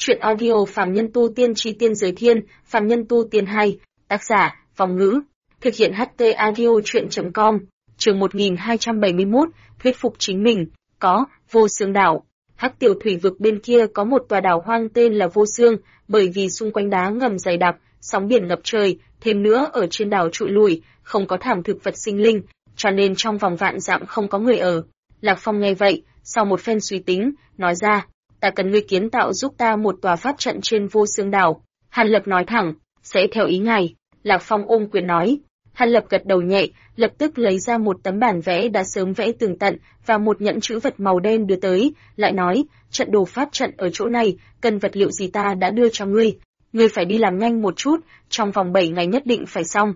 Chuyện audio Phàm Nhân Tu Tiên Chi Tiên Giới Thiên, Phàm Nhân Tu Tiên 2, tác giả, Vong Ngữ, thực hiện HT Audio Chuyện.com, chương 1271, thuyết phục chính mình, có, Vô Xương Đảo. Hắc Tiểu Thủy vực bên kia có một tòa đảo hoang tên là Vô Xương, bởi vì xung quanh đá ngầm dày đặc, sóng biển ngập trời, thêm nữa ở trên đảo trụi lùi, không có thảm thực vật sinh linh, cho nên trong vòng vạn dặm không có người ở. Lạc Phong nghe vậy, sau một phen suy tính, nói ra, ta cần ngươi kiến tạo giúp ta một tòa pháp trận trên Vô Xương đảo. Hàn Lập nói thẳng, sẽ theo ý ngài. Lạc Phong ôm quyền nói. Hàn Lập gật đầu nhẹ, lập tức lấy ra một tấm bản vẽ đã sớm vẽ tường tận và một nhẫn chữ vật màu đen đưa tới, lại nói, trận đồ pháp trận ở chỗ này, cần vật liệu gì ta đã đưa cho ngươi. Ngươi phải đi làm nhanh một chút, trong vòng 7 ngày nhất định phải xong.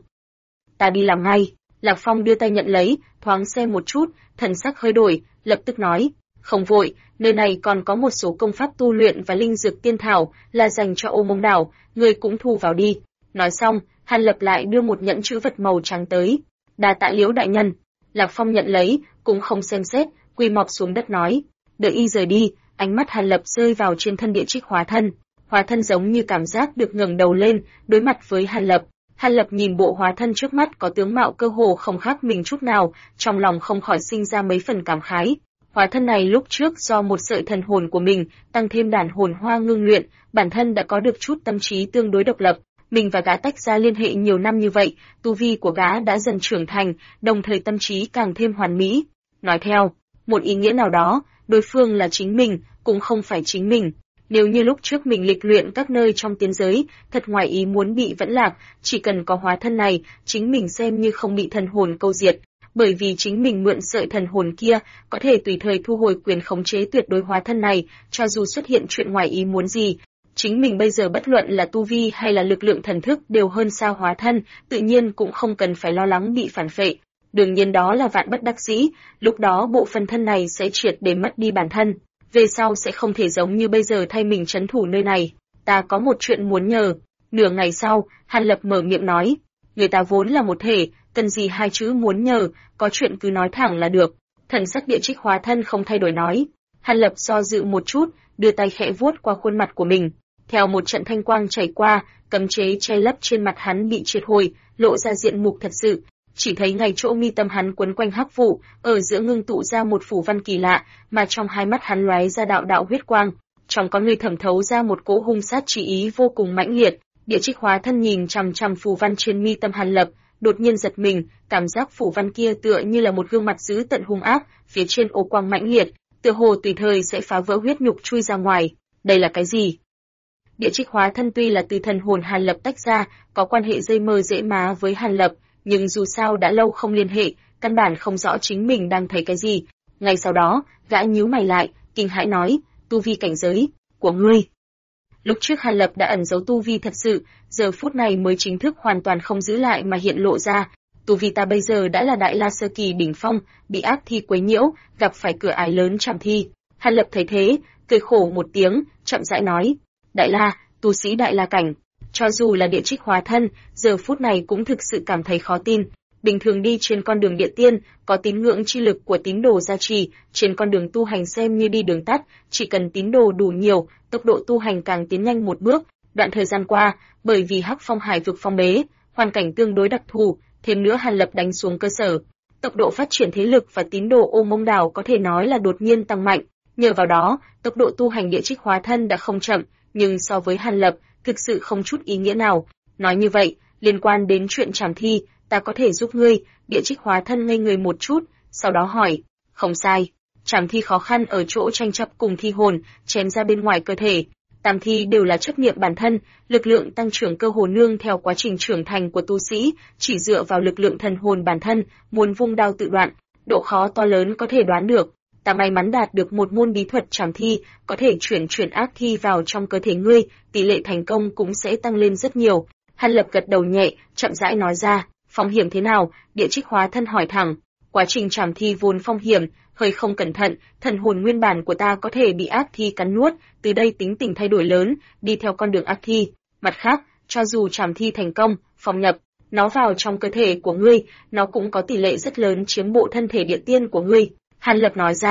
Ta đi làm ngay. Lạc Phong đưa tay nhận lấy, thoáng xem một chút, thần sắc hơi đổi, lập tức nói, không vội, nơi này còn có một số công pháp tu luyện và linh dược tiên thảo là dành cho Ô Mông đảo, ngươi cũng thu vào đi. Nói xong, Hàn Lập lại đưa một nhẫn chữ vật màu trắng tới. Đa tạ Liễu đại nhân. Lạc Phong nhận lấy, cũng không xem xét, quỳ mọp xuống đất nói. Đợi y rời đi, ánh mắt Hàn Lập rơi vào trên thân địa trích hóa thân. Hóa thân giống như cảm giác được ngẩng đầu lên, đối mặt với Hàn Lập. Hàn Lập nhìn bộ hóa thân trước mắt có tướng mạo cơ hồ không khác mình chút nào, trong lòng không khỏi sinh ra mấy phần cảm khái. Hóa thân này lúc trước do một sợi thần hồn của mình, tăng thêm đàn hồn hoa ngưng luyện, bản thân đã có được chút tâm trí tương đối độc lập. Mình và gã tách ra liên hệ nhiều năm như vậy, tu vi của gã đã dần trưởng thành, đồng thời tâm trí càng thêm hoàn mỹ. Nói theo, một ý nghĩa nào đó, đối phương là chính mình, cũng không phải chính mình. Nếu như lúc trước mình lịch luyện các nơi trong tiên giới, thật ngoài ý muốn bị vẫn lạc, chỉ cần có hóa thân này, chính mình xem như không bị thần hồn câu diệt. Bởi vì chính mình mượn sợi thần hồn kia, có thể tùy thời thu hồi quyền khống chế tuyệt đối hóa thân này, cho dù xuất hiện chuyện ngoài ý muốn gì. Chính mình bây giờ bất luận là tu vi hay là lực lượng thần thức đều hơn xa hóa thân, tự nhiên cũng không cần phải lo lắng bị phản phệ. Đương nhiên đó là vạn bất đắc dĩ, lúc đó bộ phận thân này sẽ triệt để mất đi bản thân. Về sau sẽ không thể giống như bây giờ thay mình trấn thủ nơi này. Ta có một chuyện muốn nhờ. Nửa ngày sau, Hàn Lập mở miệng nói. Người ta vốn là một thể, cần gì hai chữ muốn nhờ, có chuyện cứ nói thẳng là được. Thần sắc địa trích hóa thân không thay đổi nói. Hàn Lập do dự một chút, đưa tay khẽ vuốt qua khuôn mặt của mình. Theo một trận thanh quang chảy qua, cấm chế che lấp trên mặt hắn bị triệt hồi, lộ ra diện mục thật sự. Chỉ thấy ngay chỗ mi tâm hắn quấn quanh hắc vụ, ở giữa ngưng tụ ra một phủ văn kỳ lạ, mà trong hai mắt hắn lóe ra đạo đạo huyết quang, trong con người thẩm thấu ra một cỗ hung sát chí ý vô cùng mãnh liệt. Địa trích hóa thân nhìn chằm chằm phù văn trên mi tâm Hàn Lập, đột nhiên giật mình, cảm giác phủ văn kia tựa như là một gương mặt dữ tận hung ác, phía trên ô quang mãnh liệt, tựa hồ tùy thời sẽ phá vỡ huyết nhục chui ra ngoài. Đây là cái gì? Địa trích hóa thân tuy là từ thần hồn Hàn Lập tách ra, có quan hệ dây mơ dễ má với Hàn Lập, nhưng dù sao đã lâu không liên hệ, căn bản không rõ chính mình đang thấy cái gì. Ngay sau đó, gã nhíu mày lại, kinh hãi nói, tu vi cảnh giới của ngươi. Lúc trước Hàn Lập đã ẩn giấu tu vi thật sự, giờ phút này mới chính thức hoàn toàn không giữ lại mà hiện lộ ra. Tu vi ta bây giờ đã là đại la sơ kỳ đỉnh phong, bị ác thi quấy nhiễu, gặp phải cửa ải lớn Trảm Thi. Hàn Lập thấy thế, cười khổ một tiếng, chậm rãi nói, đại la, tu sĩ đại la cảnh. Cho dù là địa trích hóa thân, giờ phút này cũng thực sự cảm thấy khó tin. Bình thường đi trên con đường địa tiên, có tín ngưỡng chi lực của tín đồ gia trì, trên con đường tu hành xem như đi đường tắt, chỉ cần tín đồ đủ nhiều, tốc độ tu hành càng tiến nhanh một bước. Đoạn thời gian qua, bởi vì Hắc Phong Hải vực phong bế, hoàn cảnh tương đối đặc thù, thêm nữa Hàn Lập đánh xuống cơ sở, tốc độ phát triển thế lực và tín đồ Ô Mông đảo có thể nói là đột nhiên tăng mạnh. Nhờ vào đó, tốc độ tu hành địa trích hóa thân đã không chậm, nhưng so với Hàn Lập, thực sự không chút ý nghĩa nào. Nói như vậy, liên quan đến chuyện Trảm Thi, ta có thể giúp ngươi. Địa trích hóa thân ngây người một chút, sau đó hỏi, không sai. Trảm Thi khó khăn ở chỗ tranh chấp cùng thi hồn, chém ra bên ngoài cơ thể. Tam thi đều là chấp niệm bản thân, lực lượng tăng trưởng cơ hồ nương theo quá trình trưởng thành của tu sĩ, chỉ dựa vào lực lượng thần hồn bản thân, muốn vung đao tự đoạn, độ khó to lớn có thể đoán được. Ta may mắn đạt được một môn bí thuật Trảm Thi, có thể chuyển ác thi vào trong cơ thể ngươi, tỷ lệ thành công cũng sẽ tăng lên rất nhiều. Hàn Lập gật đầu nhẹ, chậm rãi nói ra, phong hiểm thế nào? Địa trích hóa thân hỏi thẳng. Quá trình Trảm Thi vốn phong hiểm, hơi không cẩn thận, thần hồn nguyên bản của ta có thể bị ác thi cắn nuốt, từ đây tính tình thay đổi lớn, đi theo con đường ác thi. Mặt khác, cho dù Trảm Thi thành công, phong nhập nó vào trong cơ thể của ngươi, nó cũng có tỷ lệ rất lớn chiếm bộ thân thể địa tiên của ngươi. Hàn Lập nói ra,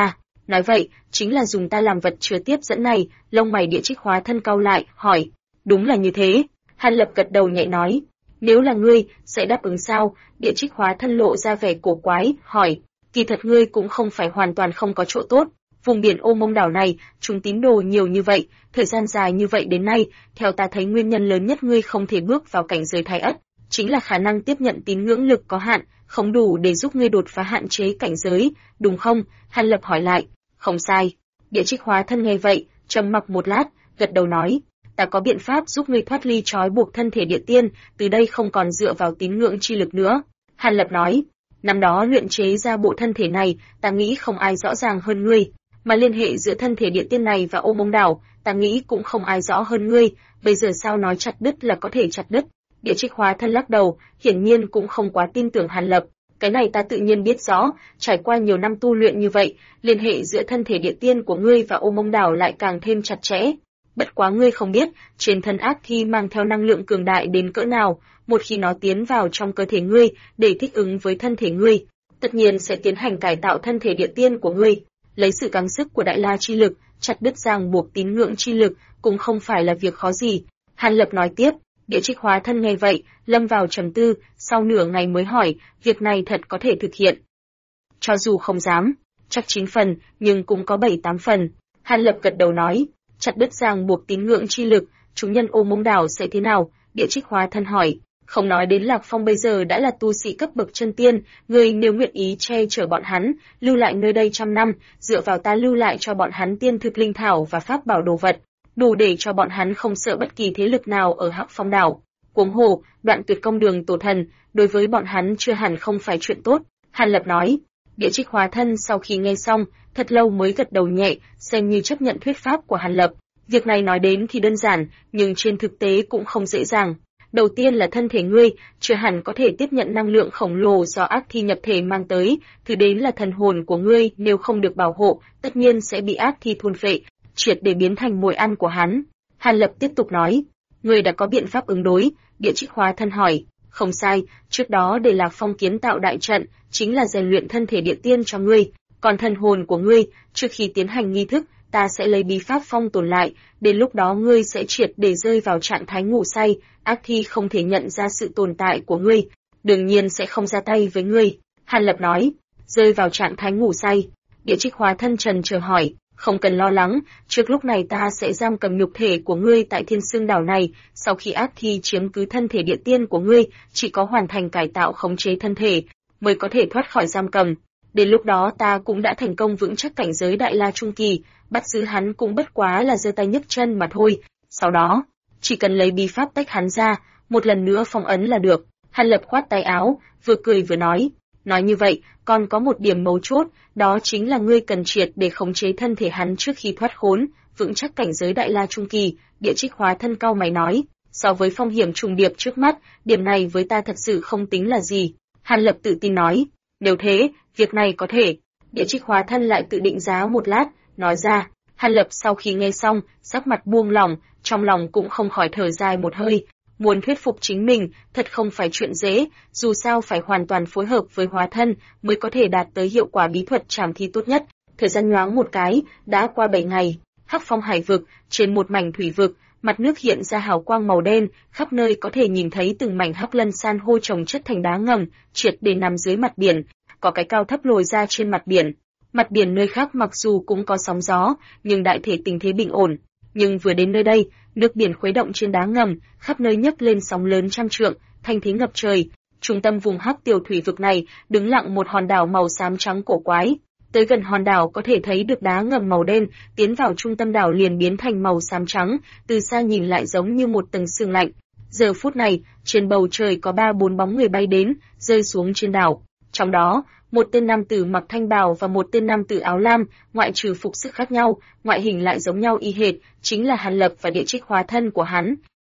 Nói vậy, chính là dùng ta làm vật chứa tiếp dẫn này. Lông mày Địa Trích Hóa Thân cau lại, hỏi. Đúng là như thế. Hàn Lập gật đầu nhẹ nói. Nếu là ngươi, sẽ đáp ứng sao? Địa Trích Hóa Thân lộ ra vẻ cổ quái, hỏi. Kỳ thật ngươi cũng không phải hoàn toàn không có chỗ tốt. Vùng biển Ô Mông đảo này, chúng tín đồ nhiều như vậy, thời gian dài như vậy đến nay, theo ta thấy nguyên nhân lớn nhất ngươi không thể bước vào cảnh giới Thái Ất, chính là khả năng tiếp nhận tín ngưỡng lực có hạn, không đủ để giúp ngươi đột phá hạn chế cảnh giới, đúng không? Hàn Lập hỏi lại. Không sai. Địa Trích Hóa Thân nghe vậy, trầm mặc một lát, gật đầu nói. Ta có biện pháp giúp ngươi thoát ly trói buộc thân thể địa tiên, từ đây không còn dựa vào tín ngưỡng chi lực nữa. Hàn Lập nói. Năm đó luyện chế ra bộ thân thể này, ta nghĩ không ai rõ ràng hơn ngươi. Mà liên hệ giữa thân thể địa tiên này và Ô Mông đảo, ta nghĩ cũng không ai rõ hơn ngươi, bây giờ sao nói chặt đứt là có thể chặt đứt. Địa Trích Hóa Thân lắc đầu, hiển nhiên cũng không quá tin tưởng Hàn Lập. Cái này ta tự nhiên biết rõ, trải qua nhiều năm tu luyện như vậy, liên hệ giữa thân thể địa tiên của ngươi và Ô Mông đảo lại càng thêm chặt chẽ. Bất quá ngươi không biết, trên thân ác thi mang theo năng lượng cường đại đến cỡ nào, một khi nó tiến vào trong cơ thể ngươi, để thích ứng với thân thể ngươi, tất nhiên sẽ tiến hành cải tạo thân thể địa tiên của ngươi. Lấy sự gắng sức của Đại La chi lực, chặt đứt ràng buộc tín ngưỡng chi lực, cũng không phải là việc khó gì. Hàn Lập nói tiếp. Địa Trích Hóa Thân nghe vậy, lâm vào trầm tư, sau nửa ngày mới hỏi, việc này thật có thể thực hiện. Cho dù không dám, chắc 9 phần, nhưng cũng có 7-8 phần. Hàn Lập gật đầu nói, chặt đứt ràng buộc tín ngưỡng chi lực, chúng nhân Ô Mông đảo sẽ thế nào? Địa Trích Hóa Thân hỏi. Không nói đến Lạc Phong bây giờ đã là tu sĩ cấp bậc chân tiên, ngươi nếu nguyện ý che chở bọn hắn, lưu lại nơi đây trăm năm, dựa vào ta lưu lại cho bọn hắn tiên thực linh thảo và pháp bảo đồ vật, đủ để cho bọn hắn không sợ bất kỳ thế lực nào ở Hắc Phong đảo. Huống hồ, đoạn tuyệt công đường tổ thần, đối với bọn hắn chưa hẳn không phải chuyện tốt. Hàn Lập nói. Địa Trích Hóa Thân sau khi nghe xong, thật lâu mới gật đầu nhẹ, xem như chấp nhận thuyết pháp của Hàn Lập. Việc này nói đến thì đơn giản, nhưng trên thực tế cũng không dễ dàng. Đầu tiên là thân thể ngươi, chưa hẳn có thể tiếp nhận năng lượng khổng lồ do ác thi nhập thể mang tới, thứ đến là thần hồn của ngươi, nếu không được bảo hộ, tất nhiên sẽ bị ác thi thôn phệ, triệt để biến thành mồi ăn của hắn. Hàn Lập tiếp tục nói, ngươi đã có biện pháp ứng đối? Địa Trích Hóa Thân hỏi. Không sai, trước đó để Lạc Phong kiến tạo đại trận, chính là rèn luyện thân thể địa tiên cho ngươi, còn thần hồn của ngươi, trước khi tiến hành nghi thức, ta sẽ lấy bí pháp phong tồn lại, đến lúc đó ngươi sẽ triệt để rơi vào trạng thái ngủ say, ác thi không thể nhận ra sự tồn tại của ngươi, đương nhiên sẽ không ra tay với ngươi. Hàn Lập nói, rơi vào trạng thái ngủ say. Địa Trích Hóa Thân trần chờ hỏi, không cần lo lắng, trước lúc này ta sẽ giam cầm nhục thể của ngươi tại Thiên Sương đảo này, sau khi ác thi chiếm cứ thân thể địa tiên của ngươi, chỉ có hoàn thành cải tạo khống chế thân thể, mới có thể thoát khỏi giam cầm. Đến lúc đó ta cũng đã thành công vững chắc cảnh giới Đại La Trung Kỳ, bắt giữ hắn cũng bất quá là giơ tay nhấc chân mà thôi. Sau đó, chỉ cần lấy bí pháp tách hắn ra, một lần nữa phong ấn là được. Hàn Lập khoát tay áo, vừa cười vừa nói. Nói như vậy, còn có một điểm mấu chốt, đó chính là ngươi cần triệt để khống chế thân thể hắn trước khi thoát khốn, vững chắc cảnh giới Đại La Trung Kỳ. Địa Trích Hóa Thân cau mày nói. So với phong hiểm trùng điệp trước mắt, điểm này với ta thật sự không tính là gì. Hàn Lập tự tin nói. Nếu thế, việc này có thể. Địa Trích Hóa Thân lại tự định giá một lát, nói ra. Hàn Lập sau khi nghe xong, sắc mặt buông lỏng, trong lòng cũng không khỏi thở dài một hơi. Muốn thuyết phục chính mình, thật không phải chuyện dễ, dù sao phải hoàn toàn phối hợp với Hóa Thân mới có thể đạt tới hiệu quả bí thuật trảm thi tốt nhất. Thời gian nhoáng một cái, đã qua 7 ngày. Hắc Phong hải vực, trên một mảnh thủy vực, mặt nước hiện ra hào quang màu đen, khắp nơi có thể nhìn thấy từng mảnh hắc lân san hô chồng chất thành đá ngầm, triệt để nằm dưới mặt biển, có cái cao thấp lồi ra trên mặt biển. Mặt biển nơi khác mặc dù cũng có sóng gió, nhưng đại thể tình thế bình ổn. Nhưng vừa đến nơi đây, nước biển khuấy động trên đá ngầm, khắp nơi nhấc lên sóng lớn trăm trượng, thanh thế ngập trời. Trung tâm vùng hắc tiểu thủy vực này, đứng lặng một hòn đảo màu xám trắng cổ quái. Tới gần hòn đảo có thể thấy được đá ngầm màu đen, tiến vào trung tâm đảo liền biến thành màu xám trắng, từ xa nhìn lại giống như một tầng sương lạnh. Giờ phút này, trên bầu trời có 3-4 bóng người bay đến, rơi xuống trên đảo. Trong đó, một tên nam tử mặc thanh bào và một tên nam tử áo lam, ngoại trừ phục sức khác nhau, ngoại hình lại giống nhau y hệt, chính là Hàn Lập và Địa Trích Hóa Thân của hắn.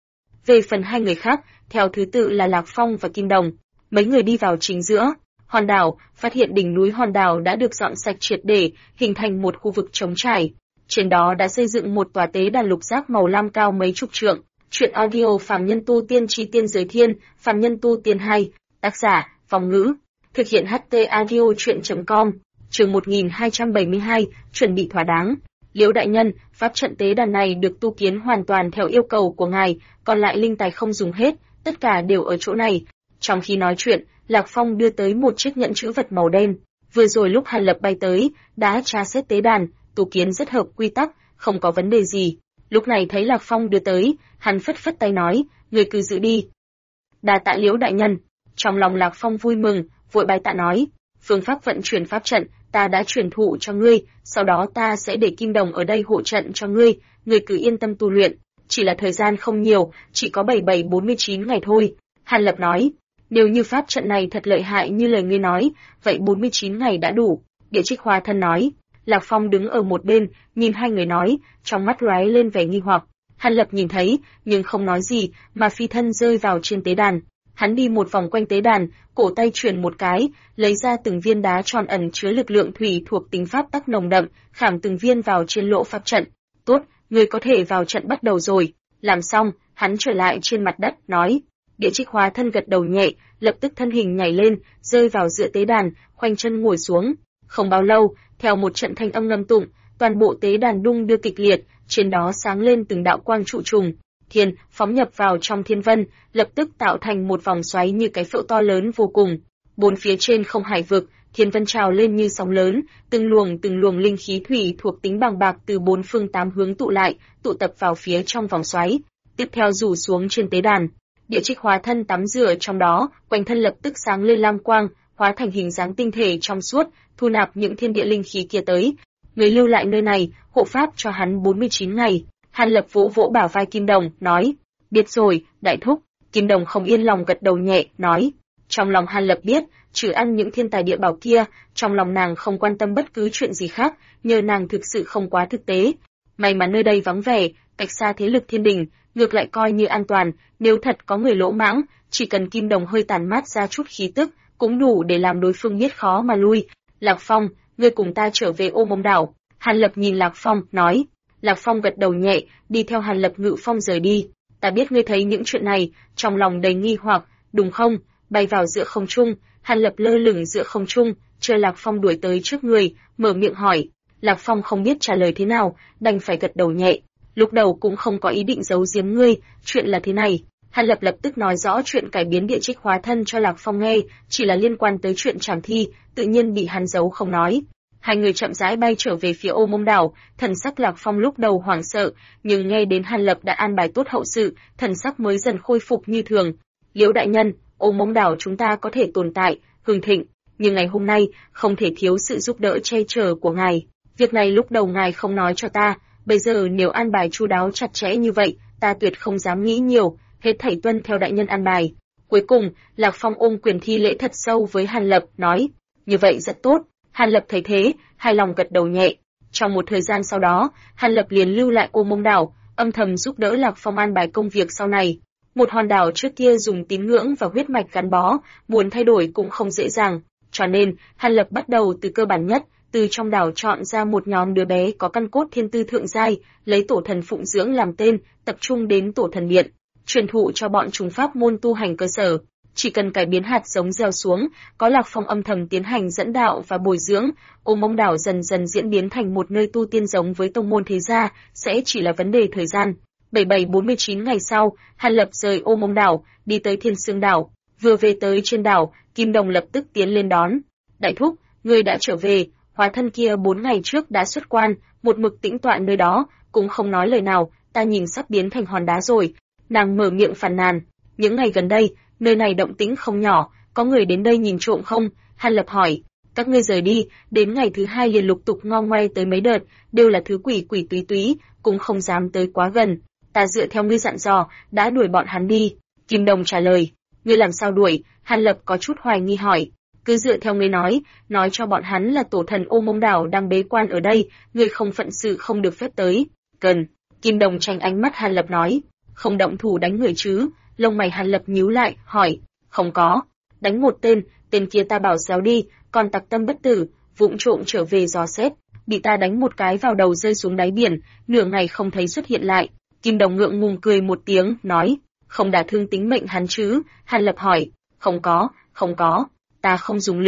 Về phần hai người khác, theo thứ tự là Lạc Phong và Kim Đồng. Mấy người đi vào chính giữa hòn đảo, phát hiện đỉnh núi hòn đảo đã được dọn sạch triệt để, hình thành một khu vực trống trải. Trên đó đã xây dựng một tòa tế đàn lục giác màu lam cao mấy chục trượng. Truyện audio Phàm Nhân Tu Tiên Chi Tiên Giới Thiên, Phàm Nhân Tu Tiên 2, tác giả, Vòng Ngữ. Thực hiện HT audio truyện.com Chương 1272, chuẩn bị thỏa đáng. Liễu đại nhân, pháp trận tế đàn này được tu kiến hoàn toàn theo yêu cầu của ngài, còn lại linh tài không dùng hết, tất cả đều ở chỗ này. Trong khi nói chuyện, Lạc Phong đưa tới một chiếc nhẫn chữ vật màu đen. Vừa rồi lúc Hàn Lập bay tới, đã tra xét tế đàn, tu kiến rất hợp quy tắc, không có vấn đề gì. Lúc này thấy Lạc Phong đưa tới, hắn phất phất tay nói, người cứ giữ đi. Đa tạ Liễu đại nhân. Trong lòng Lạc Phong vui mừng, vội bái tạ nói, phương pháp vận chuyển pháp trận ta đã truyền thụ cho ngươi, sau đó ta sẽ để Kim Đồng ở đây hộ trận cho ngươi cứ yên tâm tu luyện, chỉ là thời gian không nhiều, chỉ có 47-49 ngày thôi. Hàn Lập nói, nếu như pháp trận này thật lợi hại như lời ngươi nói, vậy 49 ngày đã đủ. Địa Trích Hóa Thân nói. Lạc Phong đứng ở một bên, nhìn hai người nói, trong mắt lóe lên vẻ nghi hoặc. Hàn Lập nhìn thấy, nhưng không nói gì, mà phi thân rơi vào trên tế đàn. Hắn đi một vòng quanh tế đàn, cổ tay chuyển một cái, lấy ra từng viên đá tròn ẩn chứa lực lượng thủy thuộc tính pháp tắc nồng đậm, khảm từng viên vào trên lỗ pháp trận. Tốt, người có thể vào trận bắt đầu rồi. Làm xong, hắn trở lại trên mặt đất, nói. Địa Trích Hóa Thân gật đầu nhẹ, lập tức thân hình nhảy lên, rơi vào giữa tế đàn, khoanh chân ngồi xuống. Không bao lâu, theo một trận thanh âm ngâm tụng, toàn bộ tế đàn đung đưa kịch liệt, trên đó sáng lên từng đạo quang trụ trùng. Thiên phóng nhập vào trong thiên vân, lập tức tạo thành một vòng xoáy như cái phễu to lớn vô cùng. Bốn phía trên không hải vực, thiên vân trào lên như sóng lớn, từng luồng linh khí thủy thuộc tính bằng bạc từ bốn phương tám hướng tụ lại, tụ tập vào phía trong vòng xoáy, tiếp theo rủ xuống trên tế đàn. Địa Trích Hóa Thân tắm rửa trong đó, quanh thân lập tức sáng lên lam quang, hóa thành hình dáng tinh thể trong suốt, thu nạp những thiên địa linh khí kia tới. Người lưu lại nơi này, hộ pháp cho hắn 49 ngày. Hàn Lập vỗ vỗ bả vai Kim Đồng, nói, biết rồi, đại thúc. Kim Đồng không yên lòng gật đầu nhẹ, nói. Trong lòng Hàn Lập biết, trừ ăn những thiên tài địa bảo kia, trong lòng nàng không quan tâm bất cứ chuyện gì khác, nhờ nàng thực sự không quá thực tế. May mà nơi đây vắng vẻ, cách xa thế lực thiên đình, ngược lại coi như an toàn, nếu thật có người lỗ mãng, chỉ cần Kim Đồng hơi tản mát ra chút khí tức, cũng đủ để làm đối phương biết khó mà lui. Lạc Phong, ngươi cùng ta trở về Ô Mông đảo. Hàn Lập nhìn Lạc Phong, nói. Lạc Phong gật đầu nhẹ, đi theo Hàn Lập ngự phong rời đi. Ta biết ngươi thấy những chuyện này, trong lòng đầy nghi hoặc, đúng không? Bay vào giữa không trung, Hàn Lập lơ lửng giữa không trung, chờ Lạc Phong đuổi tới trước người, mở miệng hỏi. Lạc Phong không biết trả lời thế nào, đành phải gật đầu nhẹ. Lúc đầu cũng không có ý định giấu giếm ngươi, chuyện là thế này. Hàn Lập lập tức nói rõ chuyện cải biến Địa Trích Hóa Thân cho Lạc Phong nghe, chỉ là liên quan tới chuyện trảm thi, tự nhiên bị hắn giấu không nói. Hai người chậm rãi bay trở về phía Ô Mông đảo, thần sắc Lạc Phong lúc đầu hoảng sợ, nhưng nghe đến Hàn Lập đã an bài tốt hậu sự, thần sắc mới dần khôi phục như thường. Liễu đại nhân, Ô Mông đảo chúng ta có thể tồn tại, hưng thịnh, nhưng ngày hôm nay không thể thiếu sự giúp đỡ che chở của ngài. Việc này lúc đầu ngài không nói cho ta, bây giờ nếu an bài chu đáo chặt chẽ như vậy, ta tuyệt không dám nghĩ nhiều, hết thảy tuân theo đại nhân an bài. Cuối cùng, Lạc Phong ôm quyền thi lễ thật sâu với Hàn Lập, nói, như vậy rất tốt. Hàn Lập thấy thế, hài lòng gật đầu nhẹ. Trong một thời gian sau đó, Hàn Lập liền lưu lại Ô Mông đảo, âm thầm giúp đỡ Lạc Phong an bài công việc sau này. Một hòn đảo trước kia dùng tín ngưỡng và huyết mạch gắn bó, muốn thay đổi cũng không dễ dàng, cho nên Hàn Lập bắt đầu từ cơ bản nhất, từ trong đảo chọn ra một nhóm đứa bé có căn cốt thiên tư thượng giai, lấy tổ thần phụng dưỡng làm tên, tập trung đến tổ thần điện, truyền thụ cho bọn chúng pháp môn tu hành cơ sở. Chỉ cần cải biến hạt giống gieo xuống, có Lạc Phong âm thầm tiến hành dẫn đạo và bồi dưỡng, Ô Mông đảo dần dần diễn biến thành một nơi tu tiên giống với tông môn thế gia, sẽ chỉ là vấn đề thời gian. 77-49 ngày sau, Hàn Lập rời Ô Mông đảo, đi tới Thiên Sương đảo. Vừa về tới trên đảo, Kim Đồng lập tức tiến lên đón. Đại thúc, ngươi đã trở về, hóa thân kia 4 ngày trước đã xuất quan, một mực tĩnh tọa nơi đó, cũng không nói lời nào, ta nhìn sắp biến thành hòn đá rồi. Nàng mở miệng phàn nàn. Những ngày gần đây, nơi này động tĩnh không nhỏ, có người đến đây nhìn trộm không? Hàn Lập hỏi. Các ngươi rời đi, đến ngày thứ 2 liền lục tục ngo ngoe tới mấy đợt, đều là thứ quỷ quỷ túy túy, cũng không dám tới quá gần. Ta dựa theo ngươi dặn dò, đã đuổi bọn hắn đi. Kim Đồng trả lời. Ngươi làm sao đuổi? Hàn Lập có chút hoài nghi hỏi. Cứ dựa theo ngươi nói cho bọn hắn là tổ thần Ô Mông đảo đang bế quan ở đây, ngươi không phận sự không được phép tới. Cần. Kim Đồng tránh ánh mắt Hàn Lập nói. Không động thủ đánh người chứ? Lông mày Hàn Lập nhíu lại, hỏi. Không có. Đánh một tên kia ta bảo xéo đi, còn tặc tâm bất tử, vụng trộm trở về dò xét, bị ta đánh một cái vào đầu rơi xuống đáy biển, nửa ngày không thấy xuất hiện lại. Kim Đồng ngượng ngùng cười một tiếng, nói, không đả thương tính mệnh hắn chứ? Hàn Lập hỏi, không có, ta không dùng lực.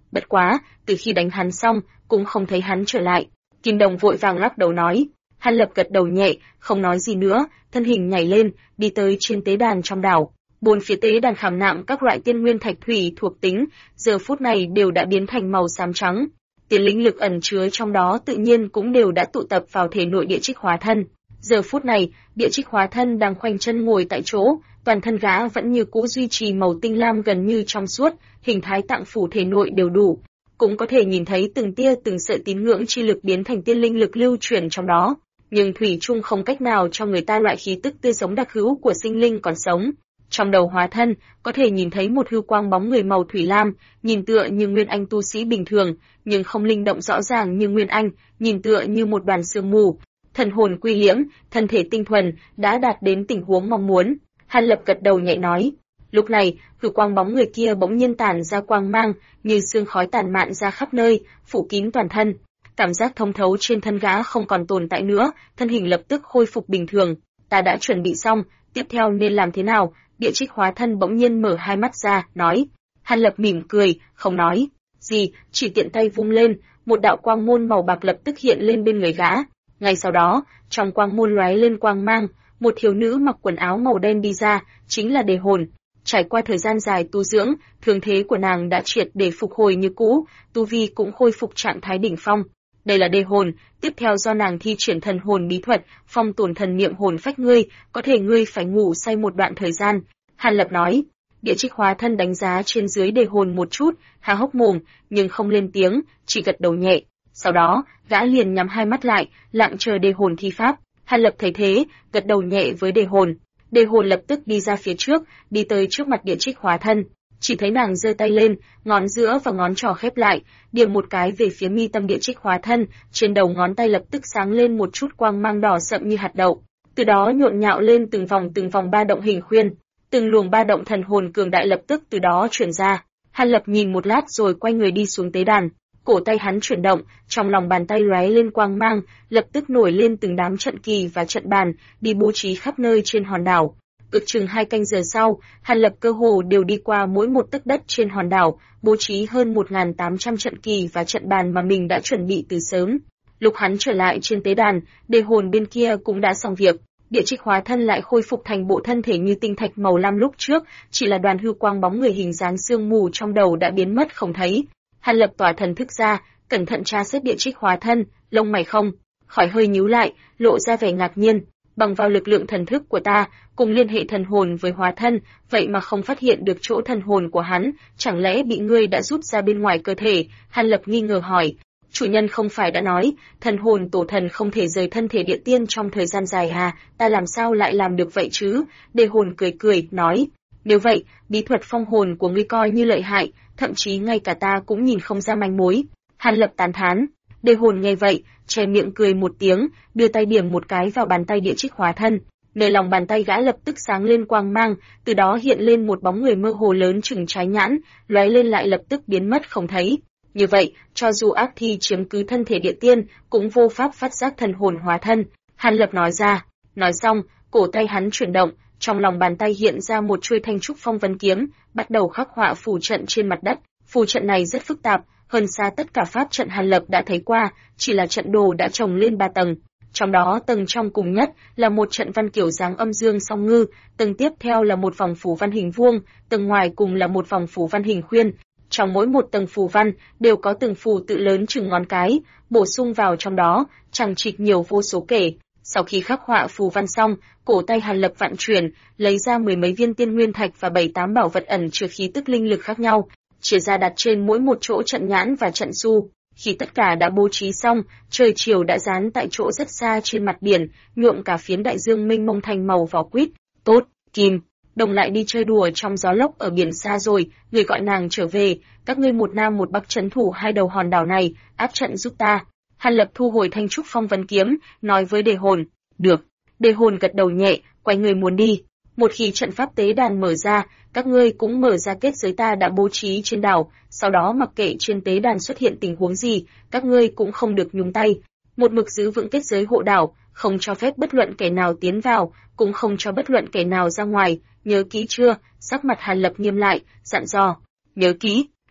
Bất quá, từ khi đánh hắn xong, cũng không thấy hắn trở lại. Kim Đồng vội vàng lắc đầu nói. Hàn Lập gật đầu nhẹ, không nói gì nữa, thân hình nhảy lên, đi tới trên tế đàn trong đảo. Bốn phía tế đàn khảm nạm các loại tiên nguyên thạch thủy thuộc tính, giờ phút này đều đã biến thành màu xám trắng. Tiên linh lực ẩn chứa trong đó tự nhiên cũng đều đã tụ tập vào thể nội Địa Trích Hóa Thân. Giờ phút này, Địa Trích Hóa Thân đang khoanh chân ngồi tại chỗ, toàn thân gã vẫn như cũ duy trì màu tinh lam gần như trong suốt, hình thái tạng phủ thể nội đều đủ, cũng có thể nhìn thấy từng tia từng sợi tín ngưỡng chi lực biến thành tiên linh lực lưu chuyển trong đó, nhưng thủy chung không cách nào cho người ta loại khí tức tươi sống đặc hữu của sinh linh còn sống. Trong đầu Hóa Thân, có thể nhìn thấy một hư quang bóng người màu thủy lam, nhìn tựa như nguyên anh tu sĩ bình thường, nhưng không linh động rõ ràng như nguyên anh, nhìn tựa như một đoàn sương mù. Thần hồn quy liễm, thân thể tinh thuần, đã đạt đến tình huống mong muốn. Hàn Lập gật đầu nhẹ nói. Lúc này, hư quang bóng người kia bỗng nhiên tản ra quang mang, như sương khói tản mạn ra khắp nơi, phủ kín toàn thân. Cảm giác thông thấu trên thân gã không còn tồn tại nữa, thân hình lập tức khôi phục bình thường. Ta đã chuẩn bị xong, tiếp theo nên làm thế nào? Địa Trích Hóa Thân bỗng nhiên mở hai mắt ra, nói. Hàn Lập mỉm cười, không nói gì, chỉ tiện tay vung lên, một đạo quang môn màu bạc lập tức hiện lên bên người gã. Ngay sau đó, trong quang môn lóe lên quang mang, một thiếu nữ mặc quần áo màu đen đi ra, chính là Đề Hồn. Trải qua thời gian dài tu dưỡng, thương thế của nàng đã triệt để phục hồi như cũ, tu vi cũng khôi phục trạng thái đỉnh phong. Đây là Đề Hồn, tiếp theo do nàng thi triển thần hồn bí thuật, phong tồn thần niệm hồn phách ngươi, có thể ngươi phải ngủ say một đoạn thời gian. Hàn Lập nói. Địa Trích Hóa Thân đánh giá trên dưới Đề Hồn một chút, há hốc mồm, nhưng không lên tiếng, chỉ gật đầu nhẹ. Sau đó, gã liền nhắm hai mắt lại, lặng chờ Đề Hồn thi pháp. Hàn Lập thấy thế, gật đầu nhẹ với Đề Hồn. Đề Hồn lập tức đi ra phía trước, đi tới trước mặt Địa Trích Hóa Thân. Chỉ thấy nàng giơ tay lên, ngón giữa và ngón trỏ khép lại, điểm một cái về phía mi tâm Địa Trích Hóa Thân, trên đầu ngón tay lập tức sáng lên một chút quang mang đỏ sậm như hạt đậu. Từ đó nhộn nhạo lên từng vòng ba động hình khuyên. Từng luồng ba động thần hồn cường đại lập tức từ đó truyền ra. Hàn Lập nhìn một lát rồi quay người đi xuống tế đàn. Cổ tay hắn chuyển động, trong lòng bàn tay lóe lên quang mang, lập tức nổi lên từng đám trận kỳ và trận bàn, đi bố trí khắp nơi trên hòn đảo. Ước chừng 2 canh giờ sau, Hàn Lập cơ hồ đều đi qua mỗi một tấc đất trên hòn đảo, bố trí hơn 1.800 trận kỳ và trận bàn mà mình đã chuẩn bị từ sớm. Lúc hắn trở lại trên tế đàn, Đề Hồn bên kia cũng đã xong việc. Địa Trích Hóa Thân lại khôi phục thành bộ thân thể như tinh thạch màu lam lúc trước, chỉ là đoàn hư quang bóng người hình dáng sương mù trong đầu đã biến mất không thấy. Hàn Lập tỏa thần thức ra, cẩn thận tra xét Địa Trích Hóa Thân, lông mày không khỏi hơi nhíu lại, lộ ra vẻ ngạc nhiên. Bằng vào lực lượng thần thức của ta, cùng liên hệ thần hồn với Hóa Thân, vậy mà không phát hiện được chỗ thần hồn của hắn, chẳng lẽ bị ngươi đã rút ra bên ngoài cơ thể? Hàn Lập nghi ngờ hỏi. Chủ nhân không phải đã nói, thần hồn tổ thần không thể rời thân thể địa tiên trong thời gian dài à, ta làm sao lại làm được vậy chứ? Đề Hồn cười cười, nói. Nếu vậy, bí thuật phong hồn của ngươi coi như lợi hại, thậm chí ngay cả ta cũng nhìn không ra manh mối. Hàn Lập tán thán. Đề Hồn nghe vậy, che miệng cười một tiếng, đưa tay điểm một cái vào bàn tay Địa Trích Hóa Thân. Nơi lòng bàn tay gã lập tức sáng lên quang mang, từ đó hiện lên một bóng người mơ hồ lớn chừng trái nhãn, lóe lên lại lập tức biến mất không thấy. Như vậy, cho dù ác thi chiếm cứ thân thể địa tiên, cũng vô pháp phát giác thần hồn Hóa Thân. Hàn Lập nói ra. Nói xong, cổ tay hắn chuyển động, trong lòng bàn tay hiện ra một chuôi thanh trúc phong vân kiếm, bắt đầu khắc họa phù trận trên mặt đất. Phù trận này rất phức tạp, hơn xa tất cả pháp trận Hàn Lập đã thấy qua, chỉ là trận đồ đã chồng lên 3 tầng. Trong đó tầng trong cùng nhất là một trận văn kiểu dáng âm dương song ngư, tầng tiếp theo là một vòng phù văn hình vuông, tầng ngoài cùng là một vòng phù văn hình khuyên. Trong mỗi một tầng phù văn đều có từng phù tự lớn chừng ngón cái, bổ sung vào trong đó, chằng chịt nhiều vô số kể. Sau khi khắc họa phù văn xong, cổ tay Hàn Lập vạn chuyển, lấy ra 10 mấy viên tiên nguyên thạch và 7-8 bảo vật ẩn chứa khí tức linh lực khác nhau, chia ra đặt trên mỗi một chỗ trận nhãn và trận su. Khi tất cả đã bố trí xong, trời chiều đã dán tại chỗ rất xa trên mặt biển, nhuộm cả phiến đại dương mênh mông thành màu vỏ quýt. Tốt, Kim Đồng lại đi chơi đùa trong gió lốc ở biển xa rồi, người gọi nàng trở về, các ngươi một nam một bắc trấn thủ hai đầu hòn đảo này, áp trận giúp ta. Hàn Lập thu hồi thanh trúc phong vấn kiếm, nói với Đề Hồn. Được. Đề Hồn gật đầu nhẹ, quay người muốn đi. Một khi trận pháp tế đàn mở ra, các ngươi cũng mở ra kết giới ta đã bố trí trên đảo, sau đó mặc kệ trên tế đàn xuất hiện tình huống gì, các ngươi cũng không được nhúng tay. Một mực giữ vững kết giới hộ đảo, không cho phép bất luận kẻ nào tiến vào, cũng không cho bất luận kẻ nào ra ngoài, nhớ kỹ chưa? Sắc mặt Hàn Lập nghiêm lại, dặn dò. Nhớ kỹ.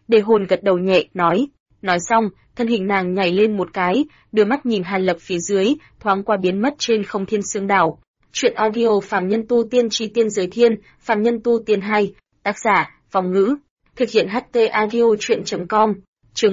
Đề Hồn gật đầu nhẹ, nói xong, thân hình nàng nhảy lên một cái, đưa mắt nhìn Hàn Lập phía dưới, thoáng qua biến mất trên không Thiên Sương Đảo. Chuyện audio Phàm Nhân Tu Tiên Chi Tiên Giới Thiên, Phàm Nhân Tu Tiên 2, tác giả, Vong Ngữ, thực hiện HT audio chuyện.com, chương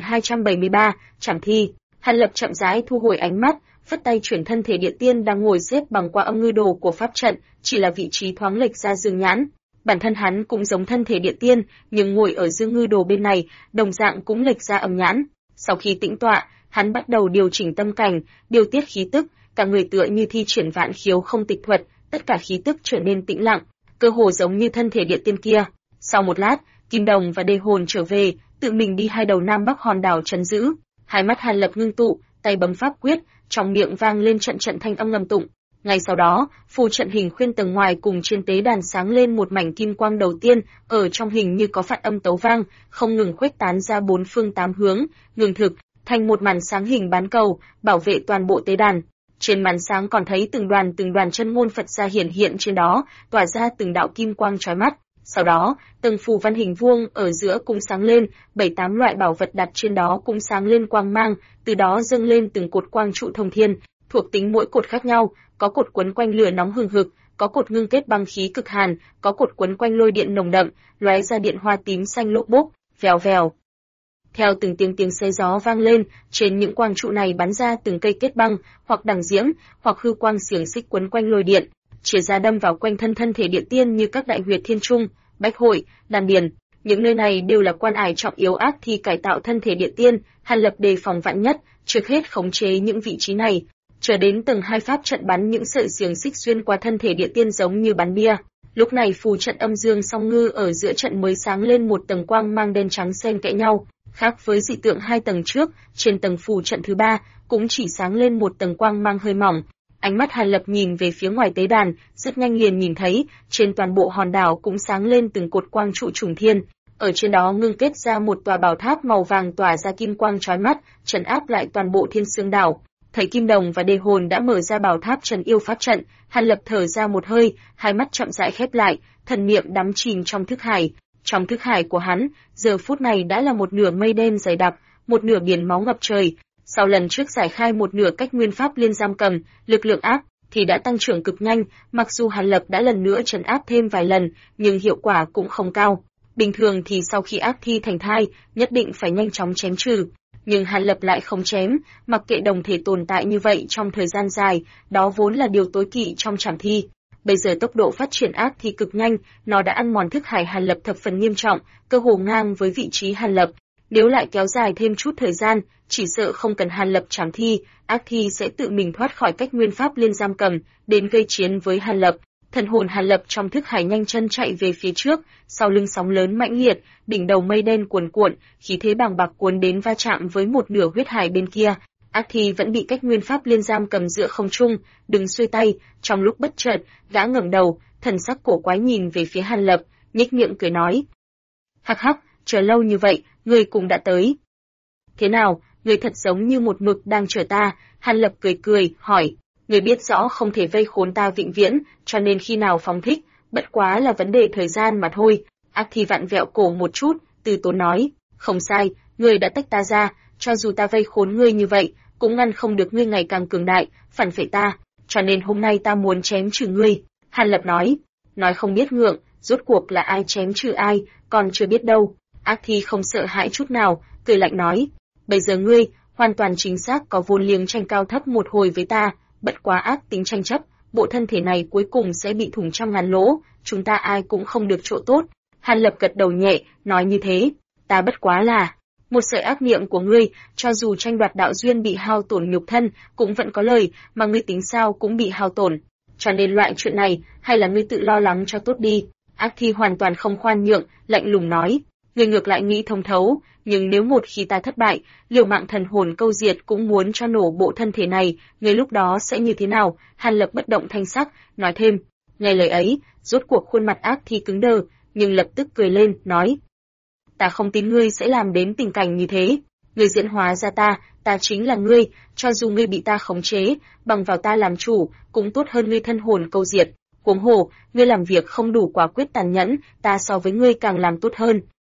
1273, Trảm Thi. Hàn Lập chậm rãi thu hồi ánh mắt, phất tay chuyển thân thể địa tiên đang ngồi xếp bằng qua âm ngư đồ của pháp trận, chỉ là vị trí thoáng lệch ra dương nhãn. Bản thân hắn cũng giống thân thể địa tiên, nhưng ngồi ở dương ngư đồ bên này, đồng dạng cũng lệch ra âm nhãn. Sau khi tĩnh tọa, hắn bắt đầu điều chỉnh tâm cảnh, điều tiết khí tức, cả người tựa như thi triển vạn khiếu không tịch thuật, tất cả khí tức trở nên tĩnh lặng, cơ hồ giống như thân thể địa tiên kia. Sau một lát, Kim Đồng và Đề Hồn trở về, tự mình đi hai đầu nam bắc hòn đảo trấn giữ. Hai mắt Hàn Lập ngưng tụ, tay bấm pháp quyết, trong miệng vang lên trận trận thanh âm ngầm tụng. Ngay sau đó, phù trận hình khuyên tầng ngoài cùng trên tế đàn sáng lên một mảnh kim quang đầu tiên, ở trong hình như có phản âm tấu vang, không ngừng khuếch tán ra bốn phương tám hướng, ngừng thực thành một màn sáng hình bán cầu, bảo vệ toàn bộ tế đàn. Trên màn sáng còn thấy từng đoàn chân ngôn Phật gia hiển hiện trên đó, tỏa ra từng đạo kim quang chói mắt. Sau đó, từng phù văn hình vuông ở giữa cũng sáng lên, 7-8 loại bảo vật đặt trên đó cũng sáng lên quang mang, từ đó dâng lên từng cột quang trụ thông thiên, thuộc tính mỗi cột khác nhau, có cột quấn quanh lửa nóng hừng hực, có cột ngưng kết băng khí cực hàn, có cột quấn quanh lôi điện nồng đậm, lóe ra điện hoa tím xanh lốp bốp, vèo vèo. Theo từng tiếng xé gió vang lên, trên những quang trụ này bắn ra từng cây kết băng, hoặc đằng diễm, hoặc hư quang xiềng xích quấn quanh lôi điện, chĩa ra đâm vào quanh thân thể địa tiên như các đại huyệt thiên trung, bách hội, đan điền. Những nơi này đều là quan ải trọng yếu ác thi cải tạo thân thể địa tiên. Hàn Lập đề phòng vạn nhất, trước hết khống chế những vị trí này, chờ đến tầng 2 pháp trận bắn những sợi xiềng xích xuyên qua thân thể địa tiên giống như bắn bia. Lúc này phù trận âm dương song ngư ở giữa trận mới sáng lên một tầng quang mang đen trắng xen kẽ nhau, khác với dị tượng 2 tầng trước, trên tầng phù trận thứ 3 cũng chỉ sáng lên một tầng quang mang hơi mỏng. Ánh mắt Hàn Lập nhìn về phía ngoài tế đàn, rất nhanh liền nhìn thấy, trên toàn bộ hòn đảo cũng sáng lên từng cột quang trụ trùng thiên, ở trên đó ngưng kết ra một tòa bảo tháp màu vàng tỏa ra kim quang chói mắt, trấn áp lại toàn bộ Thiên Sương Đảo. Thấy Kim Đồng và Đề Hồn đã mở ra bảo tháp trấn yêu pháp trận, Hàn Lập thở ra một hơi, hai mắt chậm rãi khép lại, thần niệm đắm chìm trong thức hải. Trong thức hải của hắn, giờ phút này đã là một nửa mây đen dày đặc, một nửa biển máu ngập trời. Sau lần trước giải khai một nửa cách nguyên pháp liên giam cầm, lực lượng ác thì đã tăng trưởng cực nhanh, mặc dù Hàn Lập đã lần nữa trấn áp thêm vài lần, nhưng hiệu quả cũng không cao. Bình thường thì sau khi ác thi thành thai, nhất định phải nhanh chóng chém trừ, nhưng Hàn Lập lại không chém, mặc kệ đồng thể tồn tại như vậy trong thời gian dài, đó vốn là điều tối kỵ trong trảm thi. Bây giờ tốc độ phát triển ác thi cực nhanh, nó đã ăn mòn thức hải Hàn Lập thập phần nghiêm trọng, cơ hồ ngang với vị trí Hàn Lập. Nếu lại kéo dài thêm chút thời gian, chỉ sợ không cần Hàn Lập trảm thi, ác thi sẽ tự mình thoát khỏi cách nguyên pháp liên giam cầm, đến gây chiến với Hàn Lập. Thần hồn Hàn Lập trong thức hải nhanh chân chạy về phía trước, sau lưng sóng lớn mãnh liệt, đỉnh đầu mây đen cuồn cuộn, khí thế bàng bạc cuốn đến va chạm với một nửa huyết hải bên kia. Ác thi vẫn bị cách nguyên pháp liên giam cầm giữa không trung, đứng xuôi tay, trong lúc bất chợt, gã ngẩng đầu, thần sắc cổ quái nhìn về phía Hàn Lập, nhếch miệng cười nói: "Hắc hắc, chờ lâu như vậy, ngươi cũng đã tới. Thế nào, ngươi thật giống như một mực đang chờ ta." Hàn Lập cười hỏi: "Ngươi biết rõ không thể vây khốn ta vĩnh viễn, cho nên khi nào phóng thích, bất quá là vấn đề thời gian mà thôi." Ác thi vặn vẹo cổ một chút, từ tốn nói: "Không sai, ngươi đã tách ta ra, cho dù ta vây khốn ngươi như vậy, cũng ngăn không được ngươi ngày càng cường đại, phản phệ ta, cho nên hôm nay ta muốn chém trừ ngươi." Hàn Lập nói không biết ngượng, rốt cuộc là ai chém trừ ai, còn chưa biết đâu. Ác thi không sợ hãi chút nào, cười lạnh nói: "Bây giờ ngươi, hoàn toàn chính xác có vốn liếng tranh cao thấp một hồi với ta, bất quá ác tính tranh chấp, bộ thân thể này cuối cùng sẽ bị thủng trăm ngàn lỗ, chúng ta ai cũng không được chỗ tốt." Hàn Lập gật đầu nhẹ, nói: "Như thế, ta bất quá là một sợi ác niệm của ngươi, cho dù tranh đoạt đạo duyên bị hao tổn nhục thân, cũng vẫn có lời, mà ngươi tính sao cũng bị hao tổn. Cho nên loại chuyện này, hay là ngươi tự lo lắng cho tốt đi." Ác thi hoàn toàn không khoan nhượng, lạnh lùng nói: "Ngươi ngược lại nghĩ thông thấu, nhưng nếu một khi ta thất bại, liều mạng thần hồn câu diệt cũng muốn cho nổ bộ thân thể này, ngươi lúc đó sẽ như thế nào?" Hàn Lập bất động thanh sắc, nói thêm. Nghe lời ấy, rốt cuộc khuôn mặt ác thi cứng đờ, nhưng lập tức cười lên, nói: "Ta không tin ngươi sẽ làm đến tình cảnh như thế. Ngươi diễn hóa ra ta chính là ngươi, cho dù ngươi bị ta khống chế, bằng vào ta làm chủ, cũng tốt hơn ngươi thân hồn câu diệt. Huống hồ, ngươi làm việc không đủ quả quyết tàn nhẫn, ta so với ngươi càng làm tốt hơn."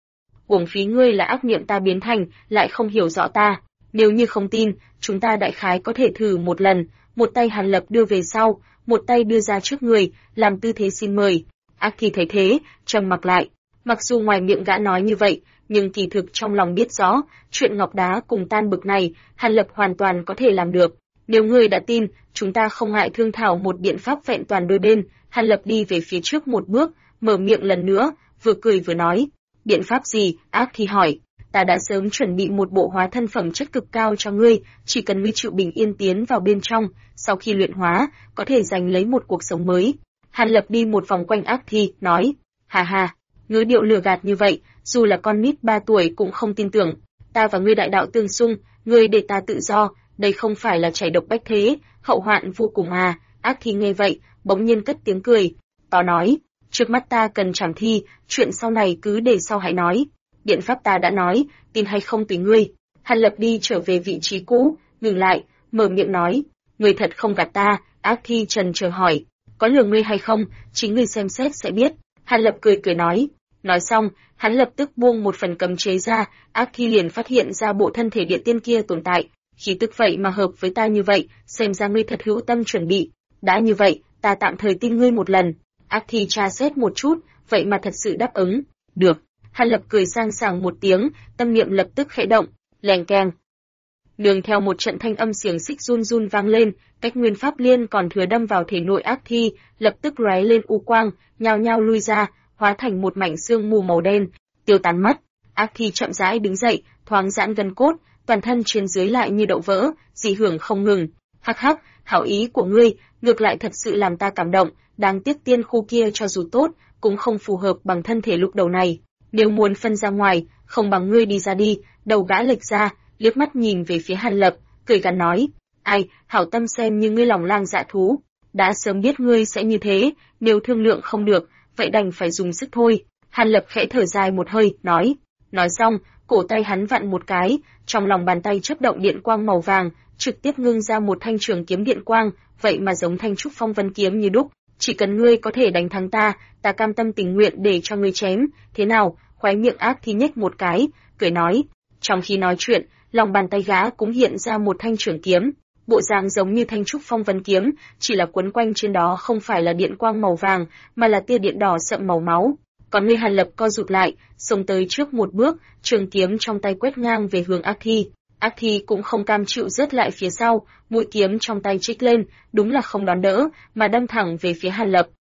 uổng phí ngươi là ác niệm ta biến thành, lại không hiểu rõ ta. Nếu như không tin, chúng ta đại khái có thể thử một lần, một tay Hàn Lập đưa về sau, một tay đưa ra trước người, làm tư thế xin mời. Ác Thi thấy thế, trầm mặc lại. Mặc dù ngoài miệng gã nói như vậy, nhưng kỳ thực trong lòng biết rõ, chuyện ngọc đá cùng tan bực này, Hàn Lập hoàn toàn có thể làm được. Nếu ngươi đã tin, chúng ta không ngại thương thảo một biện pháp vẹn toàn đôi bên. Hàn Lập đi về phía trước một bước, mở miệng lần nữa, vừa cười vừa nói. Biện pháp gì? Ác Thi hỏi. Ta đã sớm chuẩn bị một bộ hóa thân phẩm chất cực cao cho ngươi, chỉ cần ngươi chịu bình yên tiến vào bên trong, sau khi luyện hóa, có thể giành lấy một cuộc sống mới. Hàn Lập đi một vòng quanh Ác Thi, nói, hà hà, ngữ điệu lừa gạt như vậy, dù là con nít 3 tuổi cũng không tin tưởng. Ta và ngươi đại đạo tương xung, ngươi để ta tự do, đây không phải là chảy độc bách thế, hậu hoạn vô cùng à. Ác Thi nghe vậy, bỗng nhiên cất tiếng cười, to nói, trước mắt ta cần trảm thi, chuyện sau này cứ để sau hãy nói. Biện pháp ta đã nói, tin hay không tùy ngươi. Hàn Lập đi trở về vị trí cũ, ngừng lại, mở miệng nói, ngươi thật không gạt ta. Ác Thi trần chờ hỏi, có lừa ngươi hay không, chính ngươi xem xét sẽ biết. Hàn Lập cười cười nói. Nói xong, hắn lập tức buông một phần cấm chế ra, Ác Thi liền phát hiện ra bộ thân thể điện tiên kia tồn tại. Khí tức vậy mà hợp với ta như vậy, xem ra ngươi thật hữu tâm chuẩn bị. Đã như vậy, ta tạm thời tin ngươi một lần. Ác Thi tra xét một chút, vậy mà thật sự đáp ứng. Được. Hàn Lập cười sang sảng một tiếng, tâm niệm lập tức khẽ động, lèng keng. Nương theo một trận thanh âm xiềng xích run run vang lên, cách nguyên pháp liên còn thừa đâm vào thể nội Ác Thi, lập tức lóe lên u quang, nhao nhao lui ra, hóa thành một mảnh xương mù màu đen, tiêu tán mất. Ác Thi chậm rãi đứng dậy, thoáng giãn gân cốt, toàn thân trên dưới lại như đậu vỡ, dị hưởng không ngừng. Hắc hắc, hảo ý của ngươi, ngược lại thật sự làm ta cảm động, đáng tiếc tiên khu kia cho dù tốt, cũng không phù hợp bằng thân thể lúc đầu này. Nếu muốn phân ra ngoài, không bằng ngươi đi ra đi. Đầu gã lệch ra, liếc mắt nhìn về phía Hàn Lập, cười gằn nói, ai, hảo tâm xem như ngươi lòng lang dạ thú. Đã sớm biết ngươi sẽ như thế, nếu thương lượng không được, vậy đành phải dùng sức thôi. Hàn Lập khẽ thở dài một hơi, nói. Nói xong, cổ tay hắn vặn một cái, trong lòng bàn tay chớp động điện quang màu vàng, trực tiếp ngưng ra một thanh trường kiếm điện quang, vậy mà giống thanh trúc phong vân kiếm như đúc. Chỉ cần ngươi có thể đánh thắng ta, ta cam tâm tình nguyện để cho ngươi chém. Thế nào? Khóe miệng Ác Thi nhếch một cái, cười nói. Trong khi nói chuyện, lòng bàn tay gã cũng hiện ra một thanh trường kiếm, bộ dáng giống như thanh trúc phong vân kiếm, chỉ là quấn quanh trên đó không phải là điện quang màu vàng, mà là tia điện đỏ sậm màu máu. Còn ngươi Hàn Lập co rụt lại, xông tới trước một bước, trường kiếm trong tay quét ngang về hướng Ác Thi. Ác Thi cũng không cam chịu rớt lại phía sau, mũi kiếm trong tay trích lên, đúng là không đón đỡ, mà đâm thẳng về phía Hàn Lập.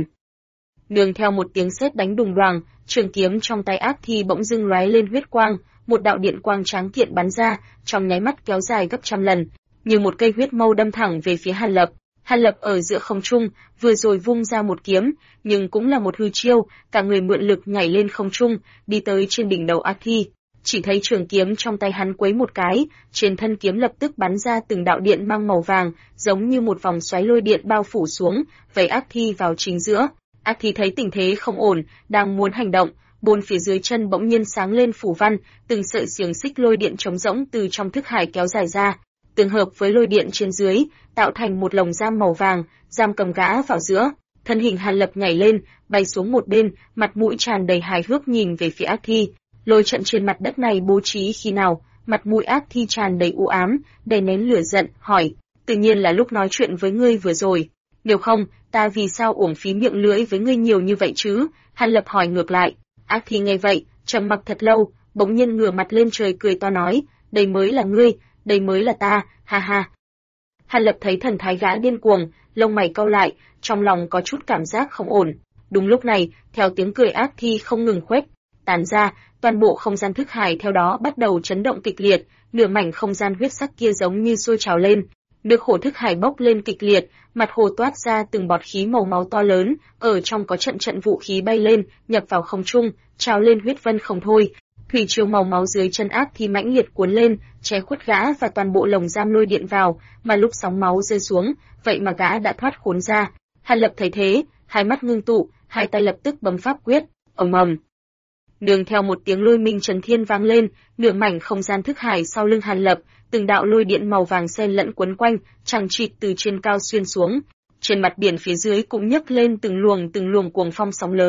Nương theo một tiếng sét đánh đùng đoàng, trường kiếm trong tay Ác Thi bỗng dưng lóe lên huyết quang, một đạo điện quang tráng kiện bắn ra, trong nháy mắt kéo dài gấp trăm lần, như một cây huyết mâu đâm thẳng về phía Hàn Lập. Hàn Lập ở giữa không trung, vừa rồi vung ra một kiếm, nhưng cũng là một hư chiêu, cả người mượn lực nhảy lên không trung, đi tới trên đỉnh đầu Ác Thi. Chỉ thấy trường kiếm trong tay hắn quấy một cái, trên thân kiếm lập tức bắn ra từng đạo điện mang màu vàng, giống như một vòng xoáy lôi điện bao phủ xuống, vây Ác Thi vào chính giữa. Ác Thi thấy tình thế không ổn, đang muốn hành động, bốn phía dưới chân bỗng nhiên sáng lên phủ văn, từng sợi xiềng xích lôi điện trống rỗng từ trong thức hải kéo dài ra, tương hợp với lôi điện trên dưới, tạo thành một lồng giam màu vàng, giam cầm gã vào giữa. Thân hình Hàn Lập nhảy lên, bay xuống một bên, mặt mũi tràn đầy hài hước nhìn về phía Ác Thi. Lôi trận trên mặt đất này bố trí khi nào? Mặt mũi Ác Thi tràn đầy u ám, đầy nén lửa giận, hỏi. Tự nhiên là lúc nói chuyện với ngươi vừa rồi. Nếu không, ta vì sao uổng phí miệng lưỡi với ngươi nhiều như vậy chứ? Hàn Lập hỏi ngược lại. Ác Thi nghe vậy, trầm mặc thật lâu, bỗng nhiên ngửa mặt lên trời cười to nói. Đây mới là ngươi, đây mới là ta, ha ha. Hàn Lập thấy thần thái gã điên cuồng, lông mày cau lại, trong lòng có chút cảm giác không ổn. Đúng lúc này, theo tiếng cười Ác Thi không ngừng khuếch tán ra, toàn bộ không gian thức hải theo đó bắt đầu chấn động kịch liệt, nửa mảnh không gian huyết sắc kia giống như sôi trào lên. Nước hồ thức hải bốc lên kịch liệt, mặt hồ toát ra từng bọt khí màu máu to lớn, ở trong có trận trận vũ khí bay lên, nhập vào không trung, trào lên huyết vân không thôi. Thủy triều màu máu dưới chân Ác Thi mãnh liệt cuốn lên, che khuất gã và toàn bộ lồng giam lôi điện vào, mà lúc sóng máu rơi xuống, vậy mà gã đã thoát khốn ra. Hàn Lập thấy thế, hai mắt ngưng tụ, hai tay lập tức bấm pháp quyết, ầm ầm. Nương theo một tiếng lôi minh trấn thiên vang lên, nửa mảnh không gian thức hải sau lưng Hàn Lập, từng đạo lôi điện màu vàng xen lẫn quấn quanh, chằng chịt từ trên cao xuyên xuống. Trên mặt biển phía dưới cũng nhấc lên từng luồng cuồng phong sóng lớn.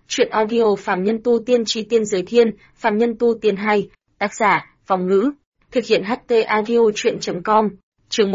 Truyện audio Phàm Nhân Tu Tiên Chi Tiên Giới Thiên, Phàm Nhân Tu Tiên 2, tác giả, Phong Ngữ. Thực hiện HT Audio Truyện.com. Chương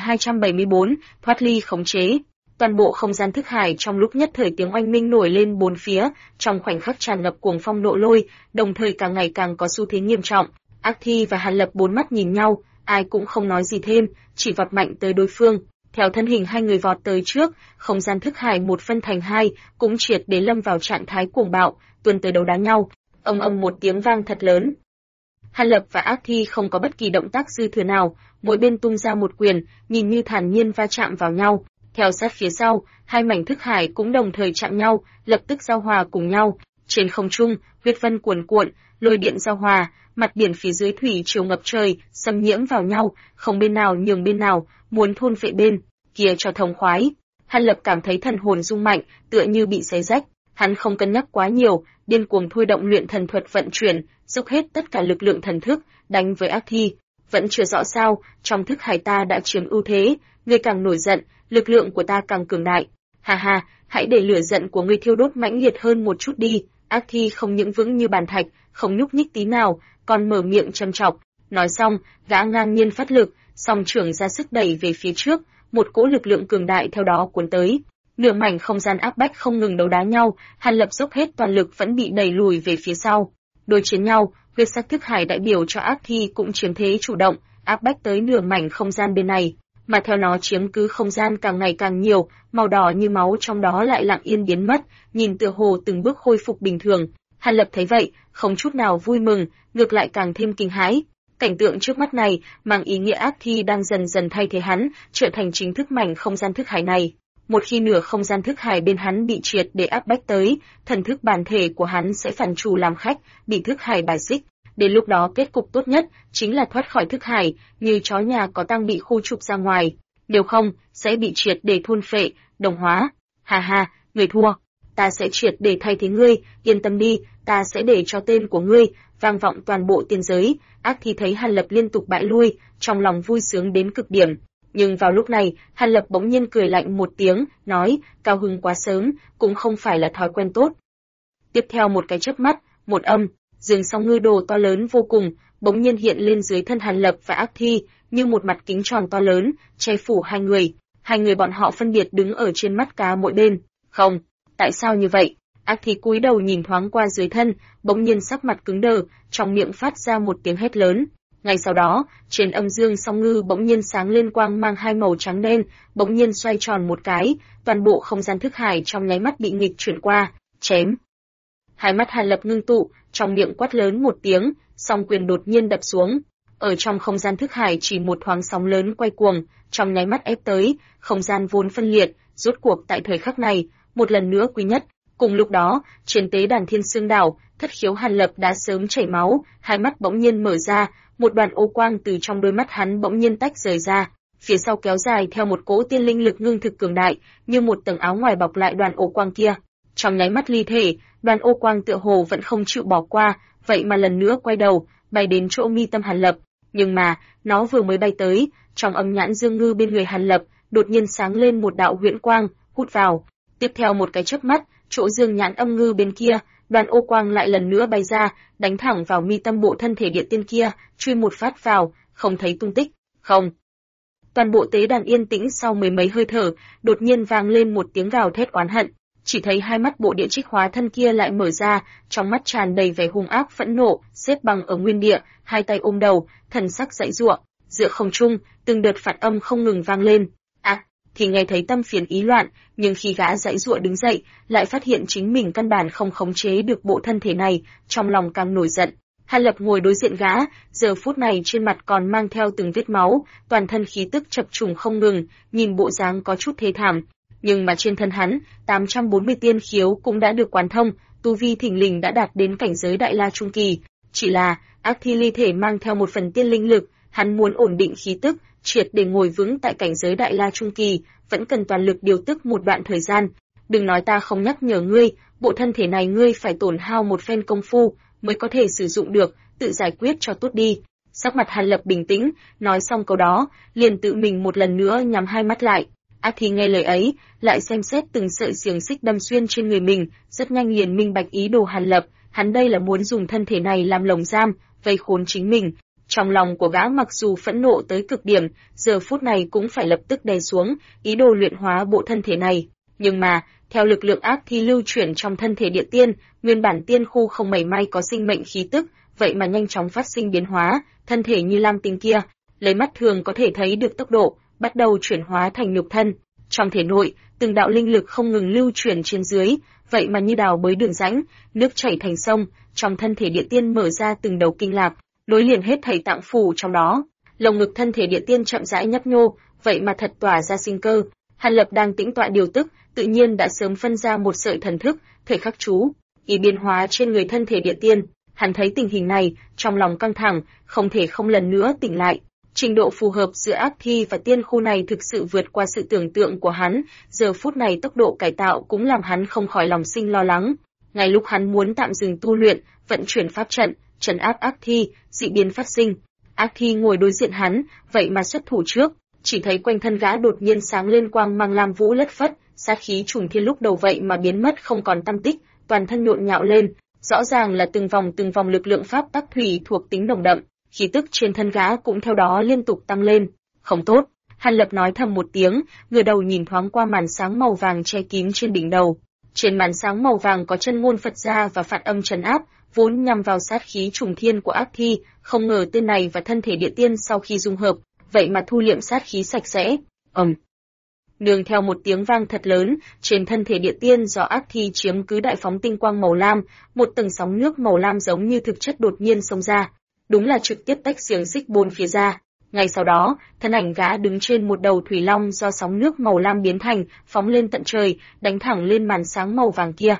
1274, thoát ly khống chế. Toàn bộ không gian thức hải trong lúc nhất thời tiếng oanh minh nổi lên bốn phía, trong khoảnh khắc tràn ngập cuồng phong nộ lôi, đồng thời càng ngày càng có xu thế nghiêm trọng. Ác Thi và Hàn Lập bốn mắt nhìn nhau, ai cũng không nói gì thêm, chỉ vọt mạnh tới đối phương. Theo thân hình hai người vọt tới trước, không gian thức hải một phân thành hai, cũng triệt để lâm vào trạng thái cuồng bạo, tuôn tới đấu đá nhau. Ầm ầm một tiếng vang thật lớn. Hàn Lập và Ác Thi không có bất kỳ động tác dư thừa nào, mỗi bên tung ra một quyền, nhìn như thản nhiên va chạm vào nhau. Theo sát phía sau, hai mảnh thức hải cũng đồng thời chạm nhau, lập tức giao hòa cùng nhau. Trên không trung, huyết vân cuồn cuộn, lôi điện giao hòa, mặt biển phía dưới thủy triều ngập trời, xâm nhiễm vào nhau, không bên nào nhường bên nào, muốn thôn phệ bên kia cho thống khoái. Hàn Lập cảm thấy thần hồn rung mạnh, tựa như bị xé rách. Hắn không cân nhắc quá nhiều, điên cuồng thôi động luyện thần thuật vận chuyển, dốc hết tất cả lực lượng thần thức, đánh với Ác Thi. Vẫn chưa rõ sao, trong thức hải ta đã chiếm ưu thế, ngươi càng nổi giận, lực lượng của ta càng cường đại. Ha ha, hãy để lửa giận của ngươi thiêu đốt mãnh liệt hơn một chút đi. Ác Thi không những vững như bàn thạch, không nhúc nhích tí nào, còn mở miệng châm chọc. Nói xong, gã ngang nhiên phát lực, song trưởng ra sức đẩy về phía trước, một cỗ lực lượng cường đại theo đó cuốn tới. Nửa mảnh không gian áp bách không ngừng đấu đá nhau, Hàn Lập dốc hết toàn lực vẫn bị đẩy lùi về phía sau. Đối chiến nhau, huyết sắc thức hải đại biểu cho Ác Thi cũng chiếm thế chủ động, áp bách tới nửa mảnh không gian bên này, mà theo nó chiếm cứ không gian càng ngày càng nhiều, màu đỏ như máu trong đó lại lặng yên biến mất, nhìn tựa hồ từng bước khôi phục bình thường. Hàn Lập thấy vậy, không chút nào vui mừng, ngược lại càng thêm kinh hãi. Cảnh tượng trước mắt này mang ý nghĩa Ác Thi đang dần dần thay thế hắn, trở thành chính thức mảnh không gian thức hải này. Một khi nửa không gian thức hải bên hắn bị triệt để áp bách tới, thần thức bản thể của hắn sẽ phản chủ làm khách, bị thức hải bài xích. Đến lúc đó kết cục tốt nhất chính là thoát khỏi thức hải, như chó nhà có tang bị khu trục ra ngoài. Nếu không, sẽ bị triệt để thôn phệ, đồng hóa. Ha ha, người thua. Ta sẽ triệt để thay thế ngươi, yên tâm đi, ta sẽ để cho tên của ngươi vang vọng toàn bộ tiên giới. Ác Thi thấy Hàn Lập liên tục bại lui, trong lòng vui sướng đến cực điểm. Nhưng vào lúc này, Hàn Lập bỗng nhiên cười lạnh một tiếng, nói, cao hứng quá sớm, cũng không phải là thói quen tốt. Tiếp theo một cái chớp mắt, một âm, rừng song ngư đồ to lớn vô cùng, bỗng nhiên hiện lên dưới thân Hàn Lập và Ác Thi, như một mặt kính tròn to lớn, che phủ hai người. Hai người bọn họ phân biệt đứng ở trên mắt cá mỗi bên. Không, tại sao như vậy? Ác Thi cúi đầu nhìn thoáng qua dưới thân, bỗng nhiên sắc mặt cứng đờ, trong miệng phát ra một tiếng hét lớn. Ngay sau đó, trên âm dương song ngư bỗng nhiên sáng lên quang mang hai màu trắng đen, bỗng nhiên xoay tròn một cái, toàn bộ không gian thức hải trong nháy mắt bị nghịch chuyển qua, chém. Hai mắt Hàn Lập ngưng tụ, trong miệng quát lớn một tiếng, song quyền đột nhiên đập xuống. Ở trong không gian thức hải chỉ một thoáng sóng lớn quay cuồng, trong nháy mắt ép tới, không gian vốn phân liệt, rốt cuộc tại thời khắc này, một lần nữa quý nhất. Cùng lúc đó, trên tế đàn Thiên Sương Đảo, thất khiếu Hàn Lập đã sớm chảy máu, hai mắt bỗng nhiên mở ra, một đoàn ô quang từ trong đôi mắt hắn bỗng nhiên tách rời ra, phía sau kéo dài theo một cỗ tiên linh lực ngưng thực cường đại, như một tầng áo ngoài bọc lại đoàn ô quang kia. Trong nháy mắt ly thể, đoàn ô quang tựa hồ vẫn không chịu bỏ qua, vậy mà lần nữa quay đầu, bay đến chỗ mi tâm Hàn Lập. Nhưng mà, nó vừa mới bay tới, trong âm nhãn dương ngư bên người Hàn Lập, đột nhiên sáng lên một đạo huyễn quang, hút vào. Tiếp theo một cái chớp mắt, chỗ dương nhãn âm ngư bên kia, đoàn ô quang lại lần nữa bay ra, đánh thẳng vào mi tâm bộ thân thể địa tiên kia, chui một phát vào, không thấy tung tích. Không. Toàn bộ tế đàn yên tĩnh sau mười mấy hơi thở, đột nhiên vang lên một tiếng gào thét oán hận. Chỉ thấy hai mắt bộ địa trích hóa thân kia lại mở ra, trong mắt tràn đầy vẻ hung ác phẫn nộ, xếp bằng ở nguyên địa, hai tay ôm đầu, thần sắc giãy giụa. Giữa không trung, từng đợt phản âm không ngừng vang lên. Thì nghe thấy tâm phiền ý loạn, nhưng khi gã giãy giụa đứng dậy, lại phát hiện chính mình căn bản không khống chế được bộ thân thể này, trong lòng càng nổi giận. Hàn Lập ngồi đối diện gã, giờ phút này trên mặt còn mang theo từng vết máu, toàn thân khí tức chập trùng không ngừng, nhìn bộ dáng có chút thê thảm. Nhưng mà trên thân hắn, 840 tiên khiếu cũng đã được quán thông, tu vi thình lình đã đạt đến cảnh giới đại la trung kỳ. Chỉ là, Ác Thi ly thể mang theo một phần tiên linh lực, hắn muốn ổn định khí tức, triệt để ngồi vững tại cảnh giới đại la trung kỳ, vẫn cần toàn lực điều tức một đoạn thời gian. Đừng nói ta không nhắc nhở ngươi, bộ thân thể này ngươi phải tổn hao một phen công phu mới có thể sử dụng được, tự giải quyết cho tốt đi. Sắc mặt Hàn Lập bình tĩnh, nói xong câu đó, liền tự mình một lần nữa nhắm hai mắt lại. Ác Thi nghe lời ấy, lại xem xét từng sợi xiềng xích đâm xuyên trên người mình, rất nhanh liền minh bạch ý đồ Hàn Lập, hắn đây là muốn dùng thân thể này làm lồng giam, vây khốn chính mình. Trong lòng của gã mặc dù phẫn nộ tới cực điểm, giờ phút này cũng phải lập tức đè xuống, ý đồ luyện hóa bộ thân thể này. Nhưng mà, theo lực lượng ác thi lưu chuyển trong thân thể địa tiên, nguyên bản tiên khu không mảy may có sinh mệnh khí tức, vậy mà nhanh chóng phát sinh biến hóa, thân thể như lam tinh kia, lấy mắt thường có thể thấy được tốc độ, bắt đầu chuyển hóa thành nhục thân. Trong thể nội, từng đạo linh lực không ngừng lưu chuyển trên dưới, vậy mà như đào bới đường rãnh, nước chảy thành sông, trong thân thể địa tiên mở ra từng đầu kinh lạc, nối liền hết thảy tạng phủ trong đó. Lồng ngực thân thể địa tiên chậm rãi nhấp nhô, vậy mà thật tỏa ra sinh cơ. Hàn Lập đang tĩnh tọa điều tức, tự nhiên đã sớm phân ra một sợi thần thức, thời khắc chú ý biến hóa trên người thân thể địa tiên. Hắn thấy tình hình này, trong lòng căng thẳng, không thể không lần nữa tỉnh lại. Trình độ phù hợp giữa ác thi và tiên khu này thực sự vượt qua sự tưởng tượng của hắn, giờ phút này tốc độ cải tạo cũng làm hắn không khỏi lòng sinh lo lắng. Ngay lúc hắn muốn tạm dừng tu luyện, vận chuyển pháp trận, trấn áp ác thi, dị biến phát sinh. Ác thi ngồi đối diện hắn, vậy mà xuất thủ trước, chỉ thấy quanh thân gã đột nhiên sáng lên quang mang lam vũ lất phất, sát khí trùng thiên lúc đầu vậy mà biến mất không còn tăm tích, toàn thân nhộn nhạo lên, rõ ràng là từng vòng lực lượng pháp tắc thủy thuộc tính nồng đậm, khí tức trên thân gã cũng theo đó liên tục tăng lên. Không tốt, Hàn Lập nói thầm một tiếng, ngửa đầu nhìn thoáng qua màn sáng màu vàng che kín trên đỉnh đầu. Trên màn sáng màu vàng có chân môn Phật gia và phản âm trấn áp, vốn nhằm vào sát khí trùng thiên của ác thi, không ngờ tên này và thân thể địa tiên sau khi dung hợp, vậy mà thu liệm sát khí sạch sẽ. Nương theo một tiếng vang thật lớn, trên thân thể địa tiên do ác thi chiếm cứ đại phóng tinh quang màu lam, một tầng sóng nước màu lam giống như thực chất đột nhiên xông ra, đúng là trực tiếp tách xiềng xích bốn phía ra. Ngay sau đó, thân ảnh gã đứng trên một đầu thủy long do sóng nước màu lam biến thành, phóng lên tận trời, đánh thẳng lên màn sáng màu vàng kia.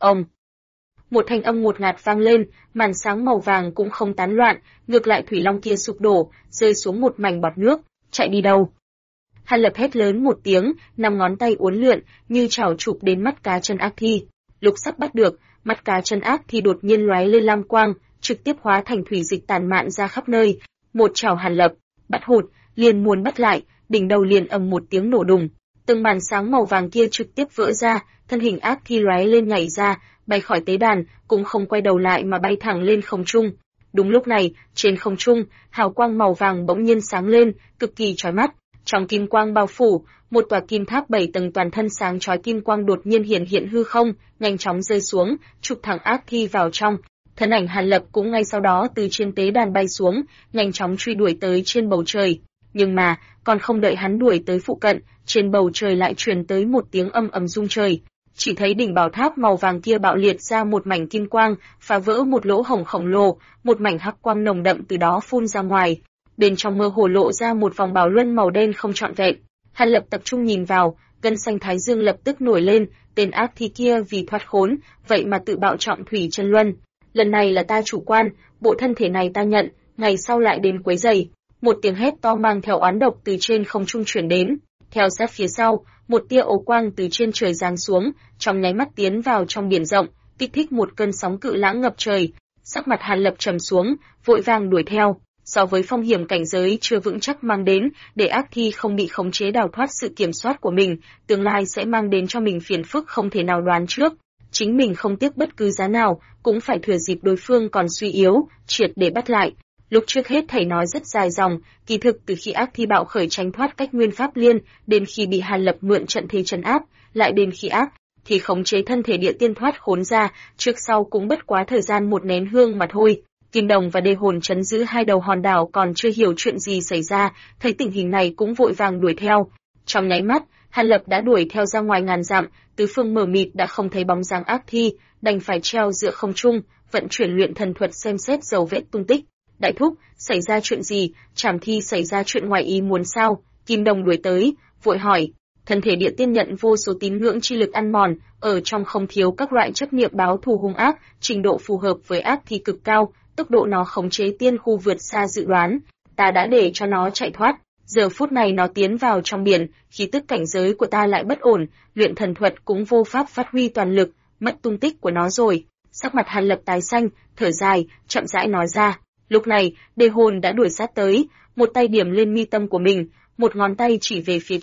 Một thanh âm ngột ngạt vang lên, màn sáng màu vàng cũng không tán loạn, ngược lại thủy long kia sụp đổ, rơi xuống một mảnh bọt nước. Chạy đi đâu? Hàn Lập hét lớn một tiếng, 5 ngón tay uốn lượn, như chảo chụp đến mắt cá chân ác thi. Lúc sắp bắt được, mắt cá chân ác thi đột nhiên lóe lên lam quang, trực tiếp hóa thành thủy dịch tản mạn ra khắp nơi. Một chảo Hàn Lập bắt hụt, liền muốn bắt lại, đỉnh đầu liền ầm một tiếng nổ đùng, từng màn sáng màu vàng kia trực tiếp vỡ ra, thân hình ác thi lóe lên nhảy ra, bay khỏi tế đàn, cũng không quay đầu lại mà bay thẳng lên không trung. Đúng lúc này, trên không trung, hào quang màu vàng bỗng nhiên sáng lên, cực kỳ chói mắt. Trong kim quang bao phủ, một tòa kim tháp 7 tầng toàn thân sáng chói kim quang đột nhiên hiện hư không, nhanh chóng rơi xuống, chụp thẳng ác thi vào trong. Thân ảnh Hàn Lập cũng ngay sau đó từ trên tế đàn bay xuống, nhanh chóng truy đuổi tới trên bầu trời. Nhưng mà, còn không đợi hắn đuổi tới phụ cận, trên bầu trời lại truyền tới một tiếng âm ầm rung trời. Chỉ thấy đỉnh bảo tháp màu vàng kia bạo liệt ra một mảnh kim quang, phá vỡ một lỗ hổng khổng lồ, một mảnh hắc quang nồng đậm từ đó phun ra ngoài. Bên trong mơ hồ lộ ra một vòng bảo luân màu đen không trọn vẹn. Hàn Lập tập trung nhìn vào, gân xanh thái dương lập tức nổi lên, tên ác thi kia vì thoát khốn, vậy mà tự bạo trọng thủy chân luân. Lần này là ta chủ quan, bộ thân thể này ta nhận, ngày sau lại đến quấy rầy. Một tiếng hét to mang theo oán độc từ trên không trung truyền đến. Theo sát phía sau, một tia ố quang từ trên trời giáng xuống, trong nháy mắt tiến vào trong biển rộng, kích thích một cơn sóng cự lãng ngập trời. Sắc mặt Hàn Lập trầm xuống, vội vàng đuổi theo. So với phong hiểm cảnh giới chưa vững chắc mang đến, để ác thi không bị khống chế đào thoát sự kiểm soát của mình, tương lai sẽ mang đến cho mình phiền phức không thể nào đoán trước. Chính mình không tiếc bất cứ giá nào, cũng phải thừa dịp đối phương còn suy yếu, triệt để bắt lại. Lúc trước hết thầy nói rất dài dòng, kỳ thực từ khi ác thi bạo khởi tránh thoát cách nguyên pháp liên, đến khi bị Hàn Lập mượn trận thế trấn áp, lại đến khi ác thì khống chế thân thể địa tiên thoát khốn ra, trước sau cũng bất quá thời gian một nén hương mà thôi. Kim Đồng và Đê Hồn trấn giữ hai đầu hòn đảo còn chưa hiểu chuyện gì xảy ra, thấy tình hình này cũng vội vàng đuổi theo. Trong nháy mắt, Hàn Lập đã đuổi theo ra ngoài ngàn dặm, tứ phương mờ mịt đã không thấy bóng dáng ác thi, đành phải treo giữa không trung, vận chuyển luyện thần thuật xem xét dấu vết tung tích. Đại thúc, xảy ra chuyện gì? Trảm Thi xảy ra chuyện ngoài ý muốn sao? Kim Đồng đuổi tới, vội hỏi. Thân thể địa tiên nhận vô số tín ngưỡng chi lực ăn mòn, ở trong không thiếu các loại chấp niệm báo thù hung ác, trình độ phù hợp với ác thi cực cao, tốc độ nó khống chế tiên khu vượt xa dự đoán. Ta đã để cho nó chạy thoát, giờ phút này nó tiến vào trong biển, khí tức cảnh giới của ta lại bất ổn, luyện thần thuật cũng vô pháp phát huy toàn lực, mất tung tích của nó rồi. Sắc mặt Hàn Lập tái xanh, thở dài, chậm rãi nói ra. Lúc này, Đê Hồn đã đuổi sát tới, một tay điểm lên mi tâm của mình, một ngón tay chỉ về phía trước,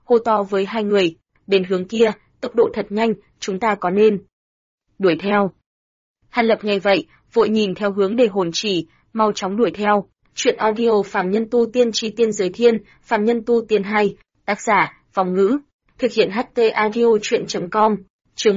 hô to với hai người, bên hướng kia, tốc độ thật nhanh, chúng ta có nên đuổi theo. Hàn Lập nghe vậy, vội nhìn theo hướng Đề Hồn chỉ, mau chóng đuổi theo. Chuyện audio Phàm Nhân Tu Tiên Chi Tiên Giới Thiên, Phàm Nhân Tu Tiên 2, tác giả, Vong Ngữ, thực hiện HT Audio Chuyện.com, chương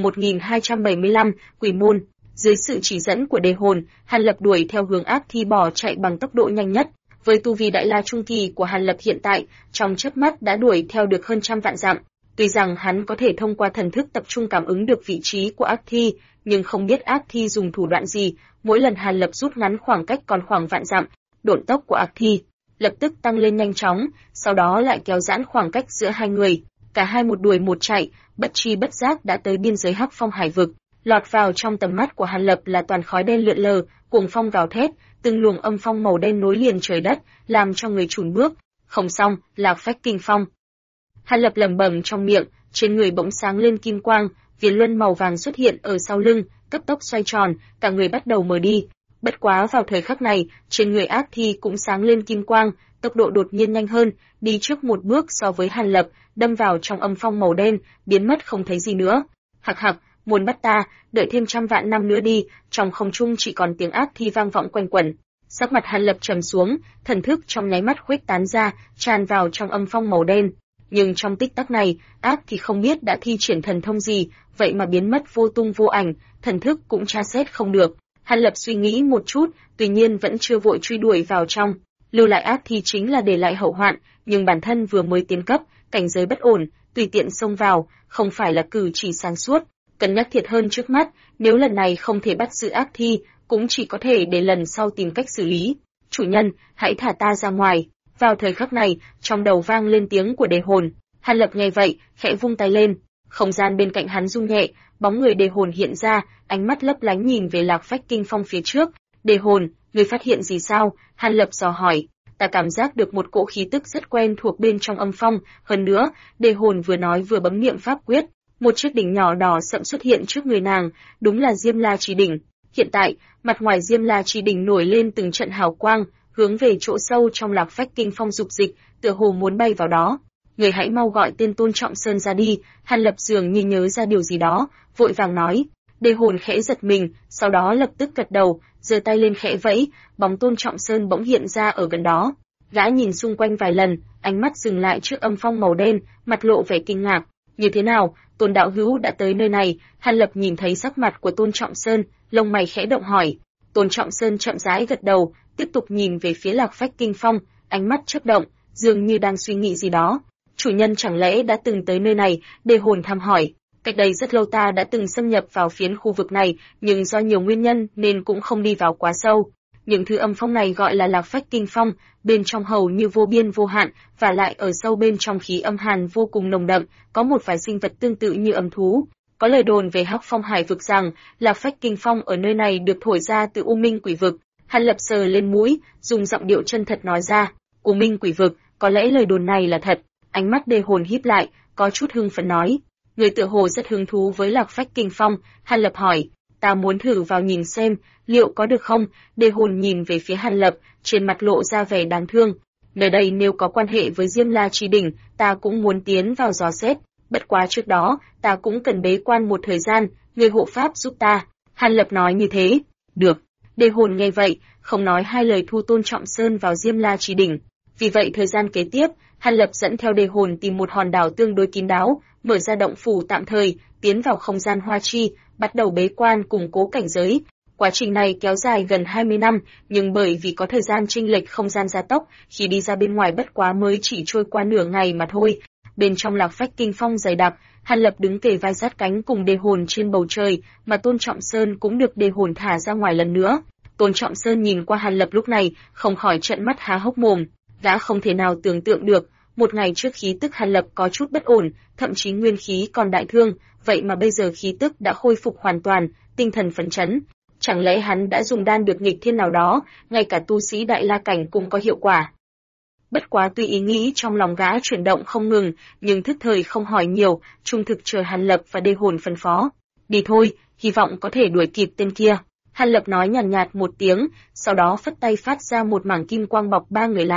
1275, Quỷ Môn. Dưới sự chỉ dẫn của Đề Hồn, Hàn Lập đuổi theo hướng ác thi bỏ chạy bằng tốc độ nhanh nhất. Với tu vi Đại La Trung Kỳ của Hàn Lập hiện tại, trong chớp mắt đã đuổi theo được hơn trăm vạn dặm. Tuy rằng hắn có thể thông qua thần thức tập trung cảm ứng được vị trí của ác thi, nhưng không biết ác thi dùng thủ đoạn gì, mỗi lần Hàn Lập rút ngắn khoảng cách còn khoảng vạn dặm, độn tốc của ác thi lập tức tăng lên nhanh chóng, sau đó lại kéo giãn khoảng cách giữa hai người. Cả hai một đuổi một chạy, bất tri bất giác đã tới biên giới Hắc Phong Hải vực. Lọt vào trong tầm mắt của Hàn Lập là toàn khói đen lượn lờ, cuồng phong gào thét, từng luồng âm phong màu đen nối liền trời đất, làm cho người chùn bước. Không xong, Lạc Phách Kinh Phong. Hàn Lập lẩm bẩm trong miệng, trên người bỗng sáng lên kim quang, viền luân màu vàng xuất hiện ở sau lưng, cấp tốc xoay tròn, cả người bắt đầu mờ đi. Bất quá vào thời khắc này, trên người ác thi cũng sáng lên kim quang, tốc độ đột nhiên nhanh hơn, đi trước một bước so với Hàn Lập, đâm vào trong âm phong màu đen, biến mất không thấy gì nữa. Hặc hặc, muốn bắt ta, đợi thêm trăm vạn năm nữa đi. Trong không trung chỉ còn tiếng ác thi vang vọng quanh quẩn. Sắc mặt Hàn Lập trầm xuống, thần thức trong nháy mắt khuếch tán ra, tràn vào trong âm phong màu đen. Nhưng trong tích tắc này, ác thì không biết đã thi triển thần thông gì, vậy mà biến mất vô tung vô ảnh, thần thức cũng tra xét không được. Hàn Lập suy nghĩ một chút, tuy nhiên vẫn chưa vội truy đuổi vào trong. Lưu lại ác thi chính là để lại hậu hoạn, nhưng bản thân vừa mới tiến cấp, cảnh giới bất ổn, tùy tiện xông vào, không phải là cử chỉ sáng suốt. Cân nhắc thiệt hơn trước mắt, nếu lần này không thể bắt giữ ác thi, cũng chỉ có thể để lần sau tìm cách xử lý. Chủ nhân, hãy thả ta ra ngoài. Vào thời khắc này, trong đầu vang lên tiếng của Đề Hồn. Hàn Lập nghe vậy, khẽ vung tay lên. Không gian bên cạnh hắn rung nhẹ, bóng người Đề Hồn hiện ra, ánh mắt lấp lánh nhìn về Lạc Phách Kinh Phong phía trước. Đề Hồn, người phát hiện gì sao? Hàn Lập dò hỏi. Ta cảm giác được một cỗ khí tức rất quen thuộc bên trong âm phong. Hơn nữa, Đề Hồn vừa nói vừa bấm niệm pháp quyết. Một chiếc đỉnh nhỏ đỏ sậm xuất hiện trước người nàng, đúng là Diêm La Chi Đỉnh. Hiện tại, mặt ngoài Diêm La Chi Đỉnh nổi lên từng trận hào quang, hướng về chỗ sâu trong Lạc Phách Kinh Phong dục dịch, tựa hồ muốn bay vào đó. Người hãy mau gọi tên Tôn Trọng Sơn ra đi. Hàn Lập dường như nhớ ra điều gì đó, vội vàng nói. Đề Hồn khẽ giật mình, sau đó lập tức gật đầu, giơ tay lên khẽ vẫy, bóng Tôn Trọng Sơn bỗng hiện ra ở gần đó. Gã nhìn xung quanh vài lần, ánh mắt dừng lại trước âm phong màu đen, mặt lộ vẻ kinh ngạc. Như thế nào, Tôn đạo hữu đã tới nơi này? Hàn Lập nhìn thấy sắc mặt của Tôn Trọng Sơn, lông mày khẽ động hỏi. Tôn Trọng Sơn chậm rãi gật đầu, tiếp tục nhìn về phía Lạc Phách Kinh Phong, ánh mắt chớp động, dường như đang suy nghĩ gì đó. Chủ nhân chẳng lẽ đã từng tới nơi này? Đề Hồn thầm hỏi. Cách đây rất lâu ta đã từng xâm nhập vào phiến khu vực này, nhưng do nhiều nguyên nhân nên cũng không đi vào quá sâu. Những thứ âm phong này gọi là Lạc Phách Kinh Phong, bên trong hầu như vô biên vô hạn, và lại ở sâu bên trong khí âm hàn vô cùng nồng đậm, có một vài sinh vật tương tự như âm thú. Có lời đồn về Hắc Phong Hải vực rằng, Lạc Phách Kinh Phong ở nơi này được thổi ra từ U Minh Quỷ vực. Hàn Lập sờ lên mũi, dùng giọng điệu chân thật nói ra, U Minh Quỷ vực, có lẽ lời đồn này là thật. Ánh mắt Đề Hồn híp lại, có chút hưng phấn nói. Người tựa hồ rất hứng thú với Lạc Phách Kinh Phong. Hàn Lập hỏi, ta muốn thử vào nhìn xem, liệu có được không? Đề Hồn nhìn về phía Hàn Lập, trên mặt lộ ra vẻ đáng thương. Nơi đây nếu có quan hệ với Diêm La Chi Đỉnh, ta cũng muốn tiến vào dò xét. Bất quá trước đó, ta cũng cần bế quan một thời gian, người hộ pháp giúp ta. Hàn Lập nói như thế. Được. Đề Hồn nghe vậy, không nói hai lời thu Tôn Trọng Sơn vào Diêm La Chi Đỉnh. Vì vậy thời gian kế tiếp, Hàn Lập dẫn theo Đề Hồn tìm một hòn đảo tương đối kín đáo, mở ra động phủ tạm thời, tiến vào không gian hoa chi, bắt đầu bế quan củng cố cảnh giới. Quá trình này kéo dài gần 20 năm, nhưng bởi vì có thời gian chênh lệch không gian gia tốc, khi đi ra bên ngoài bất quá mới chỉ trôi qua nửa ngày mà thôi. Bên trong Lạc Phách Kinh Phong dày đặc, Hàn Lập đứng kề vai sát cánh cùng Đề Hồn trên bầu trời, mà Tôn Trọng Sơn cũng được Đề Hồn thả ra ngoài lần nữa. Tôn Trọng Sơn nhìn qua Hàn Lập lúc này, không khỏi trợn mắt há hốc mồm. Gã không thể nào tưởng tượng được, một ngày trước khí tức Hàn Lập có chút bất ổn, thậm chí nguyên khí còn đại thương, vậy mà bây giờ khí tức đã khôi phục hoàn toàn, tinh thần phấn chấn. Chẳng lẽ hắn đã dùng đan được nghịch thiên nào đó, ngay cả tu sĩ Đại La cảnh cũng có hiệu quả. Bất quá tuy ý nghĩ trong lòng gã chuyển động không ngừng, nhưng thức thời không hỏi nhiều, trung thực chờ Hàn Lập và Đề Hồn phân phó. Đi thôi, hy vọng có thể đuổi kịp tên kia. Hàn Lập nói nhàn nhạt một tiếng, sau đó phất tay phát ra một mảng kim quang bọc ba người lại.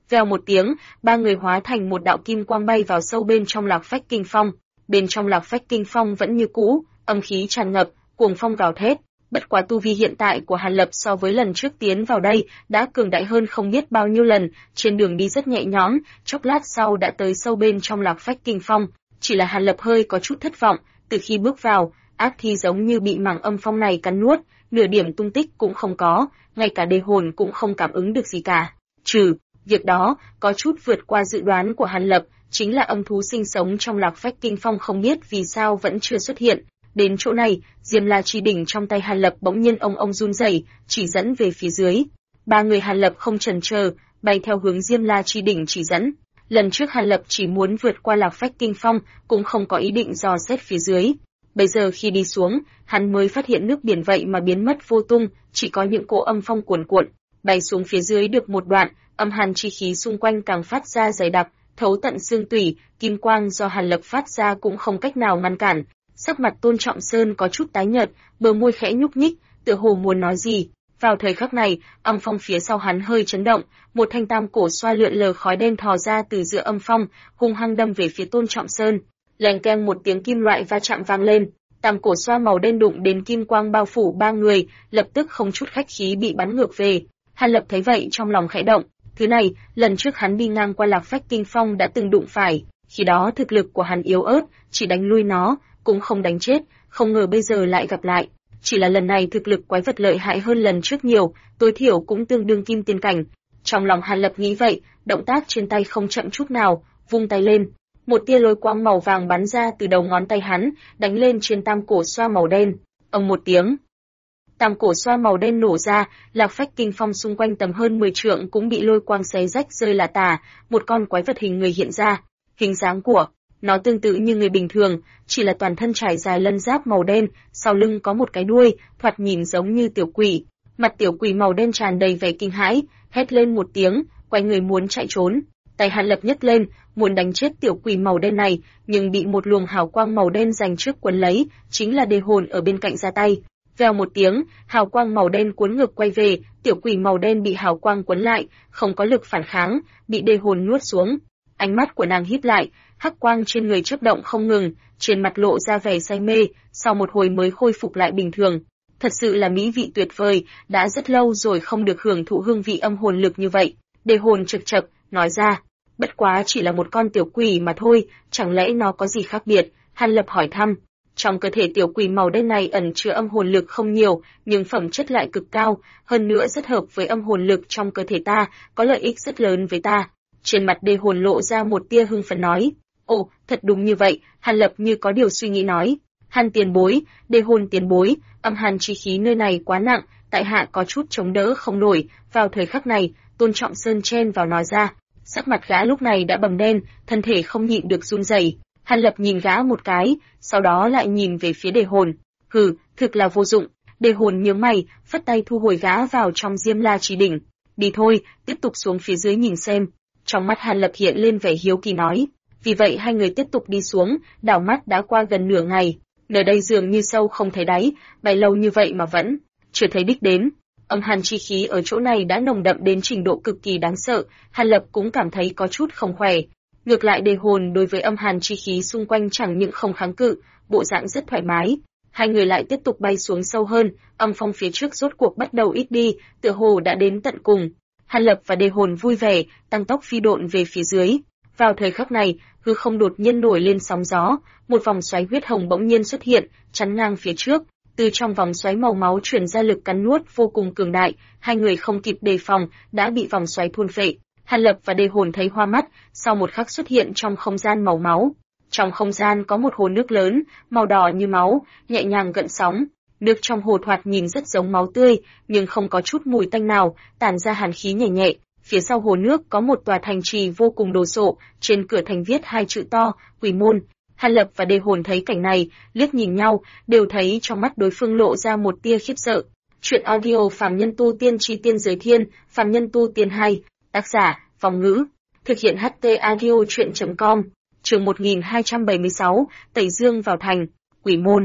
Vèo một tiếng, ba người hóa thành một đạo kim quang bay vào sâu bên trong Lạc Phách Kinh Phong. Bên trong Lạc Phách Kinh Phong vẫn như cũ, âm khí tràn ngập, cuồng phong gào thét. Bất quá tu vi hiện tại của Hàn Lập so với lần trước tiến vào đây đã cường đại hơn không biết bao nhiêu lần, trên đường đi rất nhẹ nhõm, chốc lát sau đã tới sâu bên trong Lạc Phách Kinh Phong. Chỉ là Hàn Lập hơi có chút thất vọng, từ khi bước vào, ác thi giống như bị mảng âm phong này cắn nuốt, nửa điểm tung tích cũng không có, ngay cả đề hồn cũng không cảm ứng được gì cả. Việc đó có chút vượt qua dự đoán của Hàn Lập, chính là âm thú sinh sống trong Lạc Phách Kinh Phong không biết vì sao vẫn chưa xuất hiện. Đến chỗ này, Diêm La Chi đỉnh trong tay Hàn Lập bỗng nhiên ông run rẩy, chỉ dẫn về phía dưới. Ba người Hàn Lập không chần chờ, bay theo hướng Diêm La Chi đỉnh chỉ dẫn. Lần trước Hàn Lập chỉ muốn vượt qua Lạc Phách Kinh Phong, cũng không có ý định dò xét phía dưới. Bây giờ khi đi xuống, hắn mới phát hiện nước biển vậy mà biến mất vô tung, chỉ có những cỗ âm phong cuồn cuộn. Bay xuống phía dưới được một đoạn, âm hàn chi khí xung quanh càng phát ra dày đặc, thấu tận xương tủy, kim quang do Hàn Lập phát ra cũng không cách nào ngăn cản. Sắc mặt Tôn Trọng Sơn có chút tái nhợt, bờ môi khẽ nhúc nhích, tựa hồ muốn nói gì. Vào thời khắc này, âm phong phía sau hắn hơi chấn động, một thanh tam cổ xoa lượn lờ khói đen thò ra từ giữa âm phong, hung hăng đâm về phía Tôn Trọng Sơn. Leng keng một tiếng kim loại va chạm vang lên, tam cổ xoa màu đen đụng đến kim quang bao phủ ba người, lập tức không chút khách khí bị bắn ngược về. Hàn Lập thấy vậy trong lòng khẽ động, thứ này, lần trước hắn đi ngang qua Lạc Phách Kinh Phong đã từng đụng phải, khi đó thực lực của hắn yếu ớt, chỉ đánh lui nó, cũng không đánh chết, không ngờ bây giờ lại gặp lại. Chỉ là lần này thực lực quái vật lợi hại hơn lần trước nhiều, tối thiểu cũng tương đương kim tiên cảnh. Trong lòng Hàn Lập nghĩ vậy, động tác trên tay không chậm chút nào, vung tay lên. Một tia lôi quang màu vàng bắn ra từ đầu ngón tay hắn, đánh lên trên tam cổ xoa màu đen. Ầm một tiếng, tam cổ xoa màu đen nổ ra, Lạc Phách Kinh Phong xung quanh tầm hơn 10 trượng cũng bị lôi quang xé rách rơi là tả, một con quái vật hình người hiện ra. Hình dáng của nó tương tự như người bình thường, chỉ là toàn thân trải dài lân giáp màu đen, sau lưng có một cái đuôi, thoạt nhìn giống như tiểu quỷ. Mặt tiểu quỷ màu đen tràn đầy vẻ kinh hãi, hét lên một tiếng, quay người muốn chạy trốn. Tay Hàn Lập nhấc lên, muốn đánh chết tiểu quỷ màu đen này, nhưng bị một luồng hào quang màu đen giành trước quấn lấy, chính là đề hồn ở bên cạnh ra tay. Vèo một tiếng, hào quang màu đen cuốn ngược quay về, tiểu quỷ màu đen bị hào quang quấn lại, không có lực phản kháng, bị đề hồn nuốt xuống. Ánh mắt của nàng híp lại, hắc quang trên người chớp động không ngừng, trên mặt lộ ra vẻ say mê, sau một hồi mới khôi phục lại bình thường. Thật sự là mỹ vị tuyệt vời, đã rất lâu rồi không được hưởng thụ hương vị âm hồn lực như vậy. Đề hồn chực chực, nói ra, bất quá chỉ là một con tiểu quỷ mà thôi, chẳng lẽ nó có gì khác biệt? Hàn Lập hỏi thăm. Trong cơ thể tiểu quỷ màu đen này ẩn chứa âm hồn lực không nhiều, nhưng phẩm chất lại cực cao, hơn nữa rất hợp với âm hồn lực trong cơ thể ta, có lợi ích rất lớn với ta. Trên mặt đề hồn lộ ra một tia hưng phấn nói. Ồ, thật đúng như vậy, Hàn Lập như có điều suy nghĩ nói. Hàn tiền bối, đề hồn tiền bối, âm hàn chi khí nơi này quá nặng, tại hạ có chút chống đỡ không nổi. Vào thời khắc này, Tôn Trọng Sơn chen vào nói ra. Sắc mặt gã lúc này đã bầm đen, thân thể không nhịn được run rẩy. Hàn Lập nhìn gã một cái, sau đó lại nhìn về phía đề hồn. Hừ, thực là vô dụng. Đề hồn nhướng mày, phất tay thu hồi gã vào trong Diêm La Chi đỉnh. Đi thôi, tiếp tục xuống phía dưới nhìn xem. Trong mắt Hàn Lập hiện lên vẻ hiếu kỳ nói. Vì vậy hai người tiếp tục đi xuống, đảo mắt đã qua gần nửa ngày. Nơi đây dường như sâu không thấy đáy, bay lâu như vậy mà vẫn chưa thấy đích đến. Âm hàn chi khí ở chỗ này đã nồng đậm đến trình độ cực kỳ đáng sợ, Hàn Lập cũng cảm thấy có chút không khỏe. Ngược lại đề hồn đối với âm hàn chi khí xung quanh chẳng những không kháng cự, bộ dạng rất thoải mái. Hai người lại tiếp tục bay xuống sâu hơn, âm phong phía trước rốt cuộc bắt đầu ít đi, tựa hồ đã đến tận cùng. Hàn Lập và đề hồn vui vẻ, tăng tốc phi độn về phía dưới. Vào thời khắc này, hư không đột nhiên nổi lên sóng gió, một vòng xoáy huyết hồng bỗng nhiên xuất hiện, chắn ngang phía trước. Từ trong vòng xoáy màu máu truyền ra lực cắn nuốt vô cùng cường đại, hai người không kịp đề phòng, đã bị vòng xoáy thôn phệ. Hàn Lập và đề hồn thấy hoa mắt, sau một khắc xuất hiện trong không gian màu máu. Trong không gian có một hồ nước lớn, màu đỏ như máu, nhẹ nhàng gợn sóng. Nước trong hồ thoạt nhìn rất giống máu tươi, nhưng không có chút mùi tanh nào, tản ra hàn khí nhẹ nhẹ. Phía sau hồ nước có một tòa thành trì vô cùng đồ sộ, trên cửa thành viết hai chữ to, Quỷ môn. Hàn Lập và đề hồn thấy cảnh này, liếc nhìn nhau, đều thấy trong mắt đối phương lộ ra một tia khiếp sợ. Chuyện audio Phàm Nhân Tu Tiên Chi Tiên Giới Thiên, Phàm Nhân Tu Tiên 2, tác giả, Vong Ngữ, thực hiện HT audio chuyện.com, chương 1276, Tẩy Dương vào thành, Quỷ môn.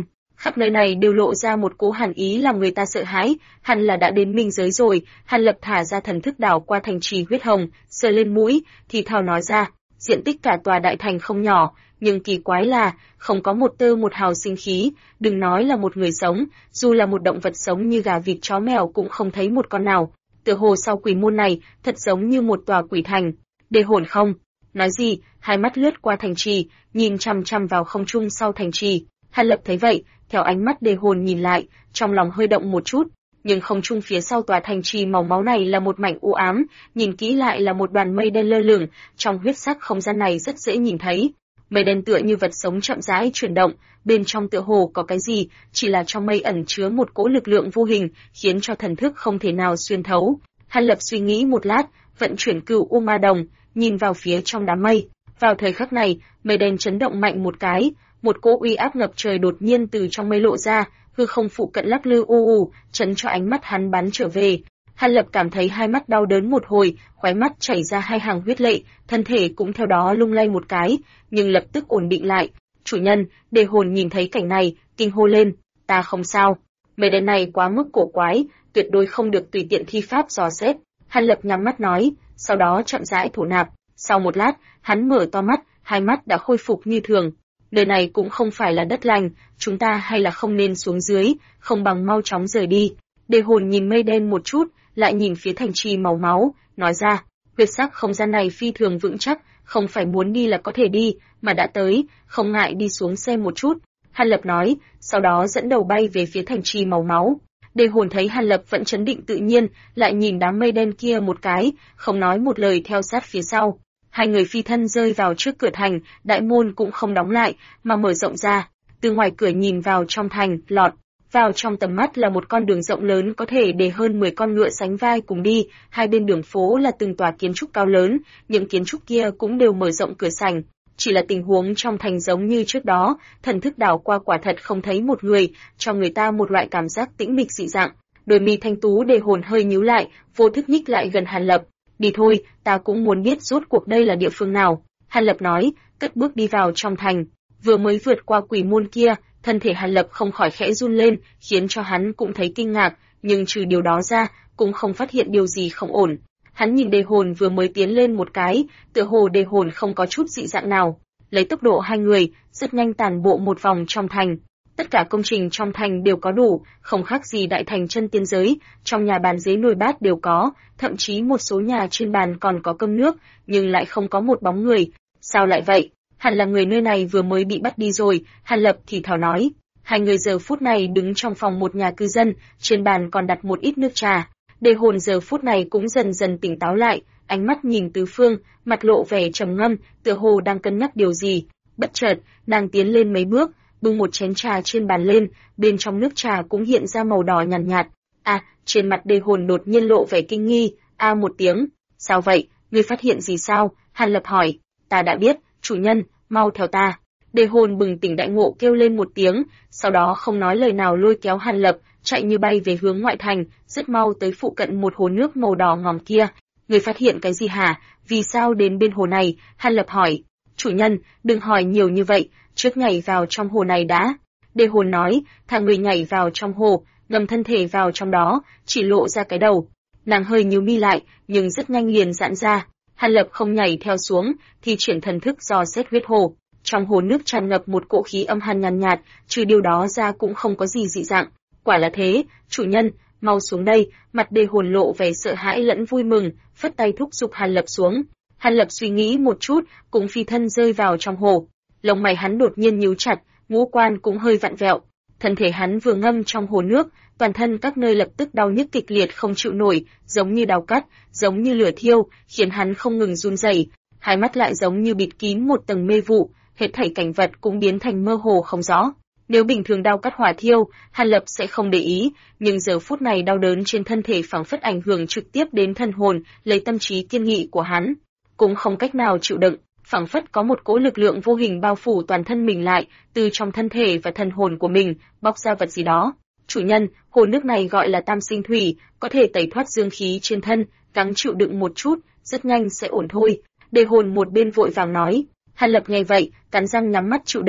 khắp nơi này đều lộ ra một cỗ hàn ý làm người ta sợ hãi, hẳn là đã đến minh giới rồi. Hàn Lập thả ra thần thức đảo qua thành trì huyết hồng, sờ lên mũi, thì thào nói ra, diện tích cả tòa đại thành không nhỏ, nhưng kỳ quái là không có một tơ một hào sinh khí, đừng nói là một người sống, dù là một động vật sống như gà vịt chó mèo cũng không thấy một con nào. Tựa hồ sau quỷ môn này, thật giống như một tòa quỷ thành. Đề hồn không nói gì, hai mắt lướt qua thành trì, nhìn chằm chằm vào không trung sau thành trì. Hàn Lập thấy vậy, theo ánh mắt đề hồn nhìn lại, trong lòng hơi động một chút, nhưng không trung phía sau tòa thành trì màu máu này là một mảnh u ám, nhìn kỹ lại là một đoàn mây đen lơ lửng, trong huyết sắc không gian này rất dễ nhìn thấy. Mây đen tựa như vật sống chậm rãi chuyển động, bên trong tựa hồ có cái gì, chỉ là trong mây ẩn chứa một cỗ lực lượng vô hình, khiến cho thần thức không thể nào xuyên thấu. Hàn Lập suy nghĩ một lát, vận chuyển Cửu U Ma Đồng, nhìn vào phía trong đám mây. Vào thời khắc này, mây đen chấn động mạnh một cái, một cỗ uy áp ngập trời đột nhiên từ trong mây lộ ra, hư không phụ cận lắc lư u u, chấn cho ánh mắt hắn bắn trở về. Hàn Lập cảm thấy hai mắt đau đớn một hồi, khóe mắt chảy ra hai hàng huyết lệ, thân thể cũng theo đó lung lay một cái, nhưng lập tức ổn định lại. Chủ nhân, đề hồn nhìn thấy cảnh này, kinh hô lên, ta không sao. Mây đen này quá mức cổ quái, tuyệt đối không được tùy tiện thi pháp dò xét. Hàn Lập nhắm mắt nói, sau đó chậm rãi thổ nạp. Sau một lát, hắn mở to mắt, hai mắt đã khôi phục như thường. Nơi này cũng không phải là đất lành, chúng ta hay là không nên xuống dưới, không bằng mau chóng rời đi. Đề hồn nhìn mây đen một chút, lại nhìn phía thành trì màu máu, nói ra, huyết sắc không gian này phi thường vững chắc, không phải muốn đi là có thể đi, mà đã tới, không ngại đi xuống xem một chút. Hàn Lập nói, sau đó dẫn đầu bay về phía thành trì màu máu. Đề hồn thấy Hàn Lập vẫn trấn định tự nhiên, lại nhìn đám mây đen kia một cái, không nói một lời theo sát phía sau. Hai người phi thân rơi vào trước cửa thành, đại môn cũng không đóng lại, mà mở rộng ra. Từ ngoài cửa nhìn vào trong thành, lọt vào trong tầm mắt là một con đường rộng lớn có thể để hơn 10 con ngựa sánh vai cùng đi, hai bên đường phố là từng tòa kiến trúc cao lớn, những kiến trúc kia cũng đều mở rộng cửa sảnh. Chỉ là tình huống trong thành giống như trước đó, thần thức đảo qua quả thật không thấy một người, cho người ta một loại cảm giác tĩnh mịch dị dạng. Đôi mi thanh tú đề hồn hơi nhíu lại, vô thức nhích lại gần Hàn Lập. Đi thôi, ta cũng muốn biết rốt cuộc đây là địa phương nào. Hàn Lập nói, cất bước đi vào trong thành. Vừa mới vượt qua quỷ môn kia, thân thể Hàn Lập không khỏi khẽ run lên, khiến cho hắn cũng thấy kinh ngạc, nhưng trừ điều đó ra, cũng không phát hiện điều gì không ổn. Hắn nhìn đề hồn vừa mới tiến lên một cái, tựa hồ đề hồn không có chút dị dạng nào. Lấy tốc độ hai người, rất nhanh tản bộ một vòng trong thành. Tất cả công trình trong thành đều có đủ, không khác gì đại thành chân tiên giới, trong nhà bàn ghế nồi bát đều có, thậm chí một số nhà trên bàn còn có cơm nước, nhưng lại không có một bóng người. Sao lại vậy? Hẳn là người nơi này vừa mới bị bắt đi rồi, Hàn Lập thì thào nói. Hai người giờ phút này đứng trong phòng một nhà cư dân, trên bàn còn đặt một ít nước trà. Đề hồn giờ phút này cũng dần dần tỉnh táo lại, ánh mắt nhìn tứ phương, mặt lộ vẻ trầm ngâm, tựa hồ đang cân nhắc điều gì. Bất chợt, nàng tiến lên mấy bước, bưng một chén trà trên bàn lên, bên trong nước trà cũng hiện ra màu đỏ nhàn nhạt. Trên mặt đề hồn đột nhiên lộ vẻ kinh nghi, một tiếng. Sao vậy, ngươi phát hiện gì sao? Hàn Lập hỏi. Ta đã biết, chủ nhân, mau theo ta. Đề hồn bừng tỉnh đại ngộ kêu lên một tiếng, sau đó không nói lời nào lôi kéo Hàn Lập, chạy như bay về hướng ngoại thành, rất mau tới phụ cận một hồ nước màu đỏ ngòm kia. Người phát hiện cái gì hả? Vì sao đến bên hồ này? Hàn Lập hỏi. Chủ nhân, đừng hỏi nhiều như vậy, trước nhảy vào trong hồ này đã. Đề hồn nói, thả người nhảy vào trong hồ, ngầm thân thể vào trong đó, chỉ lộ ra cái đầu. Nàng hơi nhíu mi lại, nhưng rất nhanh liền giãn ra. Hàn Lập không nhảy theo xuống, thì chuyển thần thức dò xét huyết hồ. Trong hồ nước tràn ngập một cỗ khí âm hàn nhàn nhạt, trừ điều đó ra cũng không có gì dị dạng. Quả là thế, chủ nhân, mau xuống đây. Mặt đề hồn lộ vẻ sợ hãi lẫn vui mừng, phất tay thúc giục Hàn Lập xuống. Hàn Lập suy nghĩ một chút, cũng phi thân rơi vào trong hồ. Lông mày hắn đột nhiên nhíu chặt, ngũ quan cũng hơi vặn vẹo. Thân thể hắn vừa ngâm trong hồ nước, toàn thân các nơi lập tức đau nhức kịch liệt không chịu nổi, giống như đào cắt, giống như lửa thiêu, khiến hắn không ngừng run rẩy. Hai mắt lại giống như bịt kín một tầng mê vụ, hết thảy cảnh vật cũng biến thành mơ hồ không rõ. Nếu bình thường đau cắt hỏa thiêu, Hàn Lập sẽ không để ý, nhưng giờ phút này đau đớn trên thân thể phảng phất ảnh hưởng trực tiếp đến thân hồn, lấy tâm trí kiên nghị của hắn, cũng không cách nào chịu đựng, phảng phất có một cỗ lực lượng vô hình bao phủ toàn thân mình lại, từ trong thân thể và thần hồn của mình, bóc ra vật gì đó. Chủ nhân, hồ nước này gọi là Tam Sinh Thủy, có thể tẩy thoát dương khí trên thân, gắng chịu đựng một chút, rất nhanh sẽ ổn thôi. Đề hồn một bên vội vàng nói. Hàn Lập nghe vậy, cắn răng nhắm mắt chịu đựng.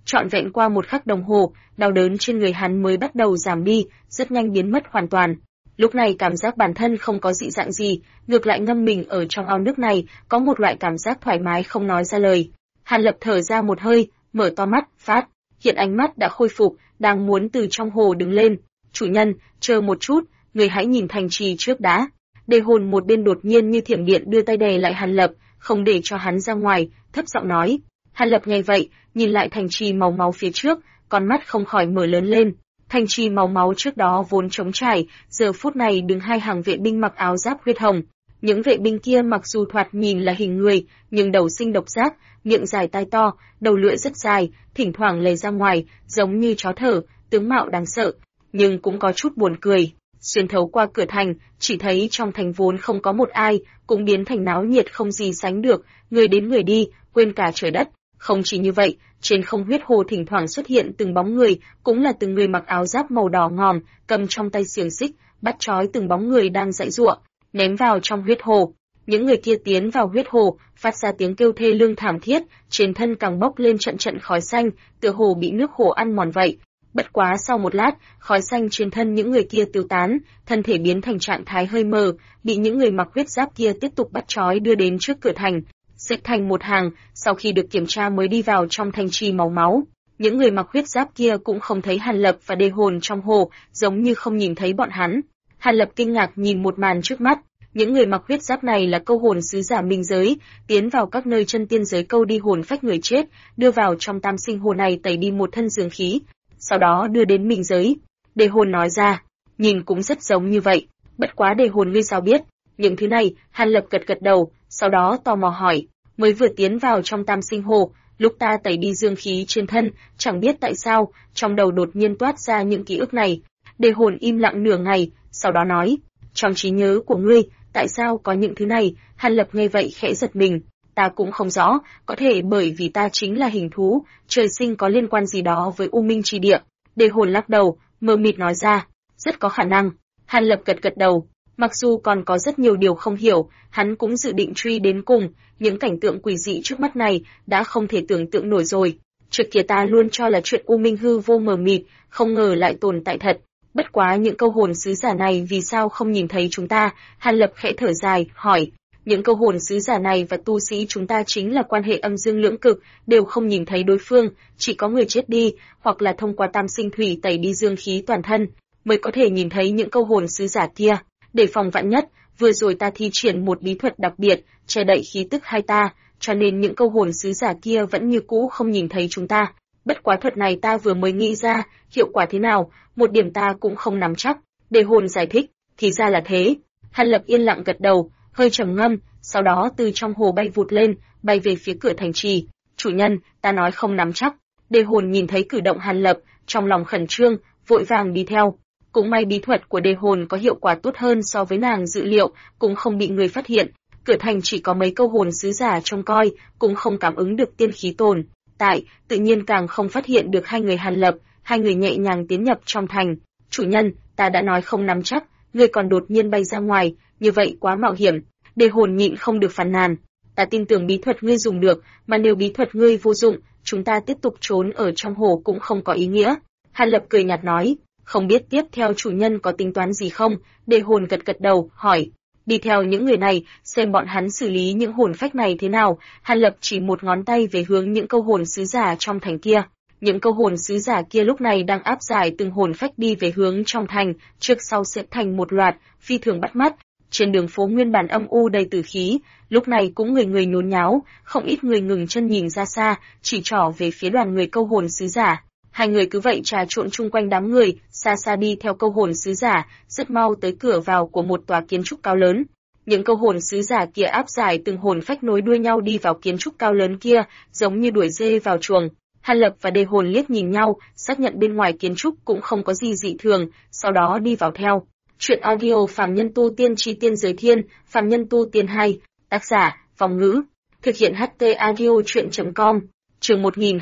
Trọn vẹn qua một khắc đồng hồ, đau đớn trên người hắn mới bắt đầu giảm đi, rất nhanh biến mất hoàn toàn. Lúc này cảm giác bản thân không có dị dạng gì, ngược lại ngâm mình ở trong ao nước này, có một loại cảm giác thoải mái không nói ra lời. Hàn Lập thở ra một hơi, mở to mắt, phát hiện ánh mắt đã khôi phục, đang muốn từ trong hồ đứng lên. Chủ nhân, chờ một chút, người hãy nhìn thành trì trước đã. Đề Hồn một bên đột nhiên như thiểm điện đưa tay đè lại Hàn Lập, không để cho hắn ra ngoài, thấp giọng nói. Hàn Lập nghe vậy, nhìn lại thành trì màu máu phía trước, con mắt không khỏi mở lớn lên. Thành trì màu máu trước đó vốn trống trải, giờ phút này đứng hai hàng vệ binh mặc áo giáp huyết hồng. Những vệ binh kia mặc dù thoạt nhìn là hình người, nhưng đầu sinh độc giác, miệng dài tai to, đầu lưỡi rất dài, thỉnh thoảng lè ra ngoài, giống như chó thở, tướng mạo đáng sợ, nhưng cũng có chút buồn cười. Xuyên thấu qua cửa thành, chỉ thấy trong thành vốn không có một ai, cũng biến thành náo nhiệt không gì sánh được, người đến người đi, quên cả trời đất. Không chỉ như vậy, trên không huyết hồ thỉnh thoảng xuất hiện từng bóng người, cũng là từng người mặc áo giáp màu đỏ ngòm, cầm trong tay xiềng xích, bắt trói từng bóng người đang giãy giụa, ném vào trong huyết hồ. Những người kia tiến vào huyết hồ, phát ra tiếng kêu thê lương thảm thiết, trên thân càng bốc lên trận trận khói xanh, tựa hồ bị nước hồ ăn mòn vậy. Bất quá sau một lát, khói xanh trên thân những người kia tiêu tán, thân thể biến thành trạng thái hơi mờ, bị những người mặc huyết giáp kia tiếp tục bắt trói đưa đến trước cửa thành, xếp thành một hàng, sau khi được kiểm tra mới đi vào trong thành trì màu máu. Những người mặc huyết giáp kia cũng không thấy Hàn Lập và Đề Hồn trong hồ, giống như không nhìn thấy bọn hắn. Hàn Lập kinh ngạc nhìn một màn trước mắt. Những người mặc huyết giáp này là câu hồn sứ giả minh giới, tiến vào các nơi chân tiên giới câu đi hồn phách người chết, đưa vào trong tam sinh hồ này tẩy đi một thân dương khí, sau đó đưa đến minh giới. Đề Hồn nói ra, nhìn cũng rất giống như vậy, bất quá Đề Hồn ngươi sao biết? Những thứ này, Hàn Lập gật gật đầu, sau đó tò mò hỏi, mới vừa tiến vào trong tam sinh hồ, lúc ta tẩy đi dương khí trên thân, chẳng biết tại sao, trong đầu đột nhiên toát ra những ký ức này. Đề Hồn im lặng nửa ngày, sau đó nói, trong trí nhớ của ngươi, tại sao có những thứ này? Hàn Lập nghe vậy khẽ giật mình, ta cũng không rõ, có thể bởi vì ta chính là hình thú, trời sinh có liên quan gì đó với U Minh Chi Địa. Đề Hồn lắc đầu, mờ mịt nói ra, rất có khả năng. Hàn Lập gật gật đầu, mặc dù còn có rất nhiều điều không hiểu, hắn cũng dự định truy đến cùng, những cảnh tượng quỷ dị trước mắt này đã không thể tưởng tượng nổi rồi. Trước kia ta luôn cho là chuyện U Minh hư vô mờ mịt, không ngờ lại tồn tại thật. Bất quá những câu hồn sứ giả này vì sao không nhìn thấy chúng ta? Hàn Lập khẽ thở dài, hỏi, những câu hồn sứ giả này và tu sĩ chúng ta chính là quan hệ âm dương lưỡng cực, đều không nhìn thấy đối phương, chỉ có người chết đi, hoặc là thông qua tam sinh thủy tẩy đi dương khí toàn thân, mới có thể nhìn thấy những câu hồn sứ giả kia. Để phòng vạn nhất, vừa rồi ta thi triển một bí thuật đặc biệt, che đậy khí tức hai ta, cho nên những câu hồn sứ giả kia vẫn như cũ không nhìn thấy chúng ta. Bất quá thuật này ta vừa mới nghĩ ra, hiệu quả thế nào, một điểm ta cũng không nắm chắc. Đề Hồn giải thích, thì ra là thế. Hàn Lập yên lặng gật đầu, hơi trầm ngâm, sau đó từ trong hồ bay vụt lên, bay về phía cửa thành trì. Chủ nhân, ta nói không nắm chắc. Đề Hồn nhìn thấy cử động Hàn Lập, trong lòng khẩn trương, vội vàng đi theo. Cũng may bí thuật của Đề Hồn có hiệu quả tốt hơn so với nàng dự liệu, cũng không bị người phát hiện. Cửa thành chỉ có mấy câu hồn sứ giả trông coi, cũng không cảm ứng được tiên khí tồn tại, tự nhiên càng không phát hiện được hai người Hàn Lập. Hai người nhẹ nhàng tiến nhập trong thành. Chủ nhân, ta đã nói không nắm chắc, ngươi còn đột nhiên bay ra ngoài, như vậy quá mạo hiểm. Đề Hồn nhịn không được phàn nàn. Ta tin tưởng bí thuật ngươi dùng được, mà nếu bí thuật ngươi vô dụng, chúng ta tiếp tục trốn ở trong hồ cũng không có ý nghĩa. Hàn Lập cười nhạt nói, không biết tiếp theo chủ nhân có tính toán gì không? Đề Hồn gật gật đầu, hỏi, đi theo những người này, xem bọn hắn xử lý những hồn phách này thế nào. Hàn Lập chỉ một ngón tay về hướng những câu hồn sứ giả trong thành kia. Những câu hồn sứ giả kia lúc này đang áp giải từng hồn phách đi về hướng trong thành, trước sau xếp thành một loạt, phi thường bắt mắt. Trên đường phố nguyên bản âm u đầy tử khí, lúc này cũng người người nhốn nháo, không ít người ngừng chân nhìn ra xa, chỉ trỏ về phía đoàn người câu hồn sứ giả. Hai người cứ vậy trà trộn chung quanh đám người, xa xa đi theo câu hồn sứ giả, rất mau tới cửa vào của một tòa kiến trúc cao lớn. Những câu hồn sứ giả kia áp giải từng hồn phách nối đuôi nhau đi vào kiến trúc cao lớn kia, giống như đuổi dê vào chuồng. Hàn Lập và Đề Hồn liếc nhìn nhau, xác nhận bên ngoài kiến trúc cũng không có gì dị thường, sau đó đi vào theo. Chuyện audio Phàm Nhân Tu Tiên Chi Tiên Giới Thiên, Phàm Nhân Tu Tiên 2, tác giả, Vong Ngữ, thực hiện HT audio chuyện.com, chương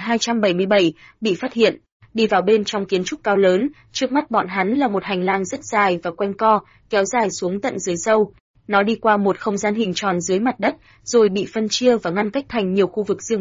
1277, bị phát hiện. Đi vào bên trong kiến trúc cao lớn, trước mắt bọn hắn là một hành lang rất dài và quanh co, kéo dài xuống tận dưới sâu. Nó đi qua một không gian hình tròn dưới mặt đất, rồi bị phân chia và ngăn cách thành nhiều khu vực riêng biệt.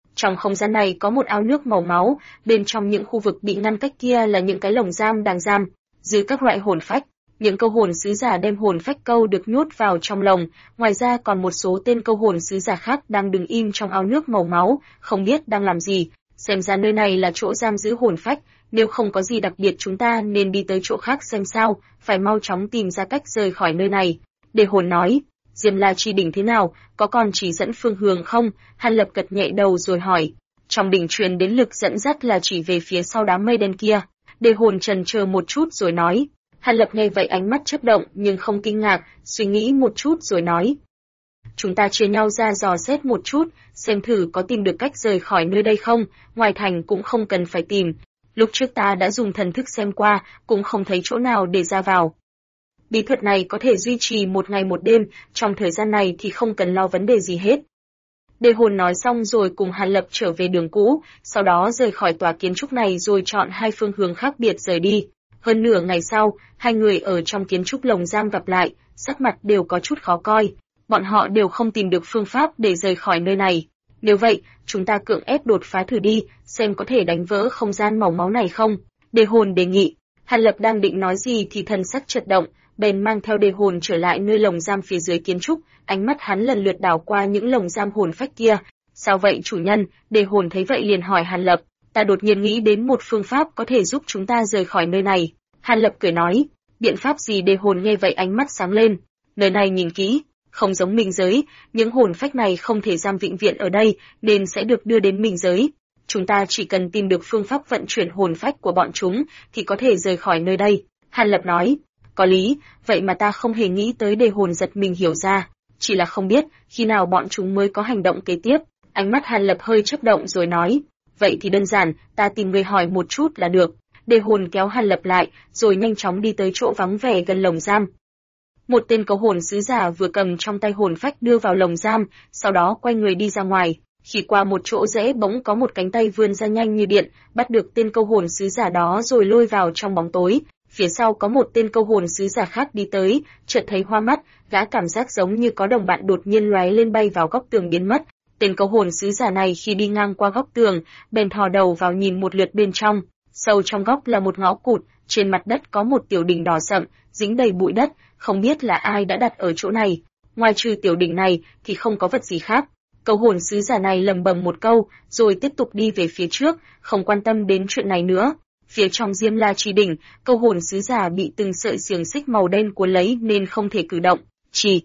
Trong không gian này có một ao nước màu máu, bên trong những khu vực bị ngăn cách kia là những cái lồng giam đang giam giữ các loại hồn phách. Những câu hồn sứ giả đem hồn phách câu được nhốt vào trong lồng, ngoài ra còn một số tên câu hồn sứ giả khác đang đứng im trong ao nước màu máu, không biết đang làm gì. Xem ra nơi này là chỗ giam giữ hồn phách, nếu không có gì đặc biệt chúng ta nên đi tới chỗ khác xem sao, phải mau chóng tìm ra cách rời khỏi nơi này. Đề hồn nói, Diêm La Chi đỉnh thế nào, có còn chỉ dẫn phương hướng không? Hàn Lập gật nhẹ đầu rồi hỏi. Trong đỉnh truyền đến lực dẫn dắt là chỉ về phía sau đám mây đen kia. Đề hồn chần chờ một chút rồi nói. Hàn Lập nghe vậy ánh mắt chớp động nhưng không kinh ngạc, suy nghĩ một chút rồi nói. Chúng ta chia nhau ra dò xét một chút, xem thử có tìm được cách rời khỏi nơi đây không, ngoài thành cũng không cần phải tìm. Lúc trước ta đã dùng thần thức xem qua, cũng không thấy chỗ nào để ra vào. Bí thuật này có thể duy trì một ngày một đêm, trong thời gian này thì không cần lo vấn đề gì hết. Đề hồn nói xong rồi cùng Hàn Lập trở về đường cũ, sau đó rời khỏi tòa kiến trúc này rồi chọn hai phương hướng khác biệt rời đi. Hơn nửa ngày sau, hai người ở trong kiến trúc lồng giam gặp lại, sắc mặt đều có chút khó coi. Bọn họ đều không tìm được phương pháp để rời khỏi nơi này. Nếu vậy, chúng ta cưỡng ép đột phá thử đi, xem có thể đánh vỡ không gian màu máu này không? Đề hồn đề nghị. Hàn Lập đang định nói gì thì thần sắc chợt động, bèn mang theo đề hồn trở lại nơi lồng giam phía dưới kiến trúc, ánh mắt hắn lần lượt đảo qua những lồng giam hồn phách kia. Sao vậy chủ nhân? Đề hồn thấy vậy liền hỏi Hàn Lập. Ta đột nhiên nghĩ đến một phương pháp có thể giúp chúng ta rời khỏi nơi này. Hàn Lập cười nói. Biện pháp gì? Đề hồn nghe vậy ánh mắt sáng lên. Nơi này nhìn kỹ, không giống minh giới, những hồn phách này không thể giam vĩnh viễn ở đây, nên sẽ được đưa đến minh giới. Chúng ta chỉ cần tìm được phương pháp vận chuyển hồn phách của bọn chúng, thì có thể rời khỏi nơi đây. Hàn Lập nói. Có lý, vậy mà ta không hề nghĩ tới. Đề hồn giật mình hiểu ra, chỉ là không biết khi nào bọn chúng mới có hành động kế tiếp. Ánh mắt Hàn Lập hơi chớp động rồi nói, vậy thì đơn giản, ta tìm người hỏi một chút là được. Đề hồn kéo Hàn Lập lại, rồi nhanh chóng đi tới chỗ vắng vẻ gần lồng giam. Một tên câu hồn sứ giả vừa cầm trong tay hồn phách đưa vào lồng giam, sau đó quay người đi ra ngoài. Khi qua một chỗ rẽ bỗng có một cánh tay vươn ra nhanh như điện, bắt được tên câu hồn sứ giả đó rồi lôi vào trong bóng tối. Phía sau có một tên câu hồn sứ giả khác đi tới, chợt thấy hoa mắt, gã cảm giác giống như có đồng bạn đột nhiên lóe lên bay vào góc tường biến mất. Tên câu hồn sứ giả này khi đi ngang qua góc tường, bèn thò đầu vào nhìn một lượt bên trong. Sâu trong góc là một ngõ cụt, trên mặt đất có một tiểu đỉnh đỏ sậm, dính đầy bụi đất, không biết là ai đã đặt ở chỗ này. Ngoài trừ tiểu đỉnh này thì không có vật gì khác. Câu hồn sứ giả này lẩm bẩm một câu, rồi tiếp tục đi về phía trước, không quan tâm đến chuyện này nữa. Phía trong Diêm La Chi đỉnh, câu hồn sứ giả bị từng sợi xiềng xích màu đen cuốn lấy nên không thể cử động. Chít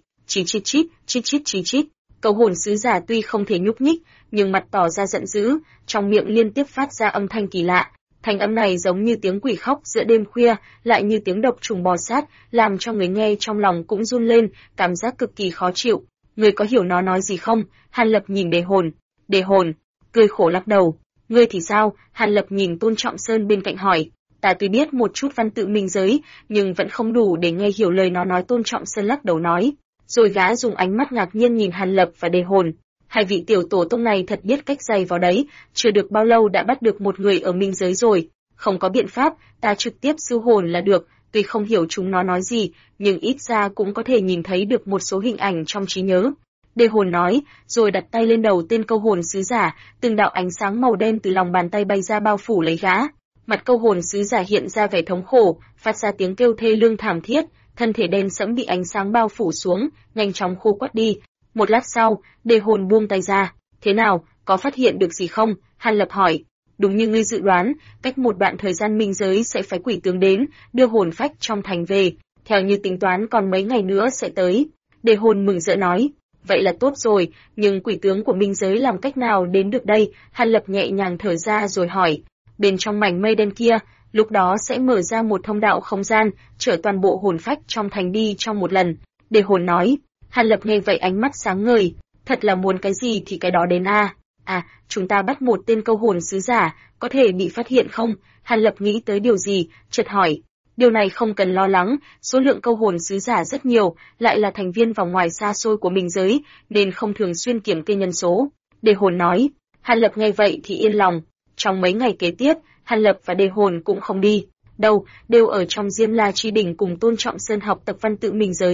chít. Câu hồn sứ giả tuy không thể nhúc nhích, nhưng mặt tỏ ra giận dữ, trong miệng liên tiếp phát ra âm thanh kỳ lạ. Thanh âm này giống như tiếng quỷ khóc giữa đêm khuya, lại như tiếng độc trùng bò sát, làm cho người nghe trong lòng cũng run lên, cảm giác cực kỳ khó chịu. Ngươi có hiểu nó nói gì không? Hàn Lập nhìn Đề hồn. Đề hồn cười khổ lắc đầu. Ngươi thì sao? Hàn Lập nhìn Tôn Trọng Sơn bên cạnh hỏi. Ta tuy biết một chút văn tự minh giới, nhưng vẫn không đủ để nghe hiểu lời nó nói. Tôn Trọng Sơn lắc đầu nói. Rồi gã dùng ánh mắt ngạc nhiên nhìn Hàn Lập và Đề hồn. Hai vị tiểu tổ tông này thật biết cách giày vào đấy, chưa được bao lâu đã bắt được một người ở minh giới rồi. Không có biện pháp, ta trực tiếp siêu hồn là được, tuy không hiểu chúng nó nói gì, nhưng ít ra cũng có thể nhìn thấy được một số hình ảnh trong trí nhớ. Đề hồn nói, rồi đặt tay lên đầu tên câu hồn sứ giả, từng đạo ánh sáng màu đen từ lòng bàn tay bay ra bao phủ lấy gã. Mặt câu hồn sứ giả hiện ra vẻ thống khổ, phát ra tiếng kêu thê lương thảm thiết, thân thể đen sẫm bị ánh sáng bao phủ xuống, nhanh chóng khô quắt đi. Một lát sau, Đề hồn buông tay ra. Thế nào, có phát hiện được gì không? Hàn Lập hỏi. Đúng như ngươi dự đoán, cách một đoạn thời gian minh giới sẽ phái quỷ tướng đến, đưa hồn phách trong thành về. Theo như tính toán còn mấy ngày nữa sẽ tới. Đề hồn mừng rỡ nói. Vậy là tốt rồi, nhưng quỷ tướng của minh giới làm cách nào đến được đây? Hàn Lập nhẹ nhàng thở ra rồi hỏi. Bên trong mảnh mây đen kia, lúc đó sẽ mở ra một thông đạo không gian, chở toàn bộ hồn phách trong thành đi trong một lần. Đề hồn nói. Hàn Lập nghe vậy ánh mắt sáng ngời, thật là muốn cái gì thì cái đó đến a. Chúng ta bắt một tên câu hồn sứ giả, có thể bị phát hiện không? Hàn Lập nghĩ tới điều gì, chợt hỏi. Điều này không cần lo lắng, số lượng câu hồn sứ giả rất nhiều, lại là thành viên vòng ngoài xa xôi của minh giới, nên không thường xuyên kiểm kê nhân số. Đề hồn nói. Hàn Lập nghe vậy thì yên lòng. Trong mấy ngày kế tiếp, Hàn Lập và Đề hồn cũng không đi đâu, đều ở trong Diêm La Chi đỉnh cùng Tôn Trọng Sơn học tập văn tự minh giới.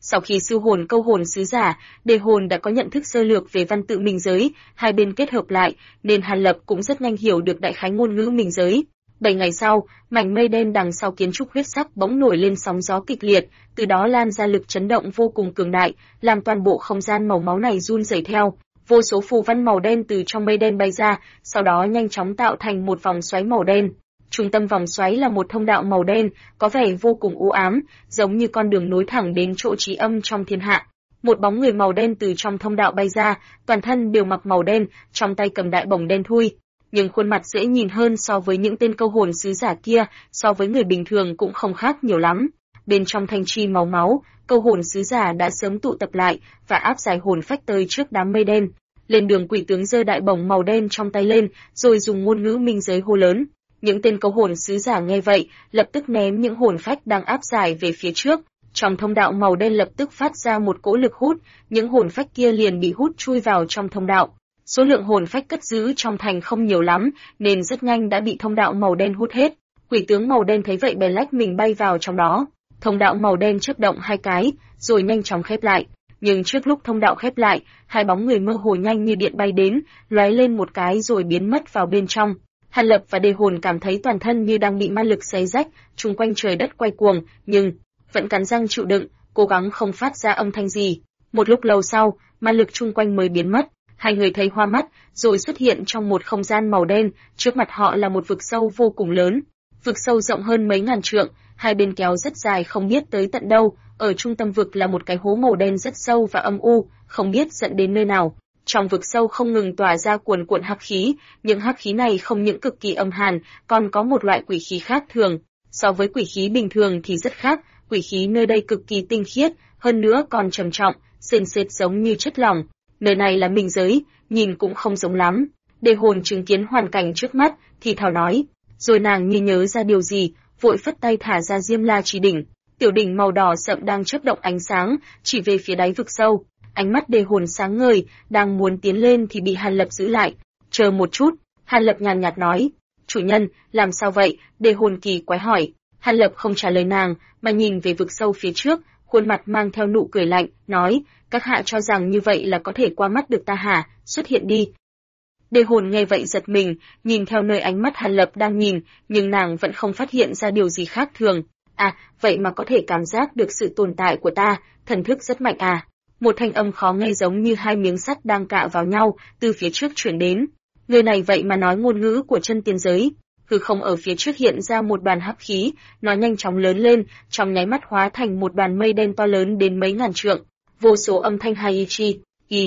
Sau khi siêu hồn câu hồn sứ giả, đề hồn đã có nhận thức sơ lược về văn tự minh giới, hai bên kết hợp lại, nên Hàn Lập cũng rất nhanh hiểu được đại khái ngôn ngữ minh giới. 7 ngày sau, mảnh mây đen đằng sau kiến trúc huyết sắc bỗng nổi lên sóng gió kịch liệt, từ đó lan ra lực chấn động vô cùng cường đại, làm toàn bộ không gian màu máu này run rẩy theo. Vô số phù văn màu đen từ trong mây đen bay ra, sau đó nhanh chóng tạo thành một vòng xoáy màu đen. Trung tâm vòng xoáy là một thông đạo màu đen, có vẻ vô cùng u ám, giống như con đường nối thẳng đến chỗ trí âm trong thiên hạ. Một bóng người màu đen từ trong thông đạo bay ra, toàn thân đều mặc màu đen, trong tay cầm đại bổng đen thui. Nhưng khuôn mặt dễ nhìn hơn so với những tên câu hồn sứ giả kia, so với người bình thường cũng không khác nhiều lắm. Bên trong thanh chi màu máu, câu hồn sứ giả đã sớm tụ tập lại và áp giải hồn phách tới trước đám mây đen. Lên đường quỷ tướng giơ đại bổng màu đen trong tay lên, rồi dùng ngôn ngữ minh giới hô lớn. Những tên câu hồn sứ giả nghe vậy, lập tức ném những hồn phách đang áp giải về phía trước. Trong thông đạo màu đen lập tức phát ra một cỗ lực hút, những hồn phách kia liền bị hút chui vào trong thông đạo. Số lượng hồn phách cất giữ trong thành không nhiều lắm, nên rất nhanh đã bị thông đạo màu đen hút hết. Quỷ tướng màu đen thấy vậy bèn lách mình bay vào trong đó. Thông đạo màu đen chớp động hai cái, rồi nhanh chóng khép lại. Nhưng trước lúc thông đạo khép lại, hai bóng người mơ hồ nhanh như điện bay đến, lóe lên một cái rồi biến mất vào bên trong. Hàn Lập và Đề Hồn cảm thấy toàn thân như đang bị ma lực xé rách, chung quanh trời đất quay cuồng, nhưng vẫn cắn răng chịu đựng, cố gắng không phát ra âm thanh gì. Một lúc lâu sau, ma lực chung quanh mới biến mất. Hai người thấy hoa mắt, rồi xuất hiện trong một không gian màu đen, trước mặt họ là một vực sâu vô cùng lớn. Vực sâu rộng hơn mấy ngàn trượng, hai bên kéo rất dài không biết tới tận đâu, ở trung tâm vực là một cái hố màu đen rất sâu và âm u, không biết dẫn đến nơi nào. Trong vực sâu không ngừng tỏa ra cuồn cuộn hắc khí, những hắc khí này không những cực kỳ âm hàn, còn có một loại quỷ khí khác thường. So với quỷ khí bình thường thì rất khác, quỷ khí nơi đây cực kỳ tinh khiết, hơn nữa còn trầm trọng, sền sệt giống như chất lỏng. Nơi này là minh giới, nhìn cũng không giống lắm. Đề Hồn chứng kiến hoàn cảnh trước mắt, thì thào nói, rồi nàng như nhớ ra điều gì, vội phất tay thả ra Diêm La Chỉ Đỉnh. Tiểu đỉnh màu đỏ sậm đang chớp động ánh sáng, chỉ về phía đáy vực sâu. Ánh mắt Đề Hồn sáng ngời, đang muốn tiến lên thì bị Hàn Lập giữ lại. Chờ một chút, Hàn Lập nhàn nhạt nói. Chủ nhân, làm sao vậy? Đề Hồn kỳ quái hỏi. Hàn Lập không trả lời nàng, mà nhìn về vực sâu phía trước, khuôn mặt mang theo nụ cười lạnh, nói, các hạ cho rằng như vậy là có thể qua mắt được ta hả? Xuất hiện đi. Đề Hồn nghe vậy giật mình, nhìn theo nơi ánh mắt Hàn Lập đang nhìn, nhưng nàng vẫn không phát hiện ra điều gì khác thường. À, vậy mà có thể cảm giác được sự tồn tại của ta, thần thức rất mạnh à. Một thanh âm khó nghe giống như hai miếng sắt đang cạ vào nhau, từ phía trước truyền đến. Người này vậy mà nói ngôn ngữ của chân tiên giới. Hư không ở phía trước hiện ra một đoàn hắc khí, nó nhanh chóng lớn lên, trong nháy mắt hóa thành một đoàn mây đen to lớn đến mấy ngàn trượng. Vô số âm thanh haichi,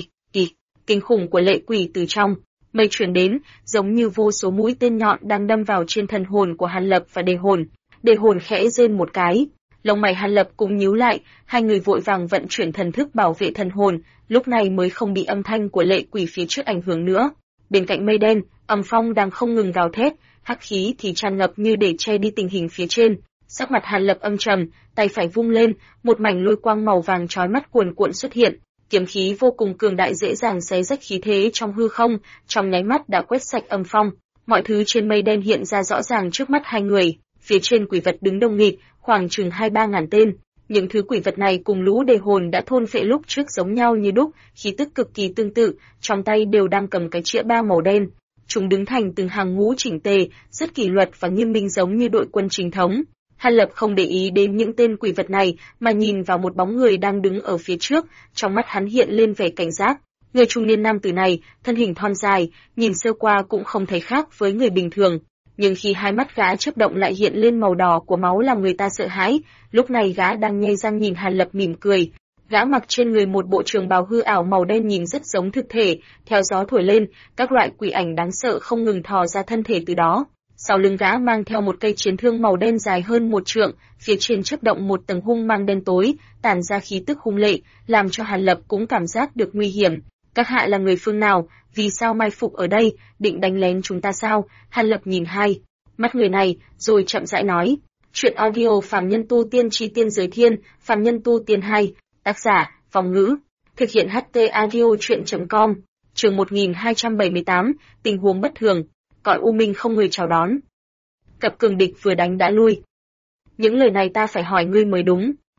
kinh khủng của lệ quỷ từ trong mây truyền đến, giống như vô số mũi tên nhọn đang đâm vào trên thần hồn của Hàn Lập và Đề Hồn. Đề Hồn khẽ rên một cái, lông mày Hàn Lập cũng nhíu lại, hai người vội vàng vận chuyển thần thức bảo vệ thần hồn, lúc này mới không bị âm thanh của lệ quỷ phía trước ảnh hưởng nữa. Bên cạnh mây đen, âm phong đang không ngừng gào thét, hắc khí thì tràn ngập như để che đi tình hình phía trên. Sắc mặt Hàn Lập âm trầm, tay phải vung lên, một mảnh lôi quang màu vàng chói mắt cuồn cuộn xuất hiện, kiếm khí vô cùng cường đại dễ dàng xé rách khí thế trong hư không, trong nháy mắt đã quét sạch âm phong. Mọi thứ trên mây đen hiện ra rõ ràng trước mắt hai người, phía trên quỷ vật đứng đông nghịt, khoảng chừng 2-3 ngàn tên. Những thứ quỷ vật này cùng lũ Đề Hồn đã thôn phệ lúc trước giống nhau như đúc, khí tức cực kỳ tương tự, trong tay đều đang cầm cái chĩa ba màu đen. Chúng đứng thành từng hàng ngũ chỉnh tề, rất kỷ luật và nghiêm minh giống như đội quân chính thống. Hàn Lập không để ý đến những tên quỷ vật này, mà nhìn vào một bóng người đang đứng ở phía trước, trong mắt hắn hiện lên vẻ cảnh giác. Người trung niên nam tử này, thân hình thon dài, nhìn sơ qua cũng không thấy khác với người bình thường. Nhưng khi hai mắt gã chớp động lại hiện lên màu đỏ của máu làm người ta sợ hãi, lúc này gã đang nhe răng nhìn Hàn Lập mỉm cười. Gã mặc trên người một bộ trường bào hư ảo màu đen nhìn rất giống thực thể, theo gió thổi lên, các loại quỷ ảnh đáng sợ không ngừng thò ra thân thể từ đó. Sau lưng gã mang theo một cây chiến thương màu đen dài hơn 1 trượng, phía trên chớp động một tầng hung mang đen tối, tản ra khí tức hung lệ, làm cho Hàn Lập cũng cảm giác được nguy hiểm. Các hạ là người phương nào, vì sao mai phục ở đây, định đánh lén chúng ta sao? Hàn Lập nhìn hai mắt người này, rồi chậm rãi nói. Chuyện audio Phàm Nhân Tu Tiên Chi Tiên Giới Thiên, Phàm Nhân Tu Tiên 2, tác giả, Phong Ngữ, thực hiện HT audio chuyện.com, chương 1278, tình huống bất thường, cõi u minh không người chào đón. Cặp cường địch vừa đánh đã lui. Những lời này ta phải hỏi ngươi mới đúng.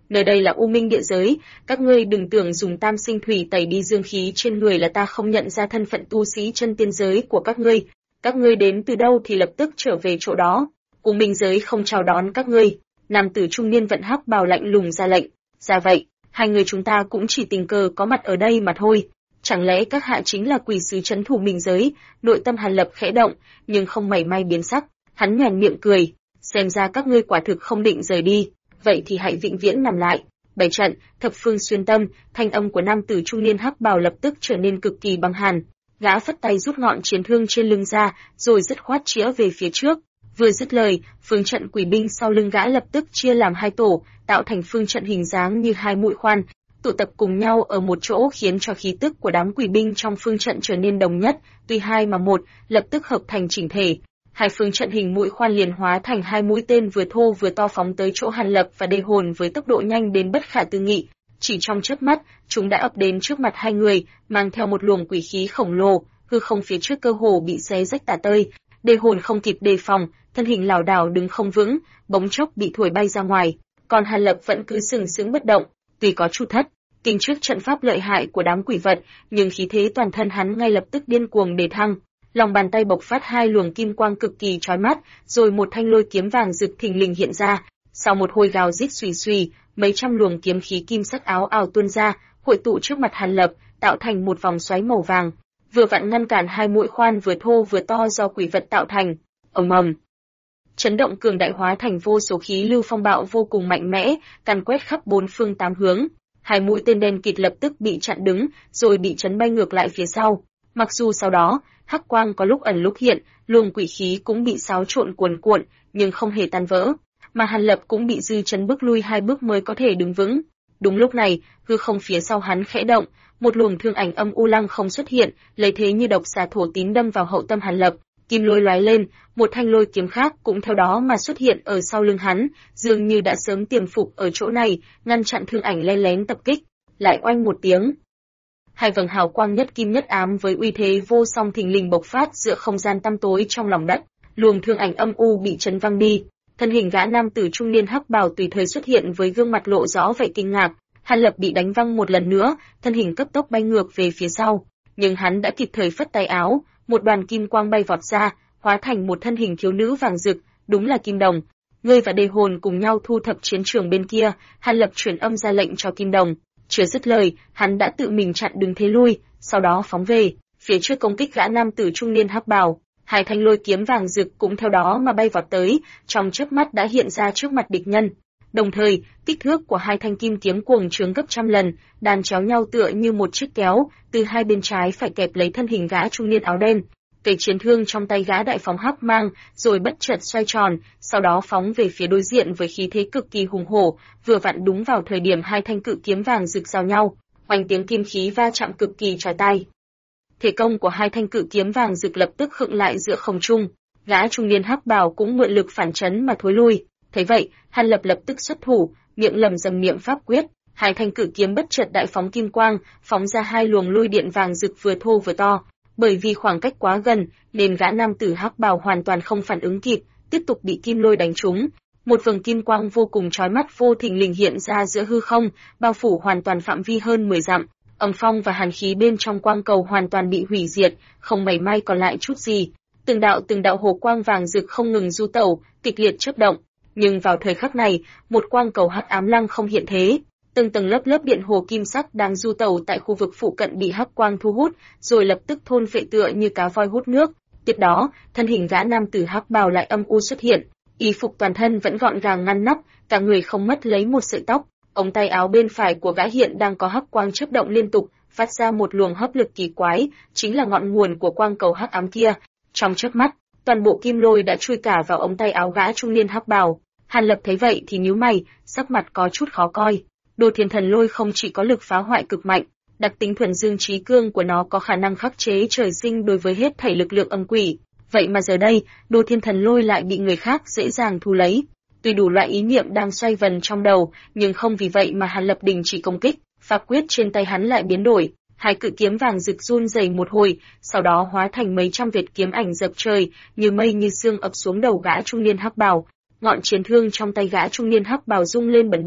Nơi đây là U Minh địa giới, các ngươi đừng tưởng dùng tam sinh thủy tẩy đi dương khí trên người là ta không nhận ra thân phận tu sĩ chân tiên giới của các ngươi. Các ngươi đến từ đâu thì lập tức trở về chỗ đó. U Minh giới không chào đón các ngươi. Nam tử trung niên vận hắc bào lạnh lùng ra lệnh. Ra vậy, hai người chúng ta cũng chỉ tình cờ có mặt ở đây mà thôi. Chẳng lẽ các hạ chính là quỷ sứ trấn thủ Minh giới? Nội tâm Hàn Lập khẽ động, nhưng không mảy may biến sắc. Hắn nhoẻn miệng cười. Xem ra các ngươi quả thực không định rời đi. Vậy thì hãy vĩnh viễn nằm lại. Bảy trận, thập phương xuyên tâm, thanh âm của nam tử trung niên hắc bào lập tức trở nên cực kỳ băng hàn. Gã phất tay rút ngọn chiến thương trên lưng ra, rồi dứt khoát chĩa về phía trước. Vừa dứt lời, phương trận quỷ binh sau lưng gã lập tức chia làm hai tổ, tạo thành phương trận hình dáng như hai mũi khoan, tụ tập cùng nhau ở một chỗ khiến cho khí tức của đám quỷ binh trong phương trận trở nên đồng nhất, tuy hai mà một, lập tức hợp thành chỉnh thể. Hai phương trận hình mũi khoan liền hóa thành hai mũi tên vừa thô vừa to phóng tới chỗ Hàn Lập và Đề Hồn với tốc độ nhanh đến bất khả tư nghị. Chỉ trong chớp mắt, chúng đã ập đến trước mặt hai người, mang theo một luồng quỷ khí khổng lồ, hư không phía trước cơ hồ bị xé rách tả tơi. Đề Hồn không kịp đề phòng, thân hình lảo đảo đứng không vững, bỗng chốc bị thổi bay ra ngoài. Còn Hàn Lập vẫn cứ sừng sững bất động, tuy có chút thất kinh trước trận pháp lợi hại của đám quỷ vật, nhưng khí thế toàn thân hắn ngay lập tức điên cuồng đề thăng. Lòng bàn tay bộc phát hai luồng kim quang cực kỳ chói mắt, rồi một thanh lôi kiếm vàng rực thình lình hiện ra. Sau một hồi gào rít xùy xùy, mấy trăm luồng kiếm khí kim sắc áo ào tuôn ra, hội tụ trước mặt Hàn Lập, tạo thành một vòng xoáy màu vàng, vừa vặn ngăn cản hai mũi khoan vừa thô vừa to do quỷ vật tạo thành. Ầm ầm, chấn động cường đại hóa thành vô số khí lưu phong bạo vô cùng mạnh mẽ, càn quét khắp bốn phương tám hướng. Hai mũi tên đen kịt lập tức bị chặn đứng, rồi bị chấn bay ngược lại phía sau. Mặc dù sau đó, hắc quang có lúc ẩn lúc hiện, luồng quỷ khí cũng bị xáo trộn cuồn cuộn, nhưng không hề tan vỡ, mà Hàn Lập cũng bị dư chấn bước lui hai bước mới có thể đứng vững. Đúng lúc này, hư không phía sau hắn khẽ động, một luồng thương ảnh âm u lăng không xuất hiện, lấy thế như độc xà thổ tín đâm vào hậu tâm Hàn Lập. Kim lôi lóe lên, một thanh lôi kiếm khác cũng theo đó mà xuất hiện ở sau lưng hắn, dường như đã sớm tiềm phục ở chỗ này, ngăn chặn thương ảnh len lén tập kích. Lại oanh một tiếng, hai vầng hào quang nhất kim nhất ám với uy thế vô song thình lình bộc phát giữa không gian tăm tối trong lòng đất. Luồng thương ảnh âm u bị chấn văng đi, thân hình gã nam tử trung niên hắc bào tùy thời xuất hiện với gương mặt lộ rõ vẻ kinh ngạc. Hàn Lập bị đánh văng một lần nữa, thân hình cấp tốc bay ngược về phía sau, nhưng hắn đã kịp thời phất tay áo, một đoàn kim quang bay vọt ra, hóa thành một thân hình thiếu nữ vàng rực, đúng là Kim Đồng. Ngươi và Đề Hồn cùng nhau thu thập chiến trường bên kia. Hàn Lập truyền âm ra lệnh cho Kim Đồng. Chưa dứt lời, hắn đã tự mình chặn đứng thế lui, sau đó phóng về phía trước công kích gã nam tử trung niên hắc bào. Hai thanh lôi kiếm vàng rực cũng theo đó mà bay vọt tới, trong chớp mắt đã hiện ra trước mặt địch nhân. Đồng thời, kích thước của hai thanh kim kiếm cuồng trướng gấp trăm lần, đan chéo nhau tựa như một chiếc kéo, từ hai bên trái phải kẹp lấy thân hình gã trung niên áo đen. Cây chiến thương trong tay gã đại phóng hắc mang, rồi bất chợt xoay tròn, sau đó phóng về phía đối diện với khí thế cực kỳ hùng hổ, vừa vặn đúng vào thời điểm hai thanh cự kiếm vàng rực giao nhau, oanh tiếng kim khí va chạm cực kỳ chói tai. Thế công của hai thanh cự kiếm vàng rực lập tức khựng lại giữa không trung, gã trung niên hắc bào cũng mượn lực phản chấn mà thối lui. Thấy vậy, Hàn Lập lập tức xuất thủ, miệng lẩm rầm niệm pháp quyết, hai thanh cự kiếm bất chợt đại phóng kim quang, phóng ra hai luồng lôi điện vàng rực vừa thô vừa to. Bởi vì khoảng cách quá gần, nên gã nam tử hắc bào hoàn toàn không phản ứng kịp, tiếp tục bị kim lôi đánh trúng. Một vầng kim quang vô cùng chói mắt vô thình lình hiện ra giữa hư không, bao phủ hoàn toàn phạm vi hơn 10 dặm. Âm phong và hàn khí bên trong quang cầu hoàn toàn bị hủy diệt, không mảy may còn lại chút gì. Từng đạo hồ quang vàng rực không ngừng du tẩu, kịch liệt chớp động. Nhưng vào thời khắc này, một quang cầu hắc ám lăng không hiện thế. Từng tầng lớp lớp điện hồ kim sắc đang du tẩu tại khu vực phụ cận bị hắc quang thu hút, rồi lập tức thôn phệ tựa như cá voi hút nước. Tiếp đó, thân hình gã nam tử hắc bào lại âm u xuất hiện, y phục toàn thân vẫn gọn gàng ngăn nắp, cả người không mất lấy một sợi tóc. Ống tay áo bên phải của gã hiện đang có hắc quang chớp động liên tục, phát ra một luồng hấp lực kỳ quái, chính là ngọn nguồn của quang cầu hắc ám kia. Trong chớp mắt, toàn bộ kim lôi đã chui cả vào ống tay áo gã trung niên hắc bào. Hàn Lập thấy vậy thì nhíu mày, sắc mặt có chút khó coi. Đồ Thiên Thần Lôi không chỉ có lực phá hoại cực mạnh, đặc tính thuần dương trí cương của nó có khả năng khắc chế trời sinh đối với hết thảy lực lượng âm quỷ. Vậy mà giờ đây, Đồ Thiên Thần Lôi lại bị người khác dễ dàng thu lấy. Tuy đủ loại ý niệm đang xoay vần trong đầu, nhưng không vì vậy mà Hàn Lập đình chỉ công kích. Pháp quyết trên tay hắn lại biến đổi, hai cự kiếm vàng rực run rẩy một hồi, sau đó hóa thành mấy trăm vệt kiếm ảnh dập trời, như mây như sương ập xuống đầu gã trung niên hắc bào. Ngọn chiến thương trong tay gã trung niên hắc bào rung lên bần bật.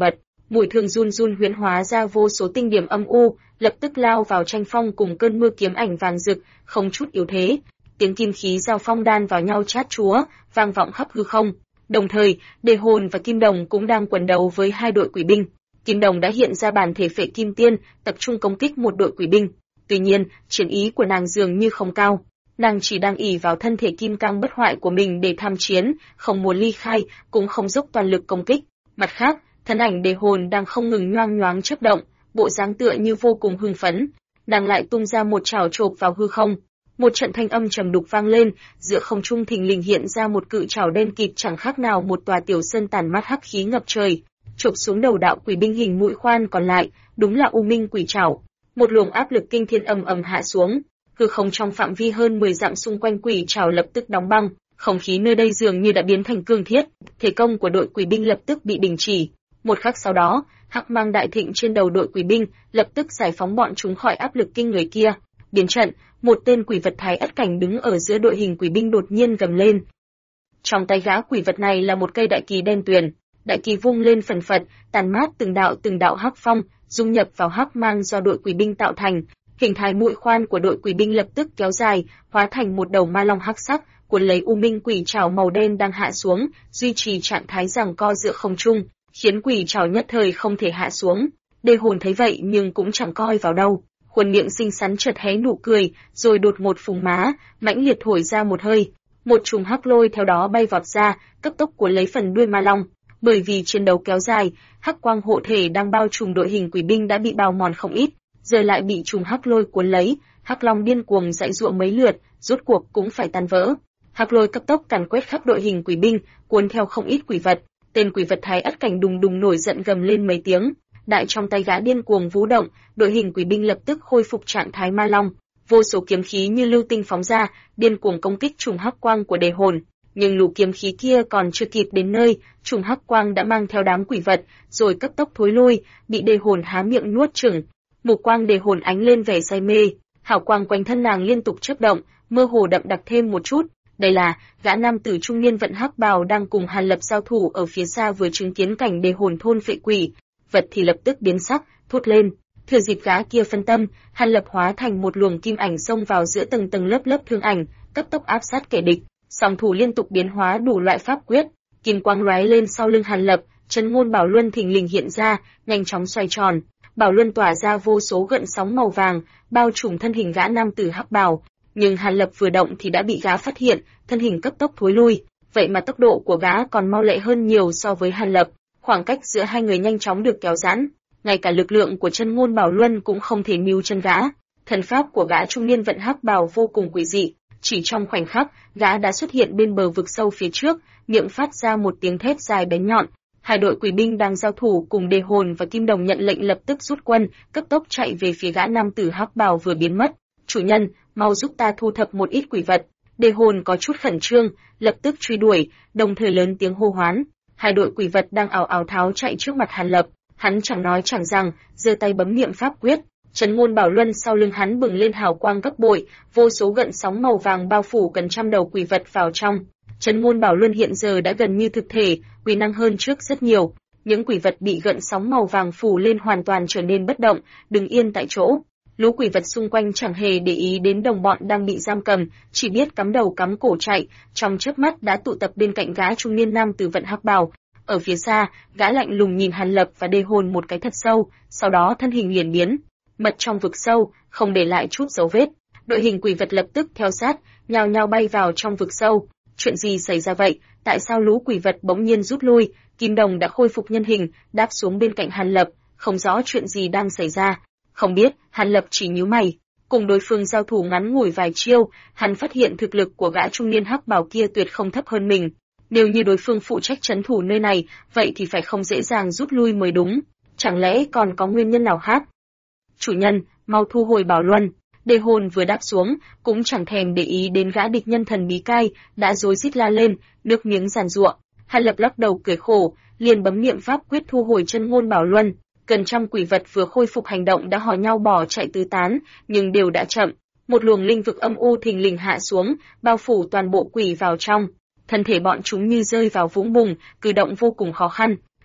Mùi thương run run huyễn hóa ra vô số tinh điểm âm u, lập tức lao vào tranh phong cùng cơn mưa kiếm ảnh vàng rực, không chút yếu thế. Tiếng kim khí giao phong đan vào nhau chát chúa, vang vọng khắp hư không. Đồng thời, Đề Hồn và Kim Đồng cũng đang quần đấu với hai đội quỷ binh. Kim Đồng đã hiện ra bản thể Phệ Kim Tiên, tập trung công kích một đội quỷ binh. Tuy nhiên, chiến ý của nàng dường như không cao. Nàng chỉ đang ỷ vào thân thể kim cang bất hoại của mình để tham chiến, không muốn ly khai, cũng không dốc toàn lực công kích. Mặt khác, thân ảnh Đề Hồn đang không ngừng nhoang nhoáng chớp động, bộ dáng tựa như vô cùng hưng phấn. Nàng lại tung ra một chảo chộp vào hư không. Một trận thanh âm trầm đục vang lên, giữa không trung thình lình hiện ra một cự chảo đen kịt chẳng khác nào một tòa tiểu sơn tản mát hắc khí ngập trời, chộp xuống đầu đạo quỷ binh hình mũi khoan còn lại, đúng là U Minh Quỷ Chảo. Một luồng áp lực kinh thiên ầm ầm hạ xuống, hư không trong phạm vi hơn 10 dặm xung quanh quỷ chảo lập tức đóng băng, không khí nơi đây dường như đã biến thành cương thiết, thế công của đội quỷ binh lập tức bị đình chỉ. Một khắc sau đó, hắc mang đại thịnh trên đầu đội quỷ binh lập tức giải phóng bọn chúng khỏi áp lực kinh người kia. Biến trận, một tên quỷ vật thái ất cảnh đứng ở giữa đội hình quỷ binh đột nhiên gầm lên. Trong tay gã quỷ vật này là một cây đại kỳ đen tuyền, đại kỳ vung lên phần phật, tàn mát từng đạo hắc phong, dung nhập vào hắc mang do đội quỷ binh tạo thành. Hình thái mũi khoan của đội quỷ binh lập tức kéo dài, hóa thành một đầu ma long hắc sắc, cuốn lấy U Minh Quỷ Trảo màu đen đang hạ xuống, duy trì trạng thái giằng co giữa không trung, khiến quỷ trảo nhất thời không thể hạ xuống. Đề Hồn thấy vậy nhưng cũng chẳng coi vào đâu, khuôn miệng xinh xắn chợt hé nụ cười, rồi đột ngột phùng má, mãnh liệt thổi ra một hơi, một chùm hắc lôi theo đó bay vọt ra, cấp tốc cuốn lấy phần đuôi ma long. Bởi vì chiến đấu kéo dài, hắc quang hộ thể đang bao trùm đội hình quỷ binh đã bị bào mòn không ít, giờ lại bị chùm hắc lôi cuốn lấy, hắc long điên cuồng giãy giụa mấy lượt, rốt cuộc cũng phải tan vỡ. Hắc lôi cấp tốc càn quét khắp đội hình quỷ binh, cuốn theo không ít quỷ vật. Tên quỷ vật thái ất cảnh đùng đùng nổi giận gầm lên mấy tiếng, đại trong tay gã điên cuồng vũ động, đội hình quỷ binh lập tức khôi phục trạng thái ma long, vô số kiếm khí như lưu tinh phóng ra, điên cuồng công kích trùng hắc quang của Đề Hồn. Nhưng lũ kiếm khí kia còn chưa kịp đến nơi, trùng hắc quang đã mang theo đám quỷ vật, rồi cấp tốc thối lui, bị Đề Hồn há miệng nuốt chửng. Mục quang Đề Hồn ánh lên vẻ say mê, hào quang quanh thân nàng liên tục chớp động, mơ hồ đậm đặc thêm một chút. Đây là gã nam tử trung niên vận hắc bào đang cùng Hàn Lập giao thủ ở phía xa, vừa chứng kiến cảnh Đề Hồn thôn phệ quỷ vật thì lập tức biến sắc, thốt lên. Thừa dịp gã kia phân tâm, Hàn Lập hóa thành một luồng kim ảnh xông vào giữa tầng tầng lớp lớp thương ảnh, cấp tốc áp sát kẻ địch. Song thủ liên tục biến hóa đủ loại pháp quyết, kim quang lóe lên sau lưng Hàn Lập, Chân Ngôn Bảo Luân thình lình hiện ra, nhanh chóng xoay tròn. Bảo Luân tỏa ra vô số gợn sóng màu vàng, bao trùm thân hình gã nam tử hắc bào. Nhưng Hàn Lập vừa động thì đã bị gã phát hiện, thân hình cấp tốc thối lui. Vậy mà tốc độ của gã còn mau lẹ hơn nhiều so với Hàn Lập, khoảng cách giữa hai người nhanh chóng được kéo giãn. Ngay cả lực lượng của Chân Ngôn Bảo Luân cũng không thể níu chân gã. Thần pháp của gã trung niên vận hắc bào vô cùng quỷ dị. Chỉ trong khoảnh khắc, gã đã xuất hiện bên bờ vực sâu phía trước, miệng phát ra một tiếng thét dài bén nhọn. Hai đội quỷ binh đang giao thủ cùng Đề Hồn và Kim Đồng nhận lệnh lập tức rút quân, cấp tốc chạy về phía gã nam tử hắc bào vừa biến mất. Chủ nhân, mau giúp ta thu thập một ít quỷ vật. Đề Hồn có chút khẩn trương, lập tức truy đuổi, đồng thời lớn tiếng hô hoán. Hai đội quỷ vật đang ào ào tháo chạy trước mặt Hàn Lập, hắn chẳng nói chẳng rằng, giơ tay bấm niệm pháp quyết. Chân Ngôn Bảo Luân sau lưng hắn bừng lên hào quang gấp bội, vô số gợn sóng màu vàng bao phủ gần trăm đầu quỷ vật vào trong. Chân Ngôn Bảo Luân hiện giờ đã gần như thực thể, uy năng hơn trước rất nhiều. Những quỷ vật bị gợn sóng màu vàng phủ lên hoàn toàn trở nên bất động, đứng yên tại chỗ. Lũ quỷ vật xung quanh chẳng hề để ý đến đồng bọn đang bị giam cầm, chỉ biết cắm đầu cắm cổ chạy, trong chớp mắt đã tụ tập bên cạnh gã trung niên nam tử vận hắc bào. Ở phía xa, gã lạnh lùng nhìn Hàn Lập và Đề Hồn một cái thật sâu, sau đó thân hình liền biến mật trong vực sâu, không để lại chút dấu vết. Đội hình quỷ vật lập tức theo sát, nhao nhao bay vào trong vực sâu. Chuyện gì xảy ra vậy? Tại sao lũ quỷ vật bỗng nhiên rút lui? Kim Đồng đã khôi phục nhân hình, đáp xuống bên cạnh Hàn Lập, không rõ chuyện gì đang xảy ra. Không biết, Hàn Lập chỉ nhíu mày. Cùng đối phương giao thủ ngắn ngủi vài chiêu, hắn phát hiện thực lực của gã trung niên hắc bào kia tuyệt không thấp hơn mình. Nếu như đối phương phụ trách trấn thủ nơi này, vậy thì phải không dễ dàng rút lui mới đúng. Chẳng lẽ còn có nguyên nhân nào khác? Chủ nhân, mau thu hồi Bảo Luân. Đề Hồn vừa đáp xuống, cũng chẳng thèm để ý đến gã địch nhân thần bí cai, đã rối rít la lên, nước miếng giàn giụa. Hàn Lập lắc đầu cười khổ, liền bấm niệm pháp quyết thu hồi Chân Ngôn Bảo Luân. Gần trăm quỷ vật vừa khôi phục hành động đã hò nhau bỏ chạy tứ tán, nhưng đều đã chậm. Một luồng linh vực âm u thình lình hạ xuống, bao phủ toàn bộ quỷ vào trong. Thân thể bọn chúng như rơi vào vũng bùn, cử động vô cùng khó khăn.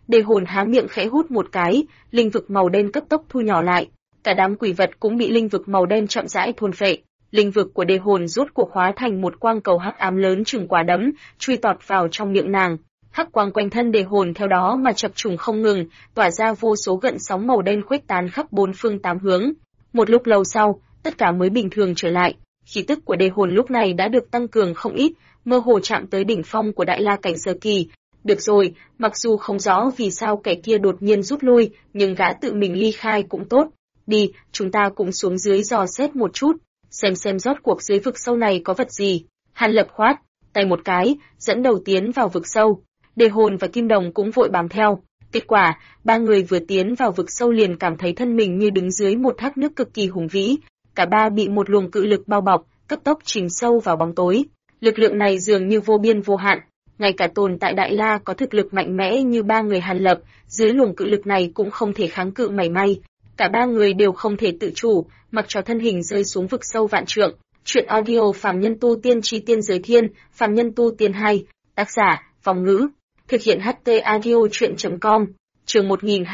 Đề hồn há miệng khẽ hút một cái, linh vực màu đen cấp tốc thu nhỏ lại. Cả đám quỷ vật cũng bị linh vực màu đen chậm rãi thôn phệ. Linh vực của đề hồn rốt cuộc hóa thành một quang cầu hắc ám lớn chừng quả đấm, chui tọt vào trong miệng nàng. Hắc quang quanh thân đề hồn theo đó mà chập trùng không ngừng, tỏa ra vô số gợn sóng màu đen khuếch tán khắp bốn phương tám hướng. Một lúc lâu sau, tất cả mới bình thường trở lại. Khí tức của đề hồn lúc này đã được tăng cường không ít, mơ hồ chạm tới đỉnh phong của đại la cảnh sơ kỳ. Được rồi, mặc dù không rõ vì sao kẻ kia đột nhiên rút lui, nhưng gã tự mình ly khai cũng tốt. Đi, chúng ta cũng xuống dưới dò xét một chút, xem rốt cuộc dưới vực sâu này có vật gì. Hàn Lập khoát tay một cái, dẫn đầu tiến vào vực sâu. Đề hồn và Kim Đồng cũng vội bám theo. Kết quả, ba người vừa tiến vào vực sâu liền cảm thấy thân mình như đứng dưới một thác nước cực kỳ hùng vĩ. Cả ba bị một luồng cự lực bao bọc, cấp tốc chìm sâu vào bóng tối. Lực lượng này dường như vô biên vô hạn. Ngay cả tồn tại Đại La có thực lực mạnh mẽ như ba người Hàn Lập, dưới luồng cự lực này cũng không thể kháng cự mảy may. Cả ba người đều không thể tự chủ, mặc cho thân hình rơi xuống vực sâu vạn trượng. Truyện audio Phàm Nhân Tu Tiên Chi Tiên Giới Thiên, Phàm Nhân Tu Tiên 2, tác giả, Vong Ngữ. Thực hiện HT audio chuyện.com, chương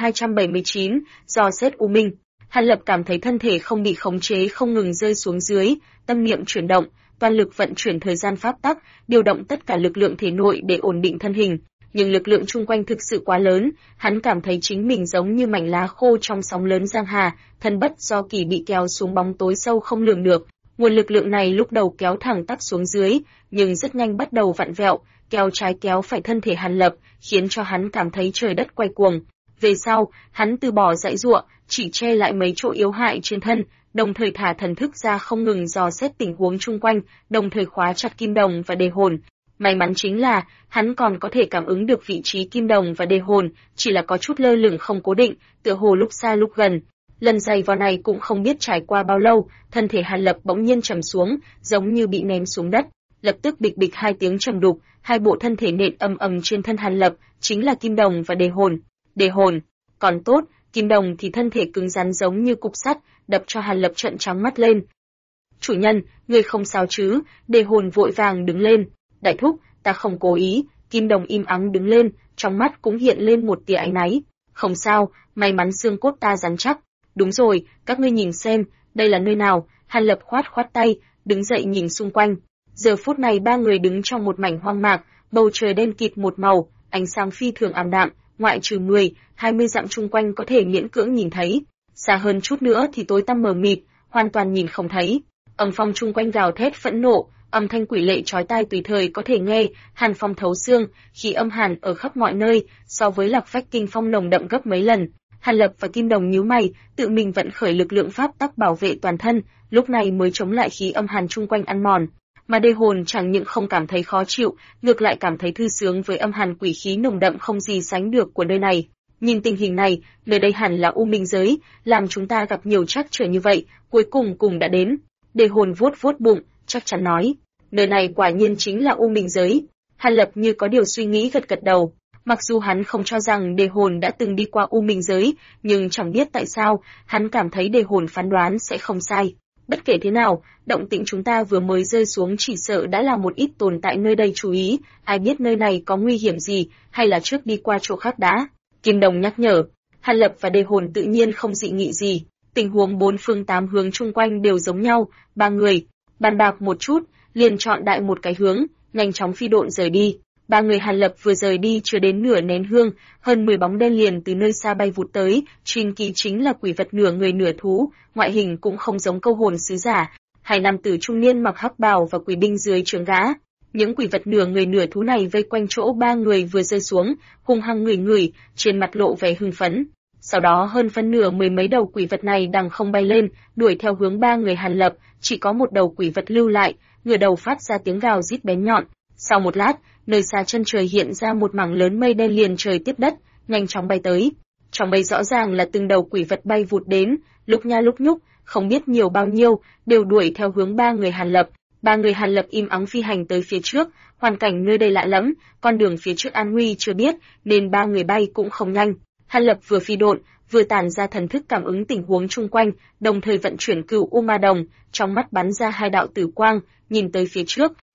1279, dò xét U Minh. Hàn Lập cảm thấy thân thể không bị khống chế không ngừng rơi xuống dưới, tâm niệm chuyển động, toàn lực vận chuyển thời gian pháp tắc, điều động tất cả lực lượng thể nội để ổn định thân hình. Nhưng lực lượng chung quanh thực sự quá lớn, hắn cảm thấy chính mình giống như mảnh lá khô trong sóng lớn giang hà, thân bất do kỳ bị kéo xuống bóng tối sâu không lường được. Nguồn lực lượng này lúc đầu kéo thẳng tắp xuống dưới, nhưng rất nhanh bắt đầu vặn vẹo, kéo trái kéo phải thân thể Hàn Lập, khiến cho hắn cảm thấy trời đất quay cuồng. Về sau, hắn từ bỏ dãy giụa, chỉ che lại mấy chỗ yếu hại trên thân, đồng thời thả thần thức ra không ngừng dò xét tình huống chung quanh, đồng thời khóa chặt Kim Đồng và Đề Hồn. May mắn chính là, hắn còn có thể cảm ứng được vị trí Kim Đồng và Đề Hồn, chỉ là có chút lơ lửng không cố định, tựa hồ lúc xa lúc gần. Lần giày vò này cũng không biết trải qua bao lâu, thân thể Hàn Lập bỗng nhiên trầm xuống, giống như bị ném xuống đất. Lập tức bịch bịch hai tiếng trầm đục, hai bộ thân thể nện ầm ầm trên thân Hàn Lập, chính là Kim Đồng và Đề Hồn. Đề Hồn, còn tốt, Kim Đồng thì thân thể cứng rắn giống như cục sắt, đập cho Hàn Lập trợn trắng mắt lên. Chủ nhân, người không sao chứ? Đề Hồn vội vàng đứng lên. Đại thúc, ta không cố ý. Kim Đồng im ắng đứng lên, trong mắt cũng hiện lên một tia áy náy. Không sao, may mắn xương cốt ta rắn chắc. Đúng rồi, các ngươi nhìn xem, đây là nơi nào? Hàn Lập khoát tay, đứng dậy nhìn xung quanh. Giờ phút này ba người đứng trong một mảnh hoang mạc, bầu trời đen kịt một màu, ánh sáng phi thường ảm đạm, ngoại trừ 10-20 dặm chung quanh có thể miễn cưỡng nhìn thấy. Xa hơn chút nữa thì tối tăm mờ mịt, hoàn toàn nhìn không thấy. Âm phong chung quanh gào thét phẫn nộ, âm thanh quỷ lệ chói tai tùy thời có thể nghe, hàn phong thấu xương, khí âm hàn ở khắp mọi nơi, so với Lạc Phách kinh phong nồng đậm gấp mấy lần. Hàn Lập và Kim Đồng nhíu mày, tự mình vận khởi lực lượng pháp tắc bảo vệ toàn thân, lúc này mới chống lại khí âm hàn chung quanh ăn mòn. Mà Đề Hồn chẳng những không cảm thấy khó chịu, ngược lại cảm thấy thư sướng với âm hàn quỷ khí nồng đậm không gì sánh được của nơi này. Nhìn tình hình này, nơi đây hẳn là U Minh giới, làm chúng ta gặp nhiều trắc trở như vậy, cuối cùng đã đến. Đề Hồn vuốt bụng, chắc chắn nói, nơi này quả nhiên chính là U Minh giới. Hàn Lập như có điều suy nghĩ gật đầu. Mặc dù hắn không cho rằng Đề Hồn đã từng đi qua U Minh giới, nhưng chẳng biết tại sao, hắn cảm thấy Đề Hồn phán đoán sẽ không sai. Bất kể thế nào, động tĩnh chúng ta vừa mới rơi xuống chỉ sợ đã là một ít tồn tại nơi đây chú ý, ai biết nơi này có nguy hiểm gì, hay là trước đi qua chỗ khác đã. Kim Đồng nhắc nhở, Hàn Lập và Đề Hồn tự nhiên không dị nghị gì, tình huống bốn phương tám hướng chung quanh đều giống nhau, ba người, bàn bạc một chút, liền chọn đại một cái hướng, nhanh chóng phi độn rời đi. Ba người Hàn Lập vừa rời đi chưa đến nửa nén hương, hơn 10 bóng đen liền từ nơi xa bay vụt tới, truyền kỳ chính là quỷ vật nửa người nửa thú, ngoại hình cũng không giống câu hồn sứ giả. Hai nam tử trung niên mặc hắc bào và quỷ binh dưới trướng gã. Những quỷ vật nửa người nửa thú này vây quanh chỗ ba người vừa rơi xuống, hung hăng ngửi, trên mặt lộ vẻ hưng phấn. Sau đó hơn phân nửa mười mấy đầu quỷ vật này đằng không bay lên, đuổi theo hướng ba người Hàn Lập, chỉ có một đầu quỷ vật lưu lại, ngửa đầu phát ra tiếng gào rít bén nhọn. Sau một lát, nơi xa chân trời hiện ra một mảng lớn mây đen liền trời tiếp đất, nhanh chóng bay tới. Trong mây rõ ràng là từng đầu quỷ vật bay vụt đến, lúc nha lúc nhúc, không biết nhiều bao nhiêu, đều đuổi theo hướng ba người Hàn Lập. Ba người Hàn Lập im ắng phi hành tới phía trước, hoàn cảnh nơi đây lạ lẫm, con đường phía trước an nguy chưa biết, nên ba người bay cũng không nhanh. Hàn Lập vừa phi độn, vừa tản ra thần thức cảm ứng tình huống chung quanh, đồng thời vận chuyển Cửu U Ma Đồng, trong mắt bắn ra hai đạo tử quang, nhìn tới phía trước,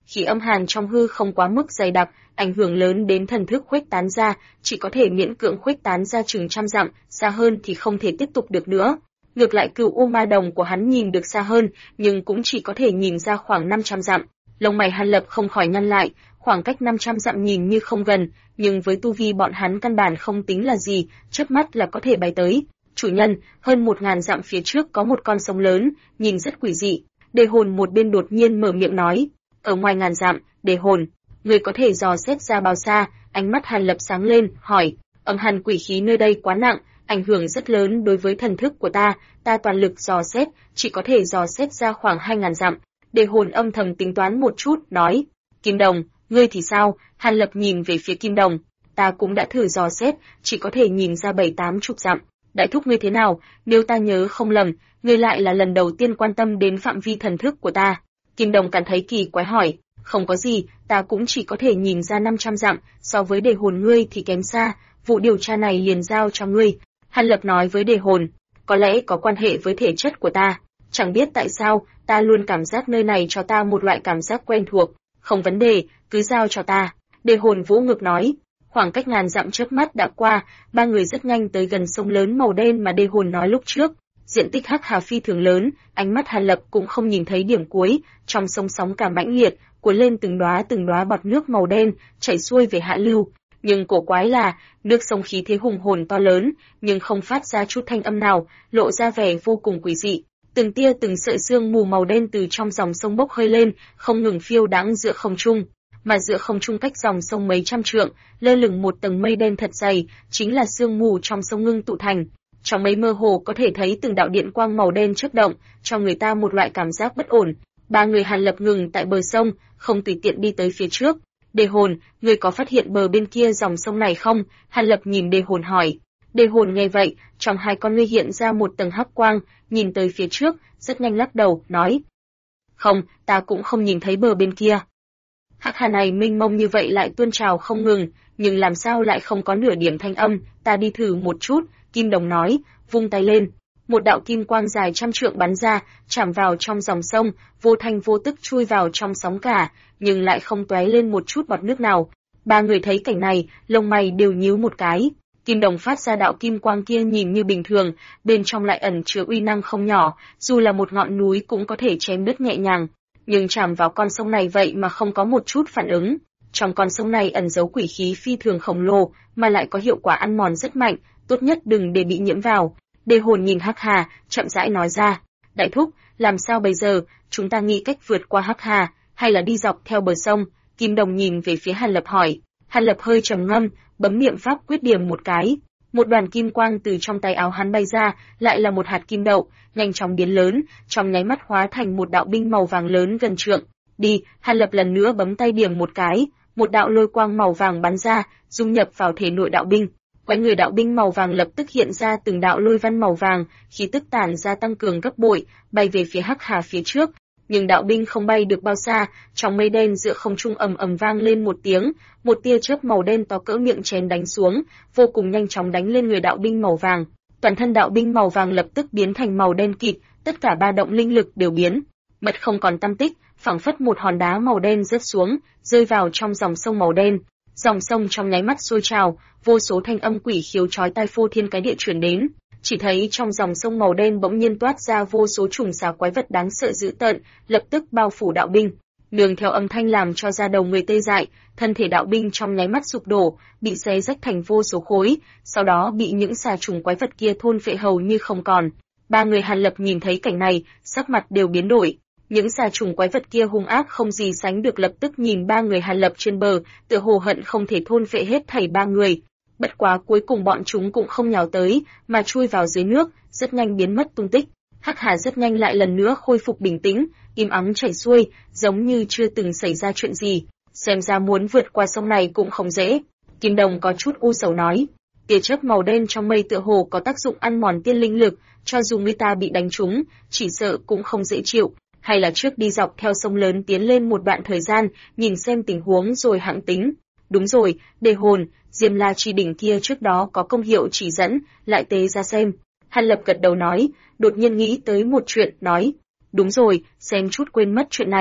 khí âm hàn trong hư không quá mức dày đặc, ảnh hưởng lớn đến thần thức khuếch tán ra, chỉ có thể miễn cưỡng khuếch tán ra chừng trăm dặm, xa hơn thì không thể tiếp tục được nữa. Ngược lại Cửu U Ma Đồng của hắn nhìn được xa hơn, nhưng cũng chỉ có thể nhìn ra khoảng 500 dặm. Lông mày Hàn Lập không khỏi nhăn lại, khoảng cách 500 dặm nhìn như không gần, nhưng với tu vi bọn hắn căn bản không tính là gì, chớp mắt là có thể bay tới. Chủ nhân, hơn 1000 dặm phía trước có một con sông lớn, nhìn rất quỷ dị. Đề Hồn một bên đột nhiên mở miệng nói, ở ngoài ngàn dặm, Đề Hồn, người có thể dò xét ra bao xa? Ánh mắt Hàn Lập sáng lên, hỏi, âm hàn quỷ khí nơi đây quá nặng, ảnh hưởng rất lớn đối với thần thức của ta toàn lực dò xét, chỉ có thể dò xét ra khoảng 2000 dặm. Đề Hồn âm thầm tính toán một chút, nói, Kim Đồng, ngươi thì sao? Hàn Lập nhìn về phía Kim Đồng, ta cũng đã thử dò xét, chỉ có thể nhìn ra 7-80 dặm. Đại thúc ngươi thế nào? Nếu ta nhớ không lầm, ngươi lại là lần đầu tiên quan tâm đến phạm vi thần thức của ta. Kim Đồng cảm thấy kỳ quái hỏi, không có gì, ta cũng chỉ có thể nhìn ra 500 dặm, so với Đề Hồn ngươi thì kém xa, vụ điều tra này liền giao cho ngươi. Hàn Lập nói với Đề Hồn, có lẽ có quan hệ với thể chất của ta, chẳng biết tại sao, ta luôn cảm giác nơi này cho ta một loại cảm giác quen thuộc, không vấn đề, cứ giao cho ta. Đề Hồn vỗ ngực nói, khoảng cách ngàn dặm chớp mắt đã qua, ba người rất nhanh tới gần sông lớn màu đen mà Đề Hồn nói lúc trước. Diện tích hắc hà phi thường lớn, ánh mắt Hàn Lập cũng không nhìn thấy điểm cuối, trong sông sóng cả mãnh liệt, cuốn lên từng đóa bọt nước màu đen, chảy xuôi về hạ lưu. Nhưng cổ quái là, nước sông khí thế hùng hồn to lớn, nhưng không phát ra chút thanh âm nào, lộ ra vẻ vô cùng quỷ dị. Từng tia từng sợi sương mù màu đen từ trong dòng sông bốc hơi lên, không ngừng phiêu đãng giữa không trung. Mà giữa không trung cách dòng sông mấy trăm trượng, lơ lửng một tầng mây đen thật dày, chính là sương mù trong sông ngưng tụ thành. Trong mấy mơ hồ có thể thấy từng đạo điện quang màu đen chớp động, cho người ta một loại cảm giác bất ổn. Ba người Hàn Lập ngừng tại bờ sông, không tùy tiện đi tới phía trước. Đề Hồn, người có phát hiện bờ bên kia dòng sông này không? Hàn Lập nhìn Đề Hồn hỏi. Đề Hồn nghe vậy, trong hai con ngươi hiện ra một tầng hắc quang, nhìn tới phía trước, rất nhanh lắc đầu, nói. Không, ta cũng không nhìn thấy bờ bên kia. Hắc hà này mênh mông như vậy lại tuôn trào không ngừng, nhưng làm sao lại không có nửa điểm thanh âm, ta đi thử một chút, Kim Đồng nói, vung tay lên. Một đạo kim quang dài trăm trượng bắn ra, chạm vào trong dòng sông, vô thanh vô tức chui vào trong sóng cả, nhưng lại không tóe lên một chút bọt nước nào. Ba người thấy cảnh này, lông mày đều nhíu một cái. Kim Đồng phát ra đạo kim quang kia nhìn như bình thường, bên trong lại ẩn chứa uy năng không nhỏ, dù là một ngọn núi cũng có thể chém đứt nhẹ nhàng. Nhưng chạm vào con sông này vậy mà không có một chút phản ứng. Trong con sông này ẩn giấu quỷ khí phi thường khổng lồ, mà lại có hiệu quả ăn mòn rất mạnh, tốt nhất đừng để bị nhiễm vào. Đề Hồn nhìn Hắc Hà, chậm rãi nói ra, đại thúc, làm sao bây giờ, chúng ta nghĩ cách vượt qua Hắc Hà, hay là đi dọc theo bờ sông? Kim Đồng nhìn về phía Hàn Lập hỏi. Hàn Lập hơi trầm ngâm, bấm niệm pháp quyết điểm một cái. Một đoàn kim quang từ trong tay áo hắn bay ra, lại là một hạt kim đậu, nhanh chóng biến lớn, trong nháy mắt hóa thành một đạo binh màu vàng lớn gần trượng. Đi, Hàn Lập lần nữa bấm tay điểm một cái, một đạo lôi quang màu vàng bắn ra, dung nhập vào thể nội đạo binh. Quanh người đạo binh màu vàng lập tức hiện ra từng đạo lôi văn màu vàng, khí tức tản ra tăng cường gấp bội, bay về phía Hắc Hà phía trước. Nhưng đạo binh không bay được bao xa, trong mây đen giữa không trung ầm ầm vang lên một tiếng, một tia chớp màu đen to cỡ miệng chén đánh xuống, vô cùng nhanh chóng đánh lên người đạo binh màu vàng. Toàn thân đạo binh màu vàng lập tức biến thành màu đen kịt, tất cả ba động linh lực đều biến mất không còn tăm tích, phảng phất một hòn đá màu đen rớt xuống, rơi vào trong dòng sông màu đen. Dòng sông trong nháy mắt sôi trào, vô số thanh âm quỷ khiếu chói tai phô thiên cái địa truyền đến. Chỉ thấy trong dòng sông màu đen bỗng nhiên toát ra vô số trùng xà quái vật đáng sợ dữ tợn, lập tức bao phủ đạo binh. Nương theo âm thanh làm cho da đầu người tê dại, thân thể đạo binh trong nháy mắt sụp đổ, bị xé rách thành vô số khối, sau đó bị những xà trùng quái vật kia thôn phệ hầu như không còn. Ba người Hàn Lập nhìn thấy cảnh này, sắc mặt đều biến đổi. Những xà trùng quái vật kia hung ác không gì sánh được, lập tức nhìn ba người Hàn Lập trên bờ, tựa hồ hận không thể thôn phệ hết thảy ba người. Bất quá cuối cùng bọn chúng cũng không nhào tới, mà chui vào dưới nước, rất nhanh biến mất tung tích. Hắc Hà rất nhanh lại lần nữa khôi phục bình tĩnh, im ắng chảy xuôi, giống như chưa từng xảy ra chuyện gì. Xem ra muốn vượt qua sông này cũng không dễ. Kim Đồng có chút u sầu nói, tia chớp màu đen trong mây tựa hồ có tác dụng ăn mòn tiên linh lực, cho dù người ta bị đánh trúng, chỉ sợ cũng không dễ chịu. Hay là trước đi dọc theo sông lớn tiến lên một đoạn thời gian, nhìn xem tình huống rồi hãng tính. Đúng rồi, Đề Hồn, Diêm La Chi đỉnh kia trước đó có công hiệu chỉ dẫn, lại tế ra xem. Hàn Lập gật đầu nói, đột nhiên nghĩ tới một chuyện, nói, đúng rồi, xem chút quên mất chuyện này.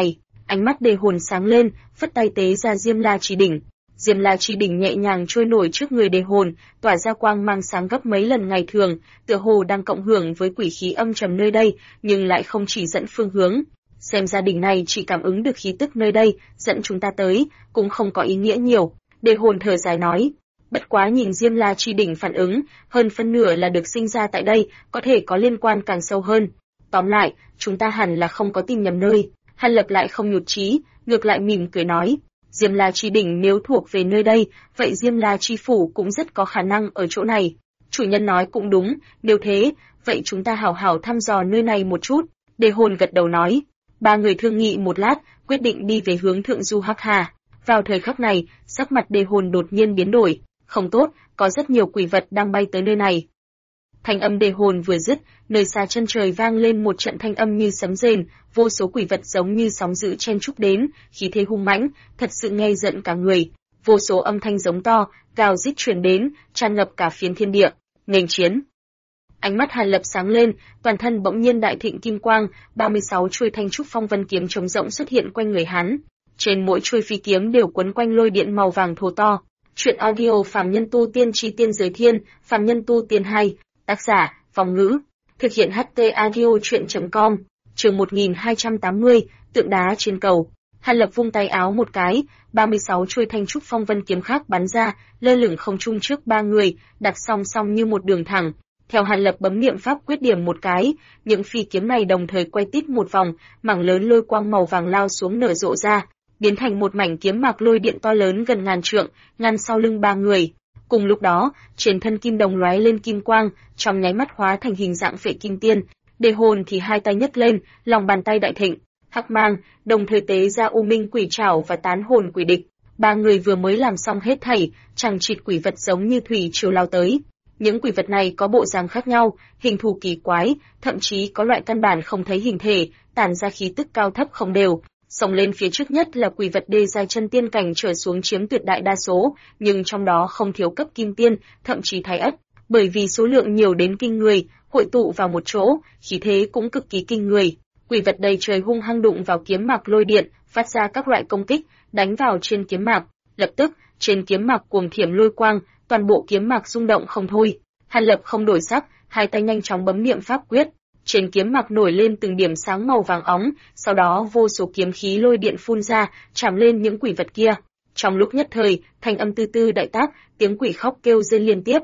Ánh mắt Đề Hồn sáng lên, phất tay tế ra Diêm La Chi đỉnh. Diêm La Chi đỉnh nhẹ nhàng trôi nổi trước người Đề Hồn, tỏa ra quang mang sáng gấp mấy lần ngày thường, tựa hồ đang cộng hưởng với quỷ khí âm trầm nơi đây, nhưng lại không chỉ dẫn phương hướng. Xem ra đỉnh này chỉ cảm ứng được khí tức nơi đây, dẫn chúng ta tới, cũng không có ý nghĩa nhiều. Đề Hồn thở dài nói. Bất quá nhìn Diêm La Chi đỉnh phản ứng, hơn phân nửa là được sinh ra tại đây, có thể có liên quan càng sâu hơn. Tóm lại, chúng ta hẳn là không có tìm nhầm nơi. Hàn Lập lại không nhụt chí, ngược lại mỉm cười nói. Diêm La Chi đỉnh nếu thuộc về nơi đây, vậy Diêm La Chi phủ cũng rất có khả năng ở chỗ này. Chủ nhân nói cũng đúng, nếu thế, vậy chúng ta hảo hảo thăm dò nơi này một chút. Đề Hồn gật đầu nói. Ba người thương nghị một lát, quyết định đi về hướng Thượng Du Hắc Hà. Vào thời khắc này, sắc mặt Đề Hồn đột nhiên biến đổi. Không tốt, có rất nhiều quỷ vật đang bay tới nơi này. Thanh âm Đề Hồn vừa dứt, nơi xa chân trời vang lên một trận thanh âm như sấm rền, vô số quỷ vật giống như sóng dữ chen chúc đến, khí thế hung mãnh, thật sự nghe giận cả người. Vô số âm thanh giống to, gào rít truyền đến, tràn ngập cả phiến thiên địa. Nghênh chiến. Ánh mắt Hàn Lập sáng lên, toàn thân bỗng nhiên đại thịnh kim quang, 36 chuôi thanh trúc phong vân kiếm trống rỗng xuất hiện quanh người hắn. Trên mỗi chuôi phi kiếm đều quấn quanh lôi điện màu vàng thô to. Truyện audio Phàm Nhân Tu Tiên Chi Tiên Giới Thiên, Phàm Nhân Tu Tiên 2, tác giả, Phong Ngữ. Thực hiện HT audio truyện.com, chương 1280, tượng đá trên cầu. Hàn Lập vung tay áo một cái, 36 chuôi thanh trúc phong vân kiếm khác bắn ra, lơ lửng không trung trước ba người, đặt song song như một đường thẳng. Theo Hàn Lập bấm niệm pháp quyết điểm một cái, những phi kiếm này đồng thời quay tít một vòng, mảng lớn lôi quang màu vàng lao xuống nở rộ ra, biến thành một mảnh kiếm mạc lôi điện to lớn gần ngàn trượng, ngăn sau lưng ba người. Cùng lúc đó, trên thân kim đồng lóe lên kim quang, trong nháy mắt hóa thành hình dạng phệ kim tiên. Đề Hồn thì hai tay nhấc lên, lòng bàn tay đại thịnh, hắc mang, đồng thời tế ra U Minh Quỷ Trảo và tán hồn quỷ địch. Ba người vừa mới làm xong hết thảy, chằng chịt quỷ vật giống như thủy triều lao tới. Những quỷ vật này có bộ dáng khác nhau, hình thù kỳ quái, thậm chí có loại căn bản không thấy hình thể, tản ra khí tức cao thấp không đều. Xông lên phía trước nhất là quỷ vật đê giai chân tiên cảnh trở xuống chiếm tuyệt đại đa số, nhưng trong đó không thiếu cấp kim tiên, thậm chí thái ất, bởi vì số lượng nhiều đến kinh người, hội tụ vào một chỗ, khí thế cũng cực kỳ kinh người. Quỷ vật đầy trời hung hăng đụng vào kiếm mạc lôi điện, phát ra các loại công kích, đánh vào trên kiếm mạc. Lập tức, trên kiếm mạc cuồng thiểm lôi quang, toàn bộ kiếm mạc rung động không thôi. Hàn Lập không đổi sắc, hai tay nhanh chóng bấm niệm pháp quyết. Trên kiếm mạc nổi lên từng điểm sáng màu vàng óng, sau đó vô số kiếm khí lôi điện phun ra, chạm lên những quỷ vật kia. Trong lúc nhất thời, thanh âm tư tư đại tác, tiếng quỷ khóc kêu rên liên tiếp.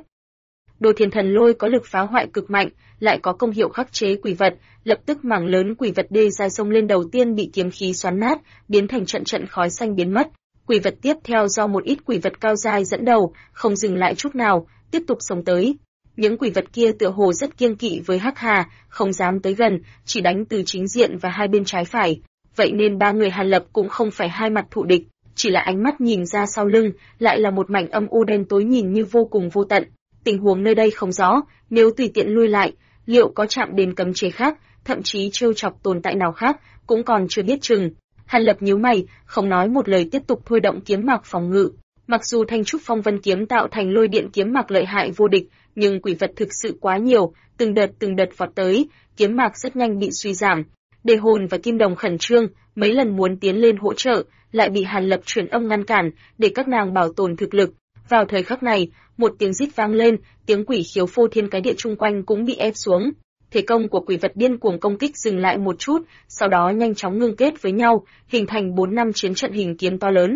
Đồ Thiên Thần Lôi có lực phá hoại cực mạnh, lại có công hiệu khắc chế quỷ vật, lập tức mảng lớn quỷ vật đê giai xông lên đầu tiên bị kiếm khí xoắn nát, biến thành trận trận khói xanh biến mất. Quỷ vật tiếp theo do một ít quỷ vật cao giai dẫn đầu, không dừng lại chút nào, tiếp tục xông tới. Những quỷ vật kia tựa hồ rất kiêng kỵ với Hắc Hà, không dám tới gần, chỉ đánh từ chính diện và hai bên trái phải. Vậy nên ba người Hàn Lập cũng không phải hai mặt thù địch, chỉ là ánh mắt nhìn ra sau lưng, lại là một mảnh âm u đen tối nhìn như vô cùng vô tận. Tình huống nơi đây không rõ, nếu tùy tiện lui lại, liệu có chạm đến cấm chế khác, thậm chí trêu chọc tồn tại nào khác, cũng còn chưa biết chừng. Hàn Lập nhíu mày, không nói một lời tiếp tục thôi động kiếm mạc phòng ngự. Mặc dù thanh trúc phong vân kiếm tạo thành lôi điện kiếm mạc lợi hại vô địch, nhưng quỷ vật thực sự quá nhiều, từng đợt vọt tới, kiếm mạc rất nhanh bị suy giảm. Đề Hồn và Kim Đồng khẩn trương, mấy lần muốn tiến lên hỗ trợ, lại bị Hàn Lập truyền âm ngăn cản, để các nàng bảo tồn thực lực. Vào thời khắc này, một tiếng rít vang lên, tiếng quỷ khiếu phô thiên cái địa chung quanh cũng bị ép xuống. Thế công của quỷ vật điên cuồng công kích dừng lại một chút, sau đó nhanh chóng ngưng kết với nhau, hình thành 4-5 chiến trận hình kiếm to lớn.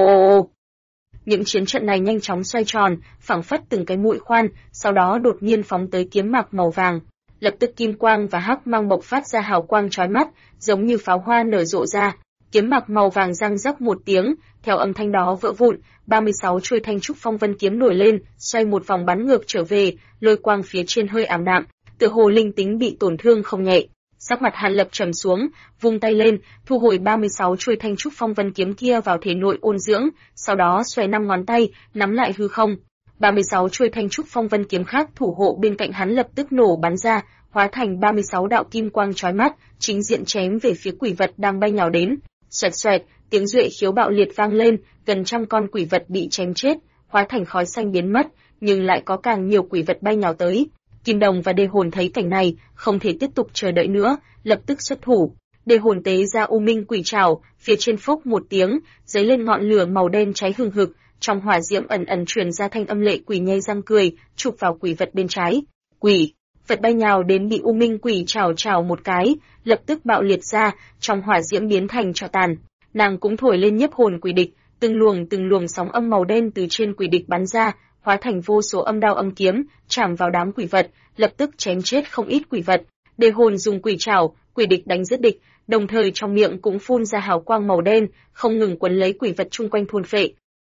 Ồ! Những chiến trận này nhanh chóng xoay tròn, phảng phất từng cái mũi khoan, sau đó đột nhiên phóng tới kiếm mạc màu vàng. Lập tức kim quang và hắc mang bộc phát ra hào quang chói mắt, giống như pháo hoa nở rộ ra. Kiếm mạc màu vàng răng rắc một tiếng, theo âm thanh đó vỡ vụn, 36 chuôi thanh trúc phong vân kiếm nổi lên, xoay một vòng bắn ngược trở về, lôi quang phía trên hơi ảm đạm, tựa hồ linh tính bị tổn thương không nhẹ. Sắc mặt Hàn Lập trầm xuống, vung tay lên, thu hồi 36 chuôi thanh trúc phong vân kiếm kia vào thể nội ôn dưỡng, sau đó xoay 5 ngón tay, nắm lại hư không. 36 chuôi thanh trúc phong vân kiếm khác thủ hộ bên cạnh hắn lập tức nổ bắn ra, hóa thành 36 đạo kim quang chói mắt, chính diện chém về phía quỷ vật đang bay nhào đến. Xoẹt xoẹt, tiếng duệ khiếu bạo liệt vang lên, gần trăm con quỷ vật bị chém chết, hóa thành khói xanh biến mất, nhưng lại có càng nhiều quỷ vật bay nhào tới. Kim Đồng và Đề Hồn thấy cảnh này, không thể tiếp tục chờ đợi nữa, lập tức xuất thủ. Đề hồn tế ra U Minh Quỷ Trảo, phía trên phốc một tiếng, giấy lên ngọn lửa màu đen cháy hừng hực, trong hỏa diễm ẩn ẩn truyền ra thanh âm lệ quỷ nhe răng cười, chụp vào quỷ vật bên trái. Quỷ vật bay nhào đến bị U Minh Quỷ Trảo chảo một cái, lập tức bạo liệt ra, trong hỏa diễm biến thành tro tàn. Nàng cũng thổi lên nhiếp hồn quỷ địch, từng luồng sóng âm màu đen từ trên quỷ địch bắn ra, hóa thành vô số âm đao âm kiếm, chạm vào đám quỷ vật, lập tức chém chết không ít quỷ vật. Đề hồn dùng quỷ trảo, quỷ địch đánh giết địch, đồng thời trong miệng cũng phun ra hào quang màu đen, không ngừng quấn lấy quỷ vật chung quanh thôn phệ.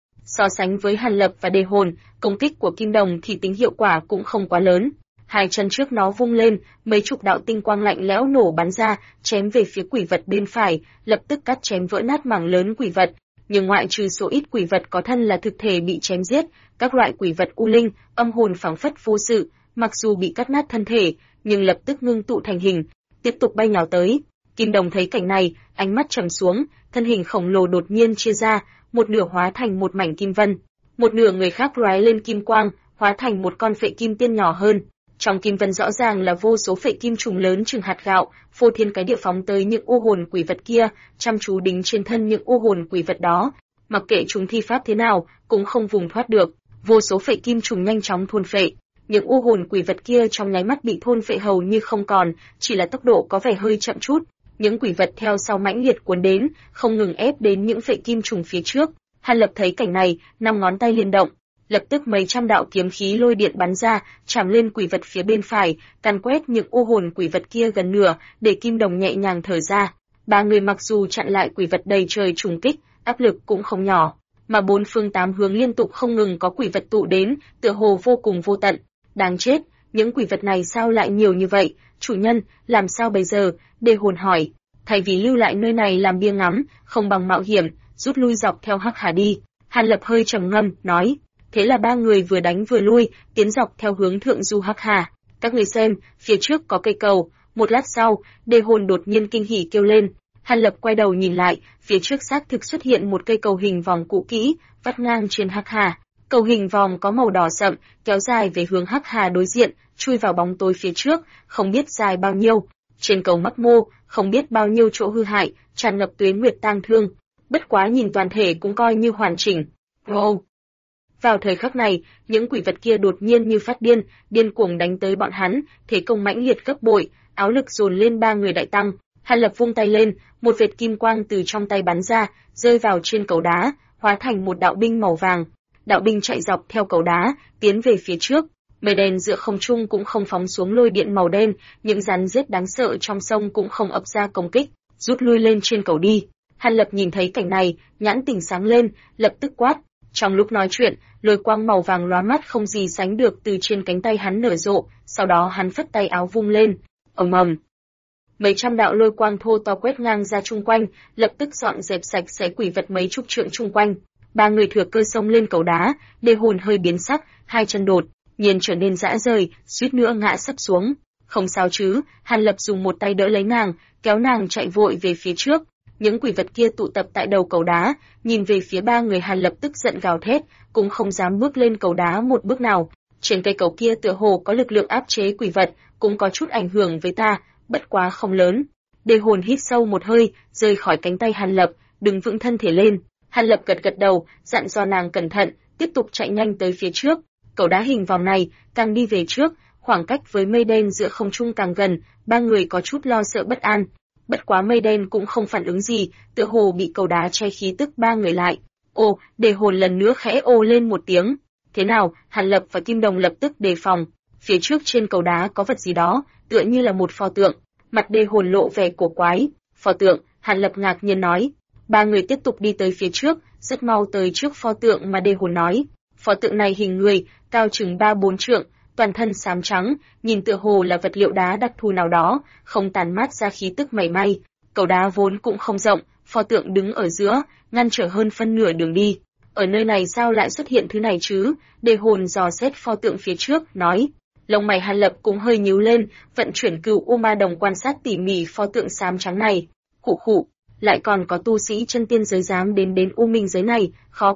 So sánh với Hàn Lập và Đề hồn, công kích của Kim Đồng thì tính hiệu quả cũng không quá lớn. Hai chân trước nó vung lên, mấy chục đạo tinh quang lạnh lẽo nổ bắn ra, chém về phía quỷ vật bên phải, lập tức cắt chém vỡ nát mảng lớn quỷ vật. Nhưng ngoại trừ số ít quỷ vật có thân là thực thể bị chém giết, các loại quỷ vật u linh, âm hồn phảng phất vô sự, mặc dù bị cắt nát thân thể, nhưng lập tức ngưng tụ thành hình, tiếp tục bay nhào tới. Kim Đồng thấy cảnh này, ánh mắt trầm xuống, thân hình khổng lồ đột nhiên chia ra, một nửa hóa thành một mảnh kim vân, một nửa người khác lóe lên kim quang, hóa thành một con phệ kim tiên nhỏ hơn. Trong kim vân rõ ràng là vô số phệ kim trùng lớn chừng hạt gạo, phô thiên cái địa phóng tới những u hồn quỷ vật kia, chăm chú đính trên thân những u hồn quỷ vật đó, mặc kệ chúng thi pháp thế nào, cũng không vùng thoát được. Vô số phệ kim trùng nhanh chóng thôn phệ, những u hồn quỷ vật kia trong nháy mắt bị thôn phệ hầu như không còn, chỉ là tốc độ có vẻ hơi chậm chút. Những quỷ vật theo sau mãnh liệt cuốn đến, không ngừng ép đến những phệ kim trùng phía trước. Hàn Lập thấy cảnh này, năm ngón tay liên động, lập tức mấy trăm đạo kiếm khí lôi điện bắn ra, chạm lên quỷ vật phía bên phải, càn quét những u hồn quỷ vật kia gần nửa, để Kim Đồng nhẹ nhàng thở ra. Ba người mặc dù chặn lại quỷ vật đầy trời trùng kích, áp lực cũng không nhỏ, mà bốn phương tám hướng liên tục không ngừng có quỷ vật tụ đến, tựa hồ vô cùng vô tận. Đáng chết, những quỷ vật này sao lại nhiều như vậy? Chủ nhân, làm sao bây giờ? Đề hồn hỏi. Thay vì lưu lại nơi này làm bia ngắm, không bằng mạo hiểm, rút lui dọc theo Hắc Hà đi. Hàn Lập hơi trầm ngâm, nói. Thế là ba người vừa đánh vừa lui, tiến dọc theo hướng thượng du Hắc Hà. Các người xem, phía trước có cây cầu. Một lát sau, Đề hồn đột nhiên kinh hỉ kêu lên. Hàn Lập quay đầu nhìn lại, phía trước xác thực xuất hiện một cây cầu hình vòng cũ kỹ, vắt ngang trên Hắc Hà. Cầu hình vòng có màu đỏ sậm, kéo dài về hướng Hắc Hà đối diện, chui vào bóng tối phía trước, không biết dài bao nhiêu. Trên cầu mắc mô, không biết bao nhiêu chỗ hư hại, tràn ngập tuế nguyệt tang thương. Bất quá nhìn toàn thể cũng coi như hoàn chỉnh. Wow! Vào thời khắc này, những quỷ vật kia đột nhiên như phát điên, điên cuồng đánh tới bọn hắn, thế công mãnh liệt gấp bội, áo lực dồn lên ba người đại tăng. Hàn Lập vung tay lên, một vệt kim quang từ trong tay bắn ra, rơi vào trên cầu đá, hóa thành một đạo binh màu vàng. Đạo binh chạy dọc theo cầu đá, tiến về phía trước. Mây đen giữa không trung cũng không phóng xuống lôi điện màu đen, những rắn rết đáng sợ trong sông cũng không ập ra công kích, rút lui lên trên cầu đi. Hàn Lập nhìn thấy cảnh này, nhãn tình sáng lên, lập tức quát. Trong lúc nói chuyện, lôi quang màu vàng lóa mắt không gì sánh được từ trên cánh tay hắn nở rộ, sau đó hắn phất tay áo vung lên. Ầm ầm. Mấy trăm đạo lôi quang thô to quét ngang ra chung quanh, lập tức dọn dẹp sạch sẽ quỷ vật mấy chục trượng chung quanh. Ba người thừa cơ xông lên cầu đá, Đề hồn hơi biến sắc, hai chân đột nhiên trở nên rã rời, suýt nữa ngã sấp xuống. Không sao chứ, Hàn Lập dùng một tay đỡ lấy nàng, kéo nàng chạy vội về phía trước. Những quỷ vật kia tụ tập tại đầu cầu đá, nhìn về phía ba người Hàn Lập tức giận gào thét, cũng không dám bước lên cầu đá một bước nào. Trên cây cầu kia tựa hồ có lực lượng áp chế quỷ vật, cũng có chút ảnh hưởng với ta, bất quá không lớn. Đề hồn hít sâu một hơi, rời khỏi cánh tay Hàn Lập, đứng vững thân thể lên. Hàn Lập gật gật đầu, dặn dò nàng cẩn thận, tiếp tục chạy nhanh tới phía trước. Cầu đá hình vòng này, càng đi về trước, khoảng cách với mây đen giữa không trung càng gần, ba người có chút lo sợ bất an. Bất quá mây đen cũng không phản ứng gì, tựa hồ bị cầu đá che khí tức ba người lại. Ô, Đề hồn lần nữa khẽ ô lên một tiếng. Thế nào? Hàn Lập và Kim Đồng lập tức đề phòng. Phía trước trên cầu đá có vật gì đó, tựa như là một pho tượng. Mặt Đề hồn lộ vẻ cổ quái. Pho tượng, Hàn Lập ngạc nhiên nói. Ba người tiếp tục đi tới phía trước, rất mau tới trước pho tượng mà Đề hồn nói. Pho tượng này hình người, cao chừng 3-4 trượng, toàn thân xám trắng, nhìn tựa hồ là vật liệu đá đặc thù nào đó, không tàn mát ra khí tức mảy may. Cầu đá vốn cũng không rộng, pho tượng đứng ở giữa, ngăn trở hơn phân nửa đường đi. Ở nơi này sao lại xuất hiện thứ này chứ? Đề hồn dò xét pho tượng phía trước, nói. Lông mày Hàn Lập cũng hơi nhíu lên, vận chuyển Cửu U Ma Đồng quan sát tỉ mỉ pho tượng xám trắng này. Khụ khụ, lại còn có tu sĩ chân tiên giới dám đến U Minh giới này, khó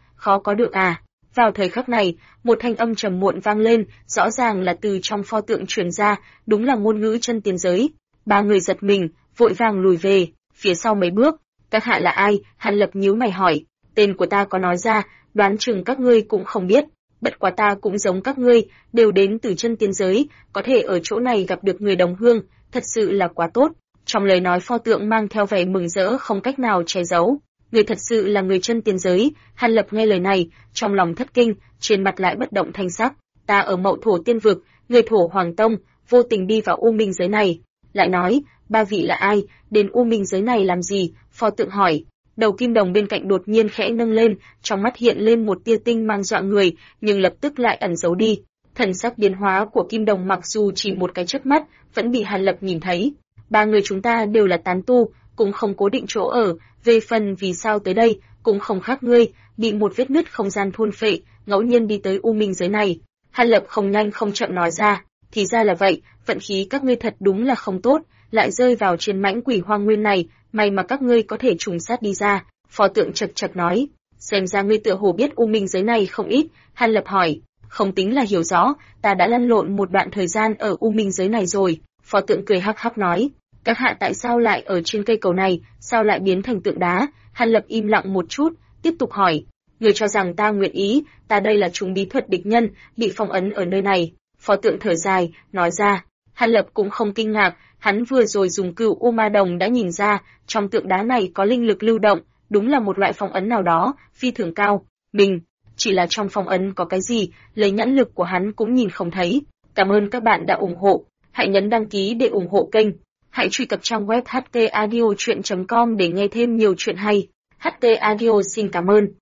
có được à? Vào thời khắc này, một thanh âm trầm muộn vang lên, rõ ràng là từ trong pho tượng truyền ra, đúng là ngôn ngữ chân tiên giới. Ba người giật mình, vội vàng lùi về, phía sau mấy bước. Các hạ là ai? Hàn Lập nhíu mày hỏi. Tên của ta có nói ra, đoán chừng các ngươi cũng không biết. Bất quá ta cũng giống các ngươi, đều đến từ chân tiên giới, có thể ở chỗ này gặp được người đồng hương, thật sự là quá tốt. Trong lời nói pho tượng mang theo vẻ mừng rỡ không cách nào che giấu. Người thật sự là người chân tiên giới. Hàn Lập nghe lời này, trong lòng thất kinh, trên mặt lại bất động thanh sắc. Ta ở Mậu Thổ Tiên Vực, người Thổ Hoàng Tông, vô tình đi vào U Minh giới này. Lại nói, ba vị là ai, đến U Minh giới này làm gì? Pho tượng hỏi. Đầu kim đồng bên cạnh đột nhiên khẽ nâng lên, trong mắt hiện lên một tia tinh mang dọa người, nhưng lập tức lại ẩn giấu đi. Thần sắc biến hóa của kim đồng mặc dù chỉ một cái chớp mắt, vẫn bị Hàn Lập nhìn thấy. Ba người chúng ta đều là tán tu, cũng không cố định chỗ ở, về phần vì sao tới đây, cũng không khác ngươi, bị một vết nứt không gian thôn phệ, ngẫu nhiên đi tới U Minh giới này. Hàn Lập không nhanh không chậm nói ra, thì ra là vậy, vận khí các ngươi thật đúng là không tốt, lại rơi vào trên mãnh quỷ hoang nguyên này, may mà các ngươi có thể trùng sát đi ra. Phó tượng chật chật nói, xem ra ngươi tựa hồ biết U Minh giới này không ít. Hàn Lập hỏi, không tính là hiểu rõ, ta đã lăn lộn một đoạn thời gian ở U Minh giới này rồi. Phó tượng cười hắc hắc nói, các hạ tại sao lại ở trên cây cầu này, sao lại biến thành tượng đá? Hàn Lập im lặng một chút, tiếp tục hỏi, người cho rằng ta nguyện ý, ta đây là trùng bí thuật địch nhân, bị phong ấn ở nơi này. Phó tượng thở dài, nói ra. Hàn Lập cũng không kinh ngạc, hắn vừa rồi dùng cửu U Ma Đồng đã nhìn ra, trong tượng đá này có linh lực lưu động, đúng là một loại phong ấn nào đó, phi thường cao. Mình, chỉ là trong phong ấn có cái gì, lấy nhãn lực của hắn cũng nhìn không thấy. Cảm ơn các bạn đã ủng hộ, hãy nhấn đăng ký để ủng hộ kênh. Hãy truy cập trang web htaudio.com để nghe thêm nhiều chuyện hay. HT Audio xin cảm ơn.